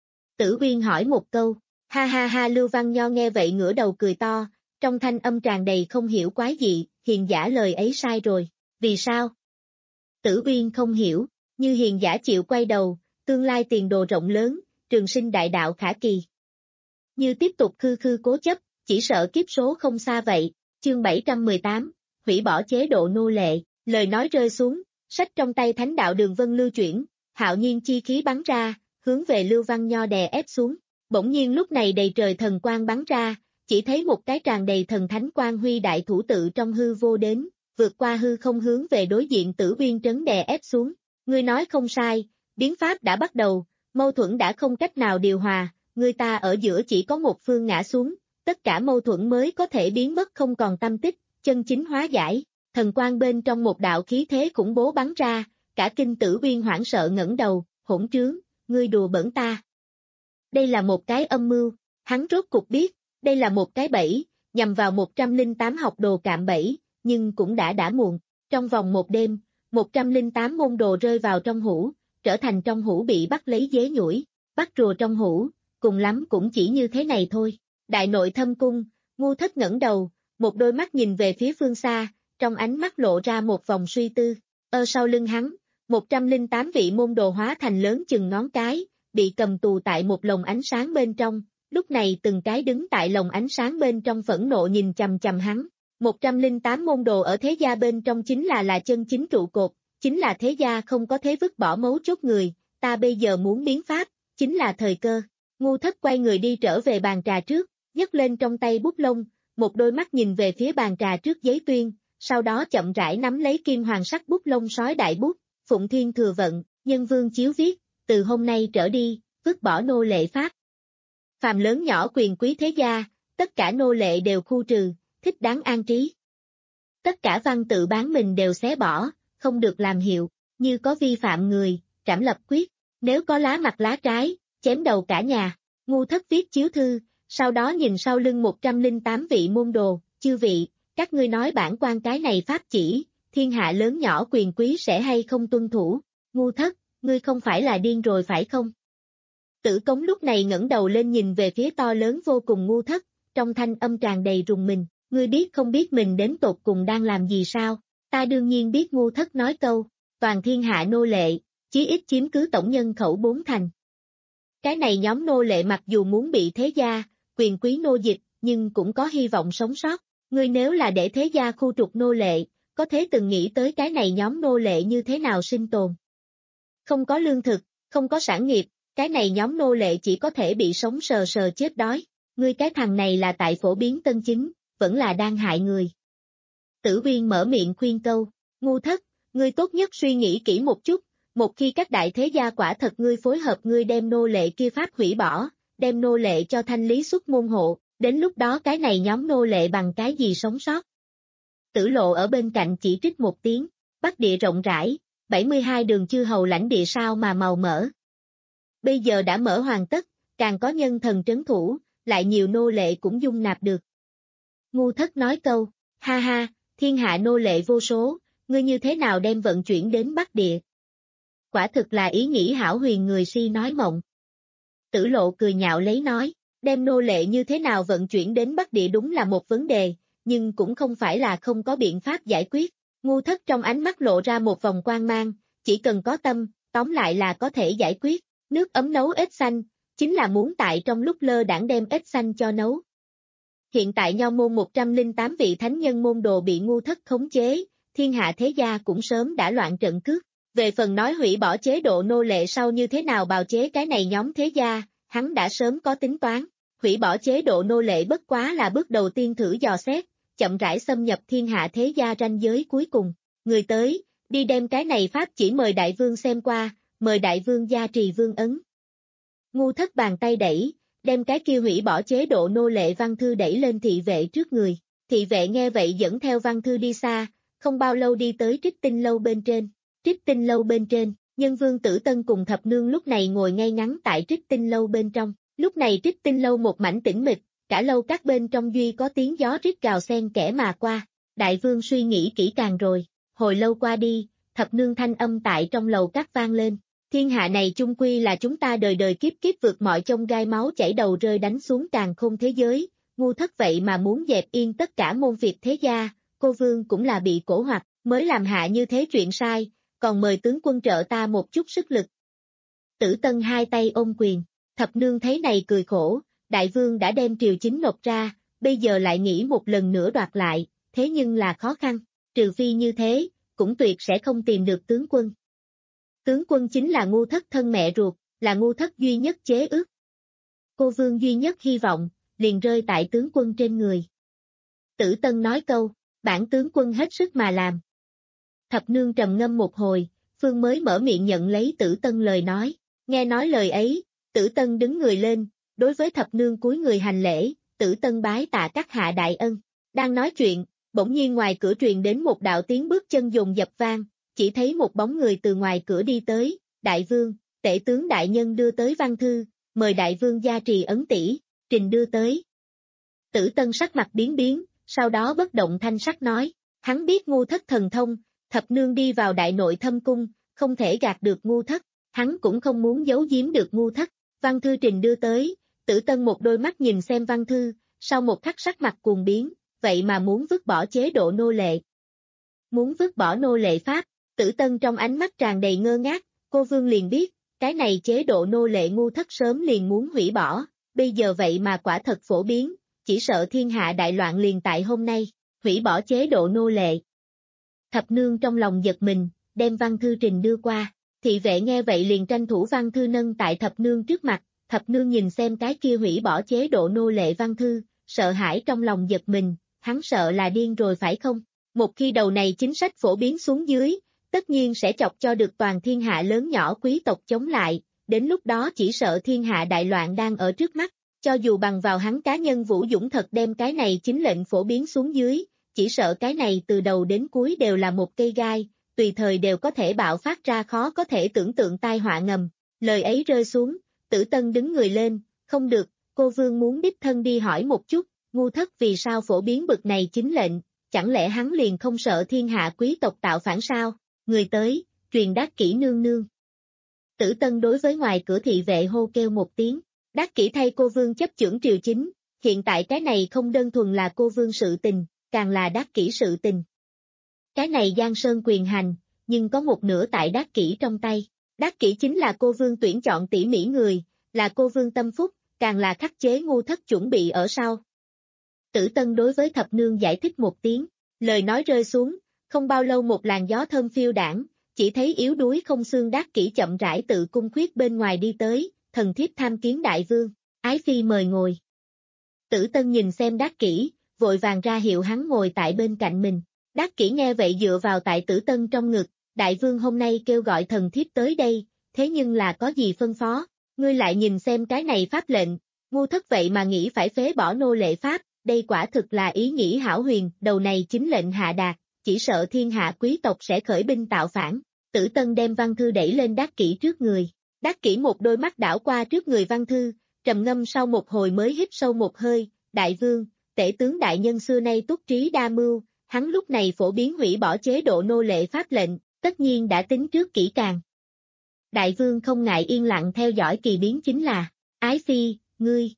Tử Uyên hỏi một câu, ha ha ha. Lưu Văn Nho nghe vậy ngửa đầu cười to, trong thanh âm tràn đầy không hiểu quái dị, hiền giả lời ấy sai rồi, vì sao? Tử Uyên không hiểu, như hiền giả chịu quay đầu, tương lai tiền đồ rộng lớn, trường sinh đại đạo khả kỳ. Như tiếp tục khư khư cố chấp, chỉ sợ kiếp số không xa vậy. Chương bảy trăm mười tám, hủy bỏ chế độ nô lệ, lời nói rơi xuống, sách trong tay thánh đạo đường vân lưu chuyển, hạo nhiên chi khí bắn ra, hướng về Lưu Văn Nho đè ép xuống. Bỗng nhiên lúc này đầy trời thần quang bắn ra, chỉ thấy một cái tràn đầy thần thánh quang huy đại thủ tự trong hư vô đến, vượt qua hư không hướng về đối diện Tử Uyên trấn đè ép xuống. Ngươi nói không sai, biến pháp đã bắt đầu, mâu thuẫn đã không cách nào điều hòa, người ta ở giữa chỉ có một phương ngã xuống, tất cả mâu thuẫn mới có thể biến mất không còn tâm tích, chân chính hóa giải. Thần quang bên trong một đạo khí thế khủng bố bắn ra, cả kinh Tử Uyên hoảng sợ ngẩng đầu, hỗn trướng, ngươi đùa bỡn ta. Đây là một cái âm mưu, hắn rốt cục biết, đây là một cái bẫy, nhằm vào một trăm lẻ tám học đồ cạm bẫy, nhưng cũng đã đã muộn. Trong vòng một đêm, một trăm lẻ tám môn đồ rơi vào trong hũ, trở thành trong hũ bị bắt lấy dế nhủi, bắt rùa trong hũ, cùng lắm cũng chỉ như thế này thôi. Đại nội thâm cung, Ngu Thất ngẩng đầu, một đôi mắt nhìn về phía phương xa, trong ánh mắt lộ ra một vòng suy tư. Ở sau lưng hắn, một trăm lẻ tám vị môn đồ hóa thành lớn chừng ngón cái, bị cầm tù tại một lồng ánh sáng bên trong, lúc này từng cái đứng tại lồng ánh sáng bên trong phẫn nộ nhìn chằm chằm hắn. một trăm lẻ tám môn đồ ở thế gia bên trong chính là là chân chính trụ cột, chính là thế gia không có thế vứt bỏ mấu chốt người, ta bây giờ muốn biến pháp, chính là thời cơ. Ngu Thất quay người đi trở về bàn trà trước, nhấc lên trong tay bút lông, một đôi mắt nhìn về phía bàn trà trước giấy tuyên, sau đó chậm rãi nắm lấy kim hoàng sắc bút lông sói đại bút, Phụng Thiên Thừa Vận, Nhân Vương chiếu viết, từ hôm nay trở đi, vứt bỏ nô lệ pháp. Phàm lớn nhỏ quyền quý thế gia, tất cả nô lệ đều khu trừ, thích đáng an trí. Tất cả văn tự bán mình đều xé bỏ, không được làm hiệu, như có vi phạm người, trảm lập quyết, nếu có lá mặt lá trái, chém đầu cả nhà. Ngu Thất viết chiếu thư, sau đó nhìn sau lưng một trăm lẻ tám vị môn đồ, chư vị, các ngươi nói bản quan cái này pháp chỉ, thiên hạ lớn nhỏ quyền quý sẽ hay không tuân thủ. Ngu thất, ngươi không phải là điên rồi phải không? Tử Cống lúc này ngẩng đầu lên nhìn về phía to lớn vô cùng ngu thất, trong thanh âm tràn đầy rùng mình, ngươi biết không biết mình đến tột cùng đang làm gì sao? Ta đương nhiên biết. Ngu thất nói câu, toàn thiên hạ nô lệ, chí ít chiếm cứ tổng nhân khẩu bốn thành. Cái này nhóm nô lệ mặc dù muốn bị thế gia, quyền quý nô dịch, nhưng cũng có hy vọng sống sót. Ngươi nếu là để thế gia khu trục nô lệ, có thế từng nghĩ tới cái này nhóm nô lệ như thế nào sinh tồn? Không có lương thực, không có sản nghiệp, cái này nhóm nô lệ chỉ có thể bị sống sờ sờ chết đói. Ngươi cái thằng này là tại phổ biến tân chính, vẫn là đang hại người. Tử Uyên mở miệng khuyên câu, ngu thất, ngươi tốt nhất suy nghĩ kỹ một chút, một khi các đại thế gia quả thật ngươi phối hợp ngươi đem nô lệ kia pháp hủy bỏ, đem nô lệ cho thanh lý xuất môn hộ, đến lúc đó cái này nhóm nô lệ bằng cái gì sống sót? Tử Lộ ở bên cạnh chỉ trích một tiếng, Bắc địa rộng rãi, bảy mươi hai đường chư hầu lãnh địa sao mà màu mỡ. Bây giờ đã mở hoàn tất, càng có nhân thần trấn thủ, lại nhiều nô lệ cũng dung nạp được. Ngu thất nói câu, ha ha, thiên hạ nô lệ vô số, ngươi như thế nào đem vận chuyển đến Bắc địa? Quả thực là ý nghĩ hão huyền người si nói mộng. Tử Lộ cười nhạo lấy nói, đem nô lệ như thế nào vận chuyển đến Bắc địa đúng là một vấn đề, nhưng cũng không phải là không có biện pháp giải quyết. Ngu thất trong ánh mắt lộ ra một vòng quang mang, chỉ cần có tâm, tóm lại là có thể giải quyết. Nước ấm nấu ếch xanh, chính là muốn tại trong lúc lơ đãng đem ếch xanh cho nấu. Hiện tại Nho môn một trăm lẻ tám vị thánh nhân môn đồ bị ngu thất khống chế, thiên hạ thế gia cũng sớm đã loạn trận cướp. Về phần nói hủy bỏ chế độ nô lệ sau như thế nào bào chế cái này nhóm thế gia, hắn đã sớm có tính toán. Hủy bỏ chế độ nô lệ bất quá là bước đầu tiên thử dò xét, chậm rãi xâm nhập thiên hạ thế gia ranh giới cuối cùng. Người tới, đi đem cái này pháp chỉ mời đại vương xem qua, mời đại vương gia trì vương ấn. Ngu thất bàn tay đẩy, đem cái kia hủy bỏ chế độ nô lệ văn thư đẩy lên thị vệ trước người. Thị vệ nghe vậy dẫn theo văn thư đi xa, không bao lâu đi tới Trích Tinh lâu bên trên. Trích Tinh lâu bên trên, Nhân Vương Tử Tân cùng thập nương lúc này ngồi ngay ngắn tại Trích Tinh lâu bên trong. Lúc này Trích Tinh lâu một mảnh tĩnh mịch, cả lâu các bên trong duy có tiếng gió rít gào xen kẽ mà qua. Đại vương suy nghĩ kỹ càng rồi, hồi lâu qua đi, thập nương thanh âm tại trong lầu các vang lên. Thiên hạ này chung quy là chúng ta đời đời kiếp kiếp vượt mọi chông gai máu chảy đầu rơi đánh xuống càn khôn thế giới, ngu thất vậy mà muốn dẹp yên tất cả môn việc thế gia, cô vương cũng là bị cổ hoặc, mới làm hạ như thế chuyện sai, còn mời tướng quân trợ ta một chút sức lực. Tử Tân hai tay ôm quyền, thập nương thấy này cười khổ, đại vương đã đem triều chính nộp ra, bây giờ lại nghĩ một lần nữa đoạt lại, thế nhưng là khó khăn, trừ phi như thế, cũng tuyệt sẽ không tìm được tướng quân. Tướng quân chính là ngu thất thân mẹ ruột, là ngu thất duy nhất chế ước. Cô vương duy nhất hy vọng, liền rơi tại tướng quân trên người. Tử Tân nói câu, bản tướng quân hết sức mà làm. Thập nương trầm ngâm một hồi, phương mới mở miệng nhận lấy Tử Tân lời nói, nghe nói lời ấy, Tử Tân đứng người lên, đối với thập nương cúi người hành lễ, Tử Tân bái tạ các hạ đại ân. Đang nói chuyện, bỗng nhiên ngoài cửa truyền đến một đạo tiếng bước chân dồn dập vang, chỉ thấy một bóng người từ ngoài cửa đi tới, đại vương, tể tướng đại nhân đưa tới văn thư, mời đại vương gia trì ấn tỷ, trình đưa tới. Tử Tân sắc mặt biến biến, sau đó bất động thanh sắc nói, hắn biết ngu thất thần thông, thập nương đi vào đại nội thâm cung, không thể gạt được ngu thất, hắn cũng không muốn giấu giếm được ngu thất, văn thư trình đưa tới, Tử Tân một đôi mắt nhìn xem văn thư, sau một khắc sắc mặt cuồng biến, vậy mà muốn vứt bỏ chế độ nô lệ. Muốn vứt bỏ nô lệ pháp, Tử Tân trong ánh mắt tràn đầy ngơ ngác, cô vương liền biết, cái này chế độ nô lệ ngu thất sớm liền muốn hủy bỏ, bây giờ vậy mà quả thật phổ biến, chỉ sợ thiên hạ đại loạn liền tại hôm nay, hủy bỏ chế độ nô lệ. Thập nương trong lòng giật mình, đem văn thư trình đưa qua, thị vệ nghe vậy liền tranh thủ văn thư nâng tại thập nương trước mặt, thập nương nhìn xem cái kia hủy bỏ chế độ nô lệ văn thư, sợ hãi trong lòng giật mình, hắn sợ là điên rồi phải không? Một khi đầu này chính sách phổ biến xuống dưới, tất nhiên sẽ chọc cho được toàn thiên hạ lớn nhỏ quý tộc chống lại, đến lúc đó chỉ sợ thiên hạ đại loạn đang ở trước mắt, cho dù bằng vào hắn cá nhân vũ dũng thật đem cái này chính lệnh phổ biến xuống dưới, chỉ sợ cái này từ đầu đến cuối đều là một cây gai, tùy thời đều có thể bạo phát ra khó có thể tưởng tượng tai họa ngầm. Lời ấy rơi xuống, Tử Tân đứng người lên, không được, cô vương muốn đích thân đi hỏi một chút, ngu thất vì sao phổ biến bực này chính lệnh, chẳng lẽ hắn liền không sợ thiên hạ quý tộc tạo phản sao? Người tới, truyền Đắc Kỷ nương nương. Tử Tân đối với ngoài cửa thị vệ hô kêu một tiếng, Đắc Kỷ thay cô vương chấp chưởng triều chính, hiện tại cái này không đơn thuần là cô vương sự tình, càng là Đắc Kỷ sự tình. Cái này Giang Sơn quyền hành, nhưng có một nửa tại Đắc Kỷ trong tay. Đắc Kỷ chính là cô vương tuyển chọn tỉ mỉ người, là cô vương tâm phúc, càng là khắc chế ngu thất chuẩn bị ở sau. Tử Tân đối với thập nương giải thích một tiếng, lời nói rơi xuống, không bao lâu một làn gió thơm phiêu đảng, chỉ thấy yếu đuối không xương Đắc Kỷ chậm rãi tự cung khuyết bên ngoài đi tới, thần thiếp tham kiến đại vương, ái phi mời ngồi. Tử Tân nhìn xem Đắc Kỷ, vội vàng ra hiệu hắn ngồi tại bên cạnh mình. Đắc Kỷ nghe vậy dựa vào tại Tử Tân trong ngực, đại vương hôm nay kêu gọi thần thiếp tới đây, thế nhưng là có gì phân phó, ngươi lại nhìn xem cái này pháp lệnh, ngu thất vậy mà nghĩ phải phế bỏ nô lệ pháp, đây quả thực là ý nghĩ hão huyền, đầu này chính lệnh hạ đạt, chỉ sợ thiên hạ quý tộc sẽ khởi binh tạo phản. Tử Tân đem văn thư đẩy lên Đắc Kỷ trước người, Đắc Kỷ một đôi mắt đảo qua trước người văn thư, trầm ngâm sau một hồi mới hít sâu một hơi, đại vương, tể tướng đại nhân xưa nay túc trí đa mưu, hắn lúc này phổ biến hủy bỏ chế độ nô lệ pháp lệnh, tất nhiên đã tính trước kỹ càng. Đại vương không ngại yên lặng theo dõi kỳ biến chính là, ái phi, ngươi.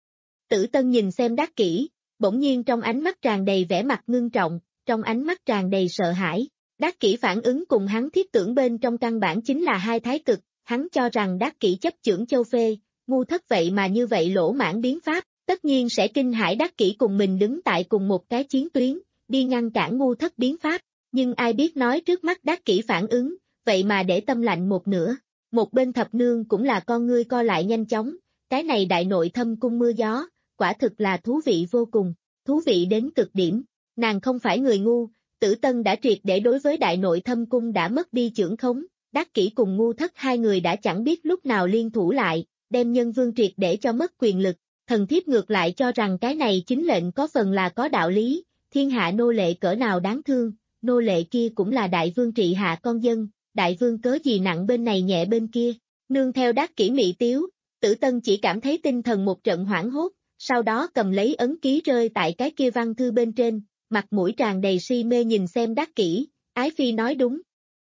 Tử Tân nhìn xem Đắc Kỷ, bỗng nhiên trong ánh mắt tràn đầy vẻ mặt ngưng trọng, trong ánh mắt tràn đầy sợ hãi. Đắc Kỷ phản ứng cùng hắn thiết tưởng bên trong căn bản chính là hai thái cực, hắn cho rằng Đắc Kỷ chấp chưởng châu phê, ngu thất vậy mà như vậy lỗ mãn biến pháp, tất nhiên sẽ kinh hãi Đắc Kỷ cùng mình đứng tại cùng một cái chiến tuyến, đi ngăn cản ngu thất biến pháp, nhưng ai biết nói trước mắt Đắc Kỷ phản ứng, vậy mà để tâm lạnh một nửa. Một bên thập nương cũng là con ngươi co lại nhanh chóng, cái này đại nội thâm cung mưa gió, quả thực là thú vị vô cùng, thú vị đến cực điểm, nàng không phải người ngu, Tử Tân đã triệt để đối với đại nội thâm cung đã mất đi chưởng khống, Đắc Kỷ cùng ngu thất hai người đã chẳng biết lúc nào liên thủ lại, đem nhân vương triệt để cho mất quyền lực, thần thiếp ngược lại cho rằng cái này chính lệnh có phần là có đạo lý, thiên hạ nô lệ cỡ nào đáng thương, nô lệ kia cũng là đại vương trị hạ con dân, đại vương cớ gì nặng bên này nhẹ bên kia, nương theo Đắc Kỷ mị tiếu, Tử Tân chỉ cảm thấy tinh thần một trận hoảng hốt, sau đó cầm lấy ấn ký rơi tại cái kia văn thư bên trên, mặt mũi tràn đầy si mê nhìn xem Đắc Kỷ, ái phi nói đúng.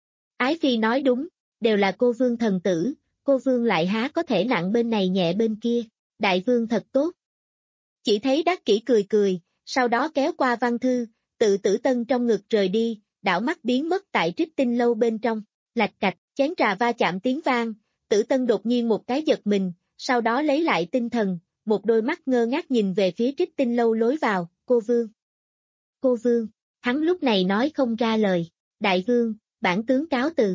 Ái phi nói đúng, đều là cô vương thần tử, cô vương lại há có thể nặng bên này nhẹ bên kia, đại vương thật tốt. Chỉ thấy Đắc Kỷ cười cười, sau đó kéo qua văn thư, tự Tử Tân trong ngực rời đi, đảo mắt biến mất tại Trích Tinh lâu bên trong, lạch cạch, chén trà va chạm tiếng vang, Tử Tân đột nhiên một cái giật mình, sau đó lấy lại tinh thần, một đôi mắt ngơ ngác nhìn về phía Trích Tinh lâu lối vào, cô vương. Cô vương, hắn lúc này nói không ra lời, đại vương, bản tướng cáo từ.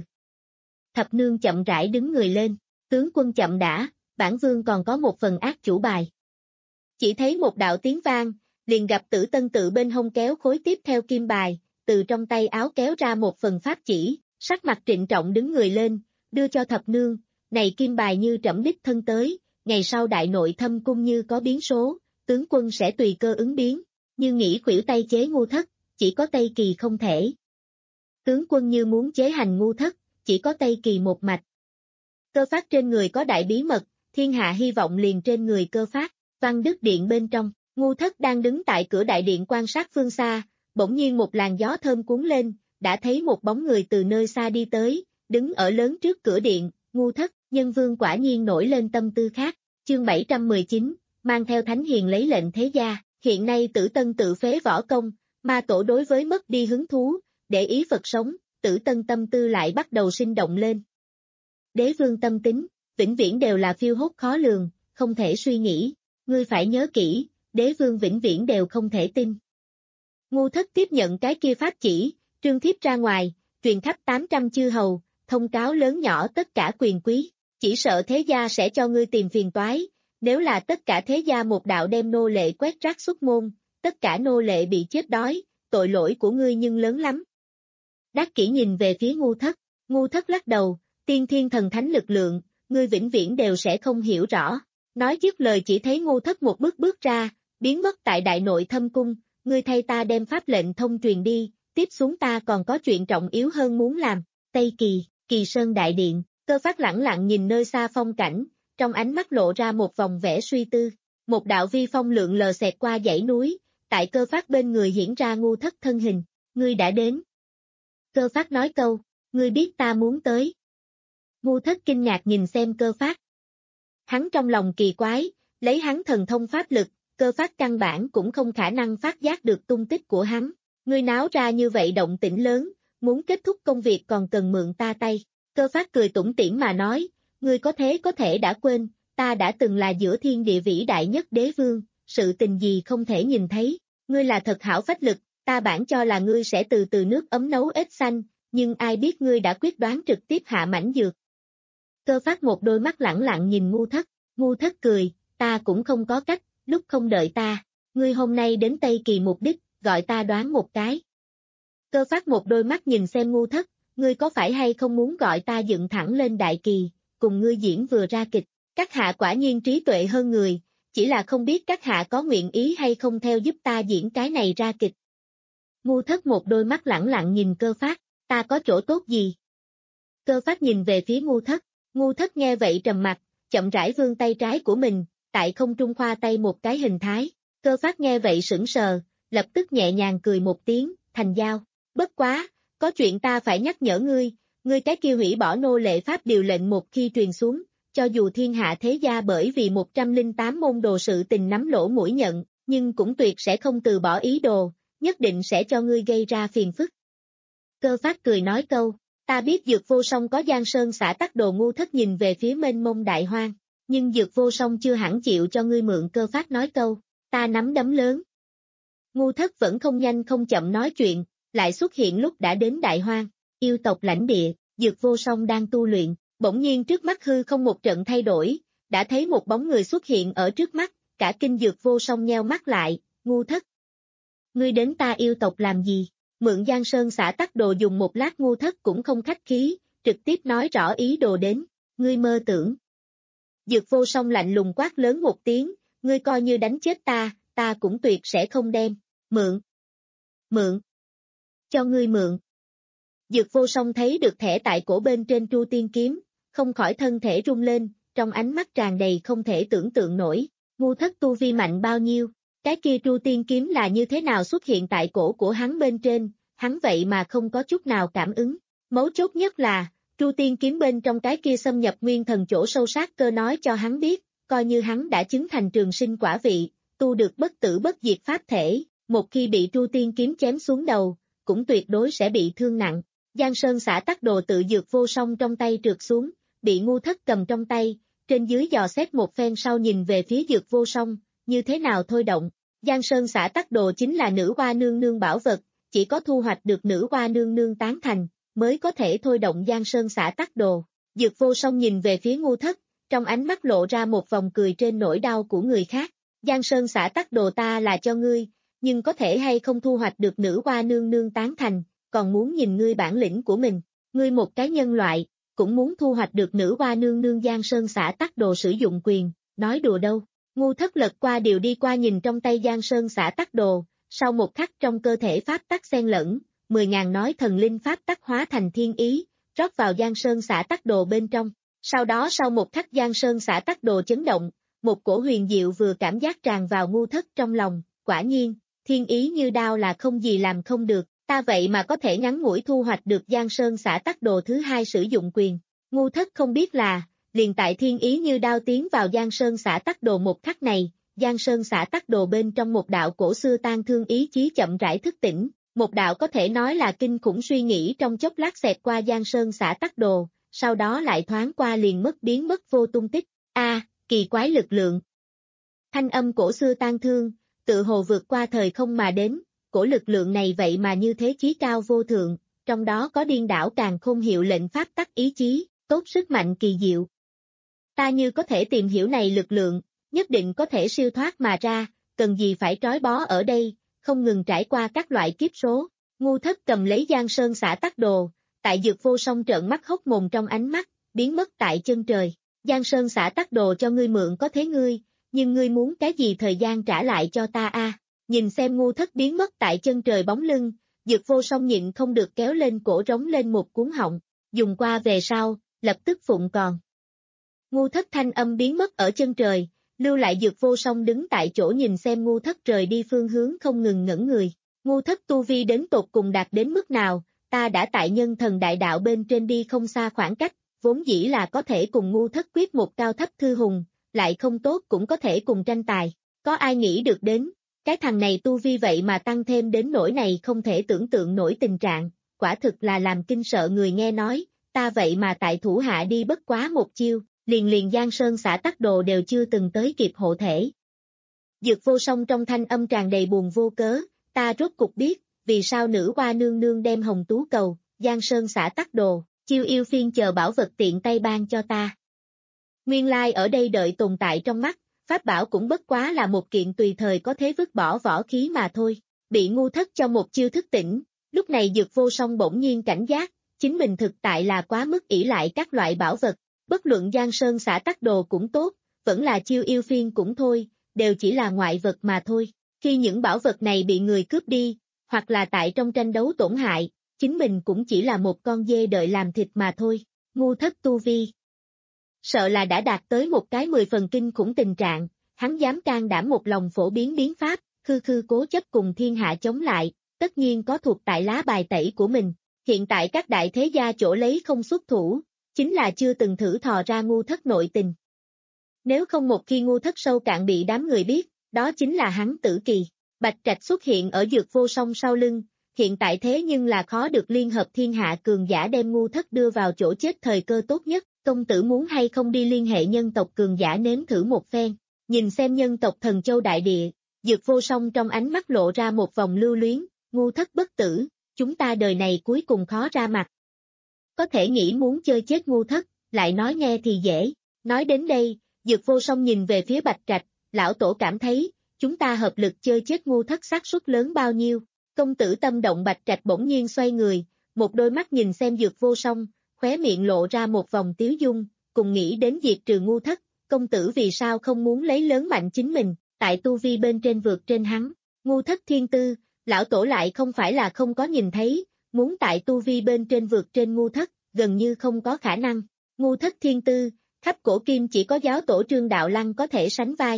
Thập nương chậm rãi đứng người lên, tướng quân chậm đã, bản vương còn có một phần ác chủ bài. Chỉ thấy một đạo tiếng vang, liền gặp Tử Tân tự bên hông kéo khối tiếp theo kim bài, từ trong tay áo kéo ra một phần pháp chỉ, sắc mặt trịnh trọng đứng người lên, đưa cho thập nương, này kim bài như trẫm đích thân tới, ngày sau đại nội thâm cung như có biến số, tướng quân sẽ tùy cơ ứng biến, như nghĩ khuỷu tay chế ngu thất, chỉ có Tây Kỳ không thể. Tướng quân như muốn chế hành ngu thất, chỉ có Tây Kỳ một mạch. Cơ phát trên người có đại bí mật, thiên hạ hy vọng liền trên người cơ phát, Văn Đức Điện bên trong, ngu thất đang đứng tại cửa đại điện quan sát phương xa, bỗng nhiên một làn gió thơm cuốn lên, đã thấy một bóng người từ nơi xa đi tới, đứng ở lớn trước cửa điện, ngu thất, nhân vương quả nhiên nổi lên tâm tư khác, chương bảy trăm mười chín, mang theo thánh hiền lấy lệnh thế gia, hiện nay Tử Tân tự phế võ công, ma tổ đối với mất đi hứng thú, để ý Phật sống, Tử Tân tâm tư lại bắt đầu sinh động lên. Đế vương tâm tính, vĩnh viễn đều là phiêu hốt khó lường, không thể suy nghĩ, ngươi phải nhớ kỹ, đế vương vĩnh viễn đều không thể tin. Ngu thất tiếp nhận cái kia pháp chỉ, trương thiếp ra ngoài, truyền khắp tám trăm chư hầu, thông cáo lớn nhỏ tất cả quyền quý, chỉ sợ thế gia sẽ cho ngươi tìm phiền toái, nếu là tất cả thế gia một đạo đem nô lệ quét rác xuất môn, tất cả nô lệ bị chết đói, tội lỗi của ngươi nhưng lớn lắm. Đắc Kỷ nhìn về phía ngu thất, ngu thất lắc đầu, tiên thiên thần thánh lực lượng, ngươi vĩnh viễn đều sẽ không hiểu rõ. Nói dứt lời chỉ thấy ngu thất một bước bước ra, biến mất tại đại nội thâm cung, ngươi thay ta đem pháp lệnh thông truyền đi, tiếp xuống ta còn có chuyện trọng yếu hơn muốn làm. Tây Kỳ, Kỳ Sơn Đại Điện, Cơ Phát lẳng lặng nhìn nơi xa phong cảnh, trong ánh mắt lộ ra một vòng vẻ suy tư. Một đạo vi phong lượn lờ xẹt qua dãy núi, tại Cơ Phát bên người hiển ra ngu thất thân hình, ngươi đã đến. Cơ Phát nói câu, Ngươi biết ta muốn tới. Ngu thất kinh ngạc nhìn xem Cơ Phát. Hắn trong lòng kỳ quái, lấy hắn thần thông pháp lực, Cơ Phát căn bản cũng không khả năng phát giác được tung tích của hắn. Ngươi náo ra như vậy động tĩnh lớn, muốn kết thúc công việc còn cần mượn ta tay. Cơ Phát cười tủm tỉm mà nói, ngươi có thế có thể đã quên, ta đã từng là giữa thiên địa vĩ đại nhất đế vương, sự tình gì không thể nhìn thấy, ngươi là thật hảo phách lực, ta bản cho là ngươi sẽ từ từ nước ấm nấu ếch xanh, nhưng ai biết ngươi đã quyết đoán trực tiếp hạ mảnh dược. Cơ Phát một đôi mắt lẳng lặng nhìn Ngu Thất, Ngu Thất cười, ta cũng không có cách, lúc không đợi ta, ngươi hôm nay đến Tây Kỳ mục đích, gọi ta đoán một cái. Cơ Phát một đôi mắt nhìn xem Ngu Thất, ngươi có phải hay không muốn gọi ta dựng thẳng lên Đại Kỳ, cùng ngươi diễn vừa ra kịch, các hạ quả nhiên trí tuệ hơn người, chỉ là không biết các hạ có nguyện ý hay không theo giúp ta diễn cái này ra kịch. Ngu Thất một đôi mắt lẳng lặng nhìn Cơ Phát, ta có chỗ tốt gì? Cơ Phát nhìn về phía Ngu Thất, Ngu Thất nghe vậy trầm mặt, chậm rãi vươn tay trái của mình, tại không trung khoa tay một cái hình thái, Cơ Phát nghe vậy sững sờ, lập tức nhẹ nhàng cười một tiếng, thành giao, bất quá, có chuyện ta phải nhắc nhở ngươi, ngươi cái kia hủy bỏ nô lệ pháp điều lệnh một khi truyền xuống, cho dù thiên hạ thế gia bởi vì một trăm lẻ tám môn đồ sự tình nắm lỗ mũi nhận, nhưng cũng tuyệt sẽ không từ bỏ ý đồ, nhất định sẽ cho ngươi gây ra phiền phức. Cơ Phát cười nói câu, ta biết Dược Vô Song có Giang Sơn xã tắc đồ. Ngu Thất nhìn về phía mênh mông đại hoang, nhưng Dược Vô Song chưa hẳn chịu cho ngươi mượn. Cơ Phát nói câu, ta nắm đấm lớn. Ngu Thất vẫn không nhanh không chậm nói chuyện, lại xuất hiện lúc đã đến đại hoang, yêu tộc lãnh địa, Dược Vô Song đang tu luyện, bỗng nhiên trước mắt hư không một trận thay đổi, đã thấy một bóng người xuất hiện ở trước mắt, cả kinh Dược Vô Song nheo mắt lại, Ngu Thất. Ngươi đến ta yêu tộc làm gì? Mượn Giang Sơn xã tắc đồ dùng một lát. Ngu Thất cũng không khách khí, trực tiếp nói rõ ý đồ đến, ngươi mơ tưởng. Dược Vô Song lạnh lùng quát lớn một tiếng, ngươi coi như đánh chết ta, ta cũng tuyệt sẽ không đem, mượn. Mượn. Cho ngươi mượn. Dược Vô Song thấy được thẻ tại cổ bên trên Tru Tiên Kiếm, không khỏi thân thể rung lên, trong ánh mắt tràn đầy không thể tưởng tượng nổi, Ngu Thất tu vi mạnh bao nhiêu, cái kia Tru Tiên Kiếm là như thế nào xuất hiện tại cổ của hắn bên trên, hắn vậy mà không có chút nào cảm ứng, mấu chốt nhất là, Tru Tiên Kiếm bên trong cái kia xâm nhập nguyên thần chỗ sâu sát cơ nói cho hắn biết, coi như hắn đã chứng thành trường sinh quả vị, tu được bất tử bất diệt pháp thể, một khi bị Tru Tiên Kiếm chém xuống đầu, cũng tuyệt đối sẽ bị thương nặng. Giang Sơn xã tắc đồ tự Dược Vô Song trong tay trượt xuống, bị Ngu Thất cầm trong tay, trên dưới dò xét một phen sau nhìn về phía Dược Vô Song, như thế nào thôi động. Giang Sơn xã tắc đồ chính là nữ hoa nương nương bảo vật, chỉ có thu hoạch được nữ hoa nương nương tán thành, mới có thể thôi động Giang Sơn xã tắc đồ. Dược Vô Song nhìn về phía Ngu Thất, trong ánh mắt lộ ra một vòng cười trên nỗi đau của người khác. Giang Sơn xã tắc đồ ta là cho ngươi, nhưng có thể hay không thu hoạch được nữ hoa nương nương tán thành, còn muốn nhìn ngươi bản lĩnh của mình. Ngươi một cái nhân loại, cũng muốn thu hoạch được nữ hoa nương nương Giang Sơn xã tắc đồ sử dụng quyền, nói đùa đâu. Ngu Thất lật qua điều đi qua nhìn trong tay Giang Sơn xã tắc đồ, sau một khắc trong cơ thể pháp tắc xen lẫn, mười ngàn nói thần linh pháp tắc hóa thành thiên ý, rót vào Giang Sơn xã tắc đồ bên trong. Sau đó sau một khắc Giang Sơn xã tắc đồ chấn động, một cổ huyền diệu vừa cảm giác tràn vào Ngu Thất trong lòng, quả nhiên, thiên ý như đao là không gì làm không được, ta vậy mà có thể ngắn ngủi thu hoạch được Giang Sơn xã tắc đồ thứ hai sử dụng quyền. Ngu Thất không biết là, liền tại thiên ý như đao tiến vào Giang Sơn xã tắc đồ một khắc này, Giang Sơn xã tắc đồ bên trong một đạo cổ xưa tan thương ý chí chậm rãi thức tỉnh, một đạo có thể nói là kinh khủng suy nghĩ trong chốc lát xẹt qua Giang Sơn xã tắc đồ, sau đó lại thoáng qua liền mất biến mất vô tung tích. A, à, kỳ quái lực lượng. Thanh âm cổ xưa tan thương, tự hồ vượt qua thời không mà đến, cổ lực lượng này vậy mà như thế chí cao vô thượng, trong đó có điên đảo càng không hiệu lệnh pháp tắc ý chí, tốt sức mạnh kỳ diệu. Ta như có thể tìm hiểu này lực lượng, nhất định có thể siêu thoát mà ra, cần gì phải trói bó ở đây, không ngừng trải qua các loại kiếp số. Ngu Thất cầm lấy Giang Sơn xã tắc đồ, tại Dược Vô Song trợn mắt hốc mồm trong ánh mắt, biến mất tại chân trời. Giang Sơn xã tắc đồ cho ngươi mượn có thế ngươi, nhưng ngươi muốn cái gì thời gian trả lại cho ta a? À? Nhìn xem Ngu Thất biến mất tại chân trời bóng lưng, Dược Vô Song nhịn không được kéo lên cổ rống lên một cuốn họng, dùng qua về sau, lập tức phụng còn. Ngu Thất thanh âm biến mất ở chân trời, lưu lại Dược Vô Song đứng tại chỗ nhìn xem Ngu Thất rời đi phương hướng không ngừng ngẩn người. Ngu Thất tu vi đến tột cùng đạt đến mức nào, ta đã tại nhân thần đại đạo bên trên đi không xa khoảng cách, vốn dĩ là có thể cùng ngu thất quyết một cao thấp thư hùng, lại không tốt cũng có thể cùng tranh tài, có ai nghĩ được đến, cái thằng này tu vi vậy mà tăng thêm đến nỗi này không thể tưởng tượng nổi tình trạng, quả thực là làm kinh sợ người nghe nói, ta vậy mà tại thủ hạ đi bất quá một chiêu, liền liền Giang Sơn xã tắc đồ đều chưa từng tới kịp hộ thể. Dược Vô Song trong thanh âm tràn đầy buồn vô cớ, ta rốt cục biết, vì sao nữ hoa nương nương đem hồng tú cầu, Giang Sơn xã tắc đồ, chiêu yêu phiên chờ bảo vật tiện tay ban cho ta. Nguyên lai ở đây đợi tồn tại trong mắt, pháp bảo cũng bất quá là một kiện tùy thời có thế vứt bỏ võ khí mà thôi, bị ngu thất cho một chiêu thức tỉnh, lúc này Dược Vô Song bỗng nhiên cảnh giác, chính mình thực tại là quá mức ỷ lại các loại bảo vật, bất luận Giang Sơn xã tắc đồ cũng tốt, vẫn là chiêu yêu phiên cũng thôi, đều chỉ là ngoại vật mà thôi, khi những bảo vật này bị người cướp đi, hoặc là tại trong tranh đấu tổn hại, chính mình cũng chỉ là một con dê đợi làm thịt mà thôi, ngu thất tu vi. Sợ là đã đạt tới một cái mười phần kinh khủng tình trạng, hắn dám can đảm một lòng phổ biến biến pháp, khư khư cố chấp cùng thiên hạ chống lại, tất nhiên có thuộc tại lá bài tẩy của mình, hiện tại các đại thế gia chỗ lấy không xuất thủ, chính là chưa từng thử thò ra ngu thất nội tình. Nếu không một khi ngu thất sâu cạn bị đám người biết, đó chính là hắn tử kỳ. Bạch Trạch xuất hiện ở Dược Vô Song sau lưng, hiện tại thế nhưng là khó được liên hợp thiên hạ cường giả đem ngu thất đưa vào chỗ chết thời cơ tốt nhất, công tử muốn hay không đi liên hệ nhân tộc cường giả nếm thử một phen, nhìn xem nhân tộc Thần Châu đại địa, Dược Vô Song trong ánh mắt lộ ra một vòng lưu luyến, ngu thất bất tử, chúng ta đời này cuối cùng khó ra mặt. Có thể nghĩ muốn chơi chết ngu thất, lại nói nghe thì dễ, nói đến đây, Dược Vô Song nhìn về phía Bạch Trạch, lão tổ cảm thấy, chúng ta hợp lực chơi chết ngu thất xác suất lớn bao nhiêu, công tử tâm động. Bạch Trạch bỗng nhiên xoay người, một đôi mắt nhìn xem Dược Vô Song, khóe miệng lộ ra một vòng tiếu dung, cùng nghĩ đến diệt trừ ngu thất, công tử vì sao không muốn lấy lớn mạnh chính mình, tại tu vi bên trên vượt trên hắn, ngu thất thiên tư, lão tổ lại không phải là không có nhìn thấy, muốn tại tu vi bên trên vượt trên ngu thất, gần như không có khả năng, ngu thất thiên tư, khắp cổ kim chỉ có giáo tổ Trương Đạo Lăng có thể sánh vai.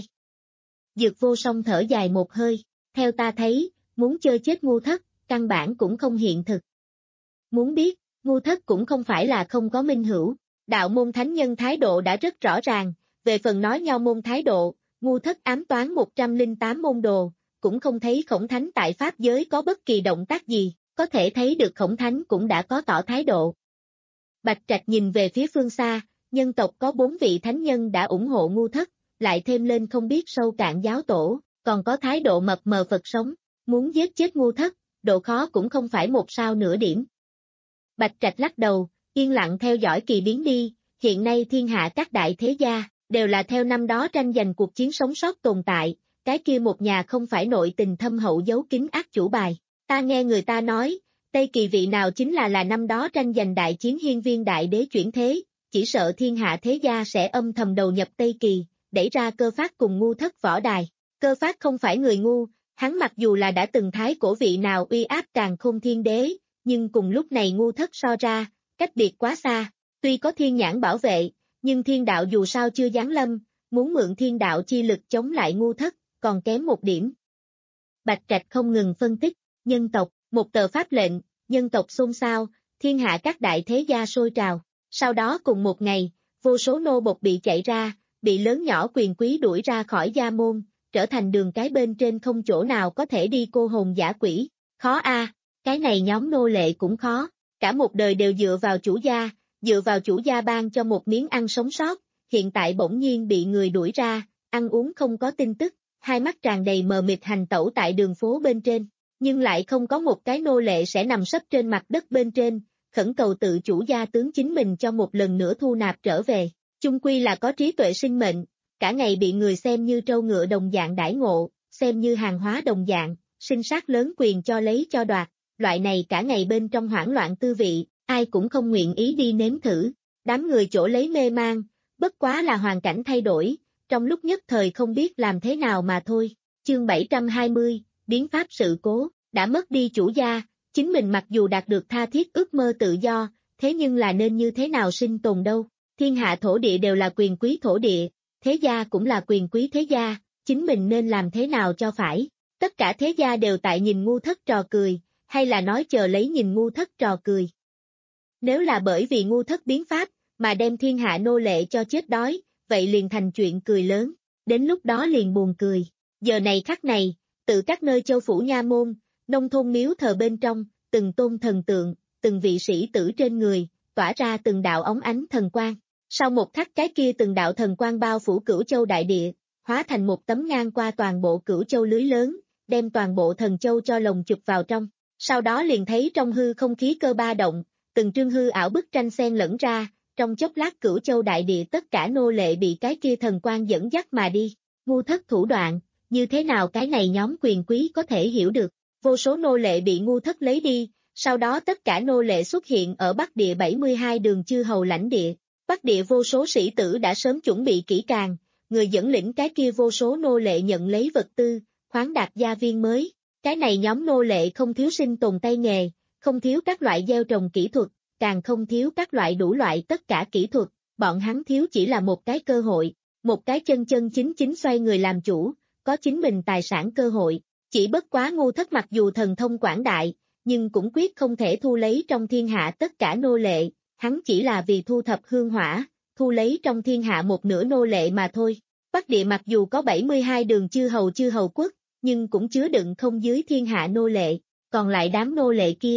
Dược Vô Song thở dài một hơi, theo ta thấy, muốn chơi chết ngu thất, căn bản cũng không hiện thực. Muốn biết, ngu thất cũng không phải là không có minh hữu, đạo môn thánh nhân thái độ đã rất rõ ràng, về phần nói nhau môn thái độ, ngu thất ám toán một trăm lẻ tám môn đồ, cũng không thấy khổng thánh tại pháp giới có bất kỳ động tác gì, có thể thấy được khổng thánh cũng đã có tỏ thái độ. Bạch Trạch nhìn về phía phương xa, nhân tộc có bốn vị thánh nhân đã ủng hộ ngu thất, lại thêm lên không biết sâu cạn giáo tổ, còn có thái độ mập mờ Phật sống, muốn giết chết ngu thất, độ khó cũng không phải một sao nửa điểm. Bạch Trạch lắc đầu, yên lặng theo dõi kỳ biến đi, hiện nay thiên hạ các đại thế gia, đều là theo năm đó tranh giành cuộc chiến sống sót tồn tại, cái kia một nhà không phải nội tình thâm hậu giấu kín ác chủ bài, ta nghe người ta nói, Tây Kỳ vị nào chính là là năm đó tranh giành đại chiến hiên viên đại đế chuyển thế, chỉ sợ thiên hạ thế gia sẽ âm thầm đầu nhập Tây Kỳ, đẩy ra Cơ Phát cùng ngu thất võ đài. Cơ Phát không phải người ngu, hắn mặc dù là đã từng thái cổ vị nào uy áp càn khôn thiên đế, nhưng cùng lúc này ngu thất so ra, cách biệt quá xa, tuy có thiên nhãn bảo vệ, nhưng thiên đạo dù sao chưa giáng lâm, muốn mượn thiên đạo chi lực chống lại ngu thất, còn kém một điểm. Bạch Trạch không ngừng phân tích, nhân tộc, một tờ pháp lệnh, nhân tộc xôn xao, thiên hạ các đại thế gia sôi trào, sau đó cùng một ngày, vô số nô bộc bị chạy ra, bị lớn nhỏ quyền quý đuổi ra khỏi gia môn, trở thành đường cái bên trên không chỗ nào có thể đi cô hồn dã quỷ, khó a, cái này nhóm nô lệ cũng khó, cả một đời đều dựa vào chủ gia, dựa vào chủ gia ban cho một miếng ăn sống sót, hiện tại bỗng nhiên bị người đuổi ra, ăn uống không có tin tức, hai mắt tràn đầy mờ mịt hành tẩu tại đường phố bên trên, nhưng lại không có một cái nô lệ sẽ nằm sấp trên mặt đất bên trên, khẩn cầu tự chủ gia tướng chính mình cho một lần nữa thu nạp trở về, chung quy là có trí tuệ sinh mệnh, cả ngày bị người xem như trâu ngựa đồng dạng đãi ngộ, xem như hàng hóa đồng dạng, sinh sát lớn quyền cho lấy cho đoạt, loại này cả ngày bên trong hoảng loạn tư vị, ai cũng không nguyện ý đi nếm thử, đám người chỗ lấy mê mang, bất quá là hoàn cảnh thay đổi, trong lúc nhất thời không biết làm thế nào mà thôi. Chương bảy trăm hai mươi, biến pháp sự cố, đã mất đi chủ gia, chính mình mặc dù đạt được tha thiết ước mơ tự do, thế nhưng là nên như thế nào sinh tồn đâu, thiên hạ thổ địa đều là quyền quý thổ địa, thế gia cũng là quyền quý thế gia, chính mình nên làm thế nào cho phải, tất cả thế gia đều tại nhìn ngu thất trò cười, hay là nói chờ lấy nhìn ngu thất trò cười. Nếu là bởi vì ngu thất biến pháp, mà đem thiên hạ nô lệ cho chết đói, vậy liền thành chuyện cười lớn, đến lúc đó liền buồn cười. Giờ này khắc này, tự các nơi châu phủ nha môn, nông thôn miếu thờ bên trong, từng tôn thần tượng, từng vị sĩ tử trên người, tỏa ra từng đạo óng ánh thần quang. Sau một khắc cái kia từng đạo thần quang bao phủ Cửu Châu đại địa, hóa thành một tấm ngang qua toàn bộ Cửu Châu lưới lớn, đem toàn bộ thần châu cho lồng chụp vào trong. Sau đó liền thấy trong hư không khí cơ ba động, từng trương hư ảo bức tranh xen lẫn ra, trong chốc lát Cửu Châu đại địa tất cả nô lệ bị cái kia thần quang dẫn dắt mà đi. Ngu thất thủ đoạn, như thế nào cái này nhóm quyền quý có thể hiểu được. Vô số nô lệ bị ngu thất lấy đi, sau đó tất cả nô lệ xuất hiện ở Bắc Địa bảy mươi hai đường chư hầu lãnh địa. Bắc Địa vô số sĩ tử đã sớm chuẩn bị kỹ càng, người dẫn lĩnh cái kia vô số nô lệ nhận lấy vật tư, khoáng đạt gia viên mới. Cái này nhóm nô lệ không thiếu sinh tồn tay nghề, không thiếu các loại gieo trồng kỹ thuật, càng không thiếu các loại đủ loại tất cả kỹ thuật, bọn hắn thiếu chỉ là một cái cơ hội, một cái chân chân chính chính xoay người làm chủ, có chính mình tài sản cơ hội. Chỉ bất quá ngu thất mặc dù thần thông quảng đại, nhưng cũng quyết không thể thu lấy trong thiên hạ tất cả nô lệ, hắn chỉ là vì thu thập hương hỏa, thu lấy trong thiên hạ một nửa nô lệ mà thôi. Bắc Địa mặc dù có bảy mươi hai đường chư hầu chư hầu quốc, nhưng cũng chứa đựng không dưới thiên hạ nô lệ, còn lại đám nô lệ kia.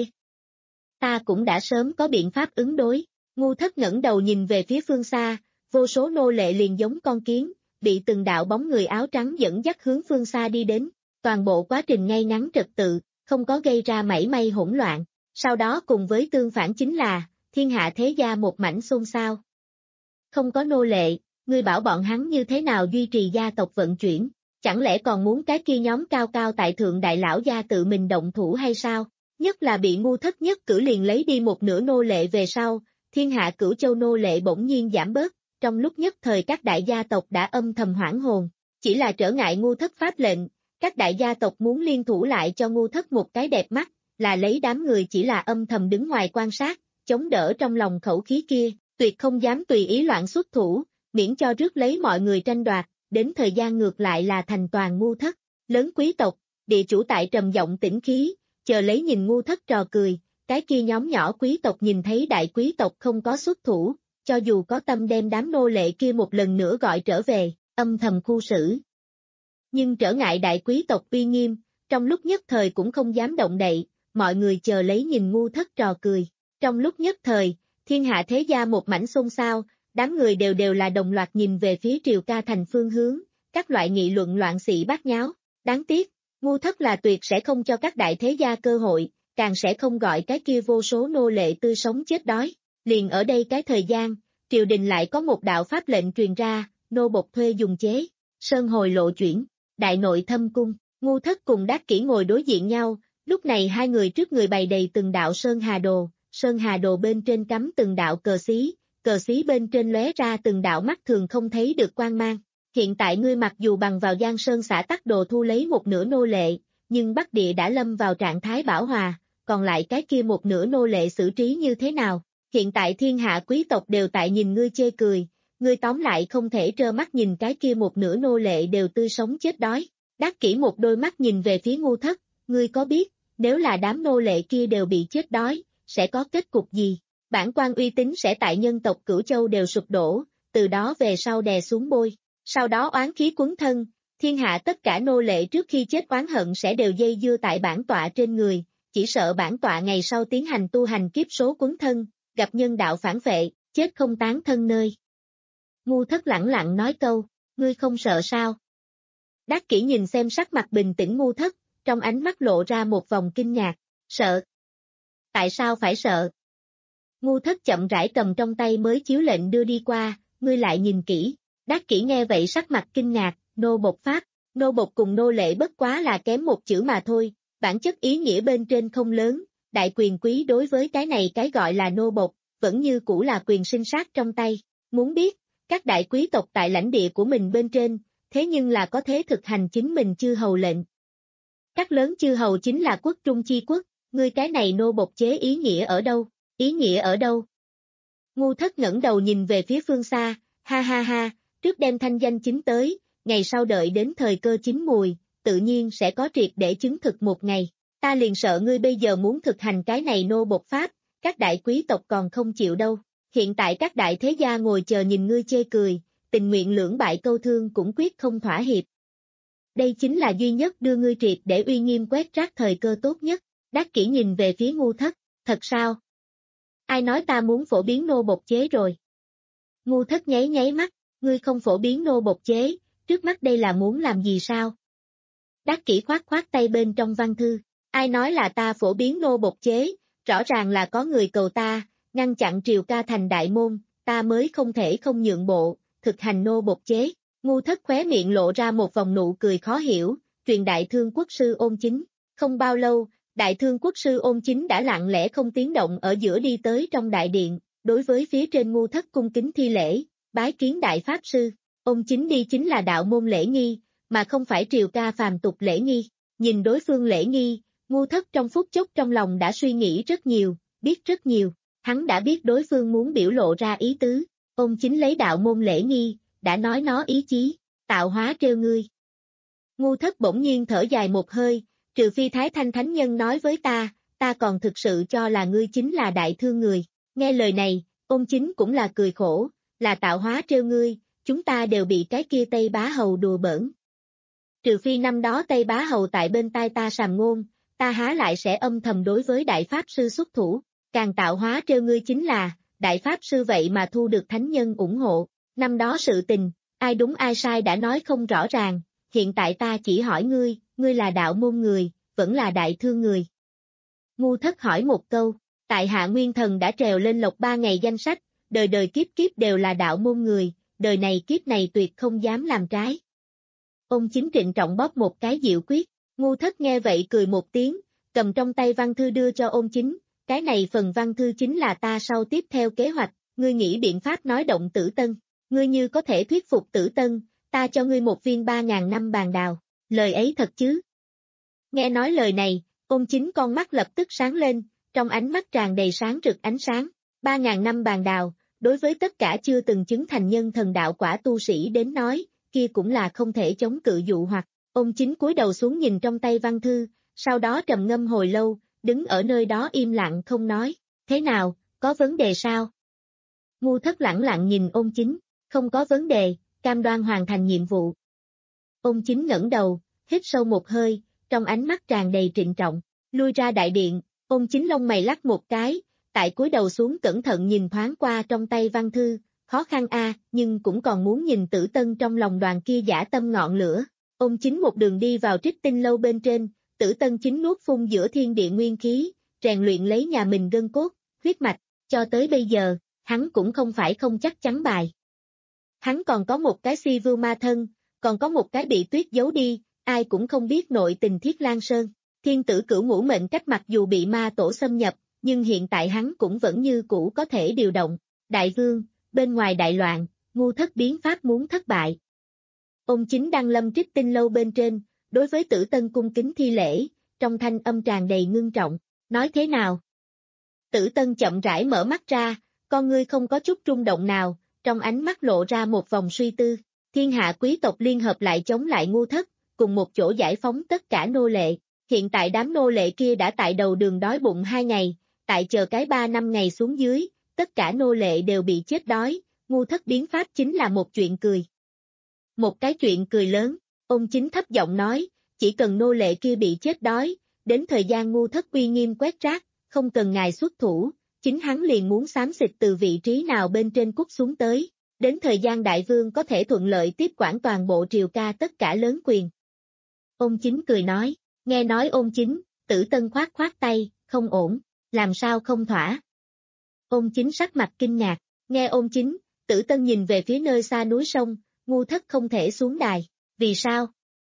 Ta cũng đã sớm có biện pháp ứng đối, ngu thất ngẩng đầu nhìn về phía phương xa, vô số nô lệ liền giống con kiến, bị từng đạo bóng người áo trắng dẫn dắt hướng phương xa đi đến, toàn bộ quá trình ngay ngắn trật tự, không có gây ra mảy may hỗn loạn, sau đó cùng với tương phản chính là, thiên hạ thế gia một mảnh xôn xao. Không có nô lệ, ngươi bảo bọn hắn như thế nào duy trì gia tộc vận chuyển, chẳng lẽ còn muốn cái kia nhóm cao cao tại thượng đại lão gia tự mình động thủ hay sao? Nhất là bị ngu thất nhất cử liền lấy đi một nửa nô lệ về sau, thiên hạ Cửu Châu nô lệ bỗng nhiên giảm bớt, trong lúc nhất thời các đại gia tộc đã âm thầm hoảng hồn, chỉ là trở ngại ngu thất pháp lệnh, các đại gia tộc muốn liên thủ lại cho ngu thất một cái đẹp mắt, là lấy đám người chỉ là âm thầm đứng ngoài quan sát, chống đỡ trong lòng khẩu khí kia, tuyệt không dám tùy ý loạn xuất thủ, miễn cho rước lấy mọi người tranh đoạt, đến thời gian ngược lại là thành toàn ngu thất. Lớn quý tộc, địa chủ tại trầm giọng tĩnh khí, chờ lấy nhìn ngu thất trò cười, cái kia nhóm nhỏ quý tộc nhìn thấy đại quý tộc không có xuất thủ, cho dù có tâm đem đám nô lệ kia một lần nữa gọi trở về, âm thầm khu xử. Nhưng trở ngại đại quý tộc uy nghiêm, trong lúc nhất thời cũng không dám động đậy, mọi người chờ lấy nhìn ngu thất trò cười. Trong lúc nhất thời, thiên hạ thế gia một mảnh xôn xao, đám người đều đều là đồng loạt nhìn về phía Triều Ca thành phương hướng, các loại nghị luận loạn xị bát nháo. Đáng tiếc, ngu thất là tuyệt sẽ không cho các đại thế gia cơ hội, càng sẽ không gọi cái kia vô số nô lệ tươi sống chết đói. Liền ở đây cái thời gian, triều đình lại có một đạo pháp lệnh truyền ra, nô bộc thuê dùng chế, sơn hồi lộ chuyển, đại nội thâm cung, ngu thất cùng Đắc Kỷ ngồi đối diện nhau, lúc này hai người trước người bày đầy từng đạo sơn hà đồ, sơn hà đồ bên trên cắm từng đạo cờ xí, cờ xí bên trên lóe ra từng đạo mắt thường không thấy được quang mang. Hiện tại ngươi mặc dù bằng vào Giang Sơn xã tắc đồ thu lấy một nửa nô lệ, nhưng Bắc Địa đã lâm vào trạng thái bão hòa, còn lại cái kia một nửa nô lệ xử trí như thế nào? Hiện tại thiên hạ quý tộc đều tại nhìn ngươi chê cười, ngươi tóm lại không thể trơ mắt nhìn cái kia một nửa nô lệ đều tươi sống chết đói. Đắc Kỷ một đôi mắt nhìn về phía ngu thất, ngươi có biết, nếu là đám nô lệ kia đều bị chết đói, sẽ có kết cục gì? Bản quan uy tín sẽ tại nhân tộc Cửu Châu đều sụp đổ, từ đó về sau đè xuống bôi. Sau đó oán khí quấn thân, thiên hạ tất cả nô lệ trước khi chết oán hận sẽ đều dây dưa tại bản tọa trên người, chỉ sợ bản tọa ngày sau tiến hành tu hành kiếp số quấn thân, gặp nhân đạo phản vệ, chết không tán thân nơi. Ngu thất lẳng lặng nói câu, ngươi không sợ sao? Đắc Kỷ nhìn xem sắc mặt bình tĩnh ngu thất, trong ánh mắt lộ ra một vòng kinh ngạc, sợ. Tại sao phải sợ? Ngu thất chậm rãi cầm trong tay mới chiếu lệnh đưa đi qua, ngươi lại nhìn kỹ. Đắc Kỷ nghe vậy sắc mặt kinh ngạc, nô bộc pháp, nô bộc cùng nô lệ bất quá là kém một chữ mà thôi, bản chất ý nghĩa bên trên không lớn, đại quyền quý đối với cái này cái gọi là nô bộc, vẫn như cũ là quyền sinh sát trong tay. Muốn biết, các đại quý tộc tại lãnh địa của mình bên trên, thế nhưng là có thể thực hành chính mình chư hầu lệnh. Các lớn chư hầu chính là quốc trung chi quốc, ngươi cái này nô bộc chế ý nghĩa ở đâu, ý nghĩa ở đâu? Ngu thất ngẩng đầu nhìn về phía phương xa, ha ha ha. Trước đem thanh danh chính tới, ngày sau đợi đến thời cơ chín mùi, tự nhiên sẽ có triệt để chứng thực một ngày. Ta liền sợ ngươi bây giờ muốn thực hành cái này nô bộc pháp, các đại quý tộc còn không chịu đâu. Hiện tại các đại thế gia ngồi chờ nhìn ngươi chê cười, tình nguyện lưỡng bại câu thương cũng quyết không thỏa hiệp. Đây chính là duy nhất đưa ngươi triệt để uy nghiêm quét rác thời cơ tốt nhất. Đắc Kỷ nhìn về phía Ngu Thất, thật sao? Ai nói ta muốn phổ biến nô bộc chế rồi? Ngu Thất nháy nháy mắt, ngươi không phổ biến nô bộc chế, trước mắt đây là muốn làm gì sao? Đắc Kỷ khoát khoát tay bên trong văn thư, ai nói là ta phổ biến nô bộc chế, rõ ràng là có người cầu ta, ngăn chặn Triều Ca thành đại môn, ta mới không thể không nhượng bộ, thực hành nô bộc chế. Ngu Thất khóe miệng lộ ra một vòng nụ cười khó hiểu, truyền đại thương quốc sư Ôn Chính. Không bao lâu, đại thương quốc sư Ôn Chính đã lặng lẽ không tiếng động ở giữa đi tới trong đại điện, đối với phía trên Ngu Thất cung kính thi lễ, bái kiến đại pháp sư. Ôn Chính đi chính là đạo môn lễ nghi, mà không phải Triều Ca phàm tục lễ nghi. Nhìn đối phương lễ nghi, Ngu Thất trong phút chốc trong lòng đã suy nghĩ rất nhiều, biết rất nhiều, hắn đã biết đối phương muốn biểu lộ ra ý tứ. Ôn Chính lấy đạo môn lễ nghi, đã nói nó ý chí, tạo hóa trêu ngươi. Ngu Thất bỗng nhiên thở dài một hơi, trừ phi Thái Thanh Thánh Nhân nói với ta, ta còn thực sự cho là ngươi chính là đại thương người. Nghe lời này, Ôn Chính cũng là cười khổ, là tạo hóa trêu ngươi, chúng ta đều bị cái kia Tây Bá Hầu đùa bỡn. Trừ phi năm đó Tây Bá Hầu tại bên tai ta sàm ngôn, ta há lại sẽ âm thầm đối với đại pháp sư xuất thủ, càng tạo hóa trêu ngươi chính là, đại pháp sư vậy mà thu được thánh nhân ủng hộ. Năm đó sự tình, ai đúng ai sai đã nói không rõ ràng, hiện tại ta chỉ hỏi ngươi, ngươi là đạo môn người, vẫn là đại thương người. Ngu Thất hỏi một câu, tại hạ nguyên thần đã trèo lên lộc ba ngày danh sách, đời đời kiếp kiếp đều là đạo môn người, đời này kiếp này tuyệt không dám làm trái. Ôn Chính trịnh trọng bóp một cái diệu quyết, Ngu Thất nghe vậy cười một tiếng, cầm trong tay văn thư đưa cho Ôn Chính, cái này phần văn thư chính là ta sau tiếp theo kế hoạch, ngươi nghĩ biện pháp nói động Tử Tân. Ngươi như có thể thuyết phục Tử Tân, ta cho ngươi một viên ba ngàn năm bàn đào, lời ấy thật chứ? Nghe nói lời này, Ôn Chính con mắt lập tức sáng lên, trong ánh mắt tràn đầy sáng rực ánh sáng, ba ngàn năm bàn đào, đối với tất cả chưa từng chứng thành nhân thần đạo quả tu sĩ đến nói, kia cũng là không thể chống cự dụ hoặc. Ôn Chính cúi đầu xuống nhìn trong tay văn thư, sau đó trầm ngâm hồi lâu, đứng ở nơi đó im lặng không nói, thế nào, có vấn đề sao? Ngu Thất lẳng lặng nhìn Ôn Chính. Không có vấn đề, cam đoan hoàn thành nhiệm vụ. Ôn Chính ngẩng đầu, hít sâu một hơi, trong ánh mắt tràn đầy trịnh trọng, lui ra đại điện, Ôn Chính lông mày lắc một cái, tại cúi đầu xuống cẩn thận nhìn thoáng qua trong tay văn thư, khó khăn a, nhưng cũng còn muốn nhìn Tử Tân trong lòng đoàn kia dã tâm ngọn lửa. Ôn Chính một đường đi vào Trích Tinh lâu bên trên, Tử Tân chính nuốt phun giữa thiên địa nguyên khí, rèn luyện lấy nhà mình gân cốt, huyết mạch, cho tới bây giờ, hắn cũng không phải không chắc chắn bài. Hắn còn có một cái si vưu ma thân, còn có một cái bị tuyết giấu đi, ai cũng không biết nội tình Thiết Lan Sơn. Thiên tử cửu ngũ mệnh cách mặc dù bị ma tổ xâm nhập, nhưng hiện tại hắn cũng vẫn như cũ có thể điều động. Đại vương, bên ngoài đại loạn, Ngu Thất biến pháp muốn thất bại. Ôn Chính đang lâm Trích Tinh lâu bên trên, đối với Tử Tân cung kính thi lễ, trong thanh âm tràn đầy ngưng trọng, nói thế nào? Tử Tân chậm rãi mở mắt ra, con ngươi không có chút rung động nào, trong ánh mắt lộ ra một vòng suy tư, thiên hạ quý tộc liên hợp lại chống lại Ngu Thất, cùng một chỗ giải phóng tất cả nô lệ. Hiện tại đám nô lệ kia đã tại đầu đường đói bụng hai ngày, tại chờ cái ba năm ngày xuống dưới, tất cả nô lệ đều bị chết đói, Ngu Thất biến pháp chính là một chuyện cười. Một cái chuyện cười lớn, Ôn Chính thấp giọng nói, chỉ cần nô lệ kia bị chết đói, đến thời gian Ngu Thất uy nghiêm quét rác, không cần ngài xuất thủ, chính hắn liền muốn xám xịt từ vị trí nào bên trên cút xuống tới, đến thời gian đại vương có thể thuận lợi tiếp quản toàn bộ Triều Ca tất cả lớn quyền. Ôn Chính cười nói, nghe nói Ôn Chính, Tử Tân khoát khoát tay, không ổn, làm sao không thỏa. Ôn Chính sắc mặt kinh ngạc, nghe Ôn Chính, Tử Tân nhìn về phía nơi xa núi sông, Ngu Thất không thể xuống đài, vì sao?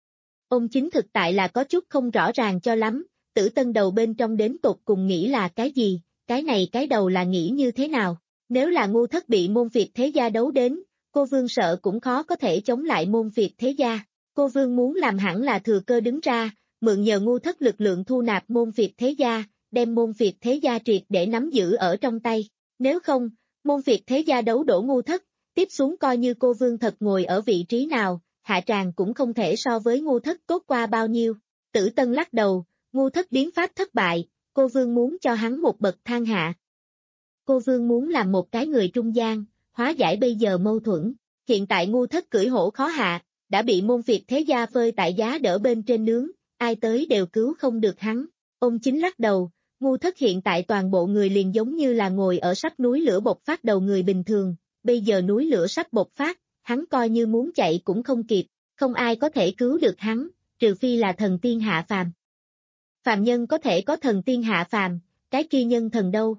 Ôn Chính thực tại là có chút không rõ ràng cho lắm, Tử Tân đầu bên trong đến tột cùng nghĩ là cái gì, cái này cái đầu là nghĩ như thế nào? Nếu là Ngu Thất bị môn Việt thế gia đấu đến, cô vương sợ cũng khó có thể chống lại môn Việt thế gia. Cô vương muốn làm hẳn là thừa cơ đứng ra, mượn nhờ Ngu Thất lực lượng thu nạp môn Việt thế gia, đem môn Việt thế gia triệt để nắm giữ ở trong tay. Nếu không, môn Việt thế gia đấu đổ Ngu Thất, tiếp xuống coi như cô vương thật ngồi ở vị trí nào, hạ tràng cũng không thể so với Ngu Thất tốt qua bao nhiêu. Tử Tân lắc đầu, Ngu thất biến pháp thất bại, cô Vương muốn cho hắn một bậc thang hạ. Cô Vương muốn làm một cái người trung gian, hóa giải bây giờ mâu thuẫn. Hiện tại ngu thất cưỡi hổ khó hạ, đã bị môn phiệt thế gia phơi tại giá đỡ bên trên nướng, ai tới đều cứu không được hắn. Ông chính lắc đầu, ngu thất hiện tại toàn bộ người liền giống như là ngồi ở sắp núi lửa bộc phát đầu người bình thường, bây giờ núi lửa sắp bộc phát, hắn coi như muốn chạy cũng không kịp, không ai có thể cứu được hắn, trừ phi là thần tiên hạ phàm. Phàm nhân có thể có thần tiên hạ phàm, cái kia nhân thần đâu?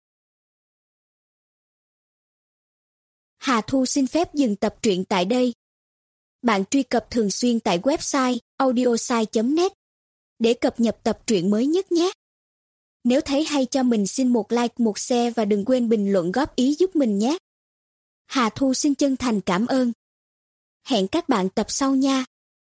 Hà Thu xin phép dừng tập truyện tại đây. Bạn truy cập thường xuyên tại website audiosai chấm net để cập nhật tập truyện mới nhất nhé. Nếu thấy hay cho mình xin một like, một share và đừng quên bình luận góp ý giúp mình nhé. Hà Thu xin chân thành cảm ơn. Hẹn các bạn tập sau nha.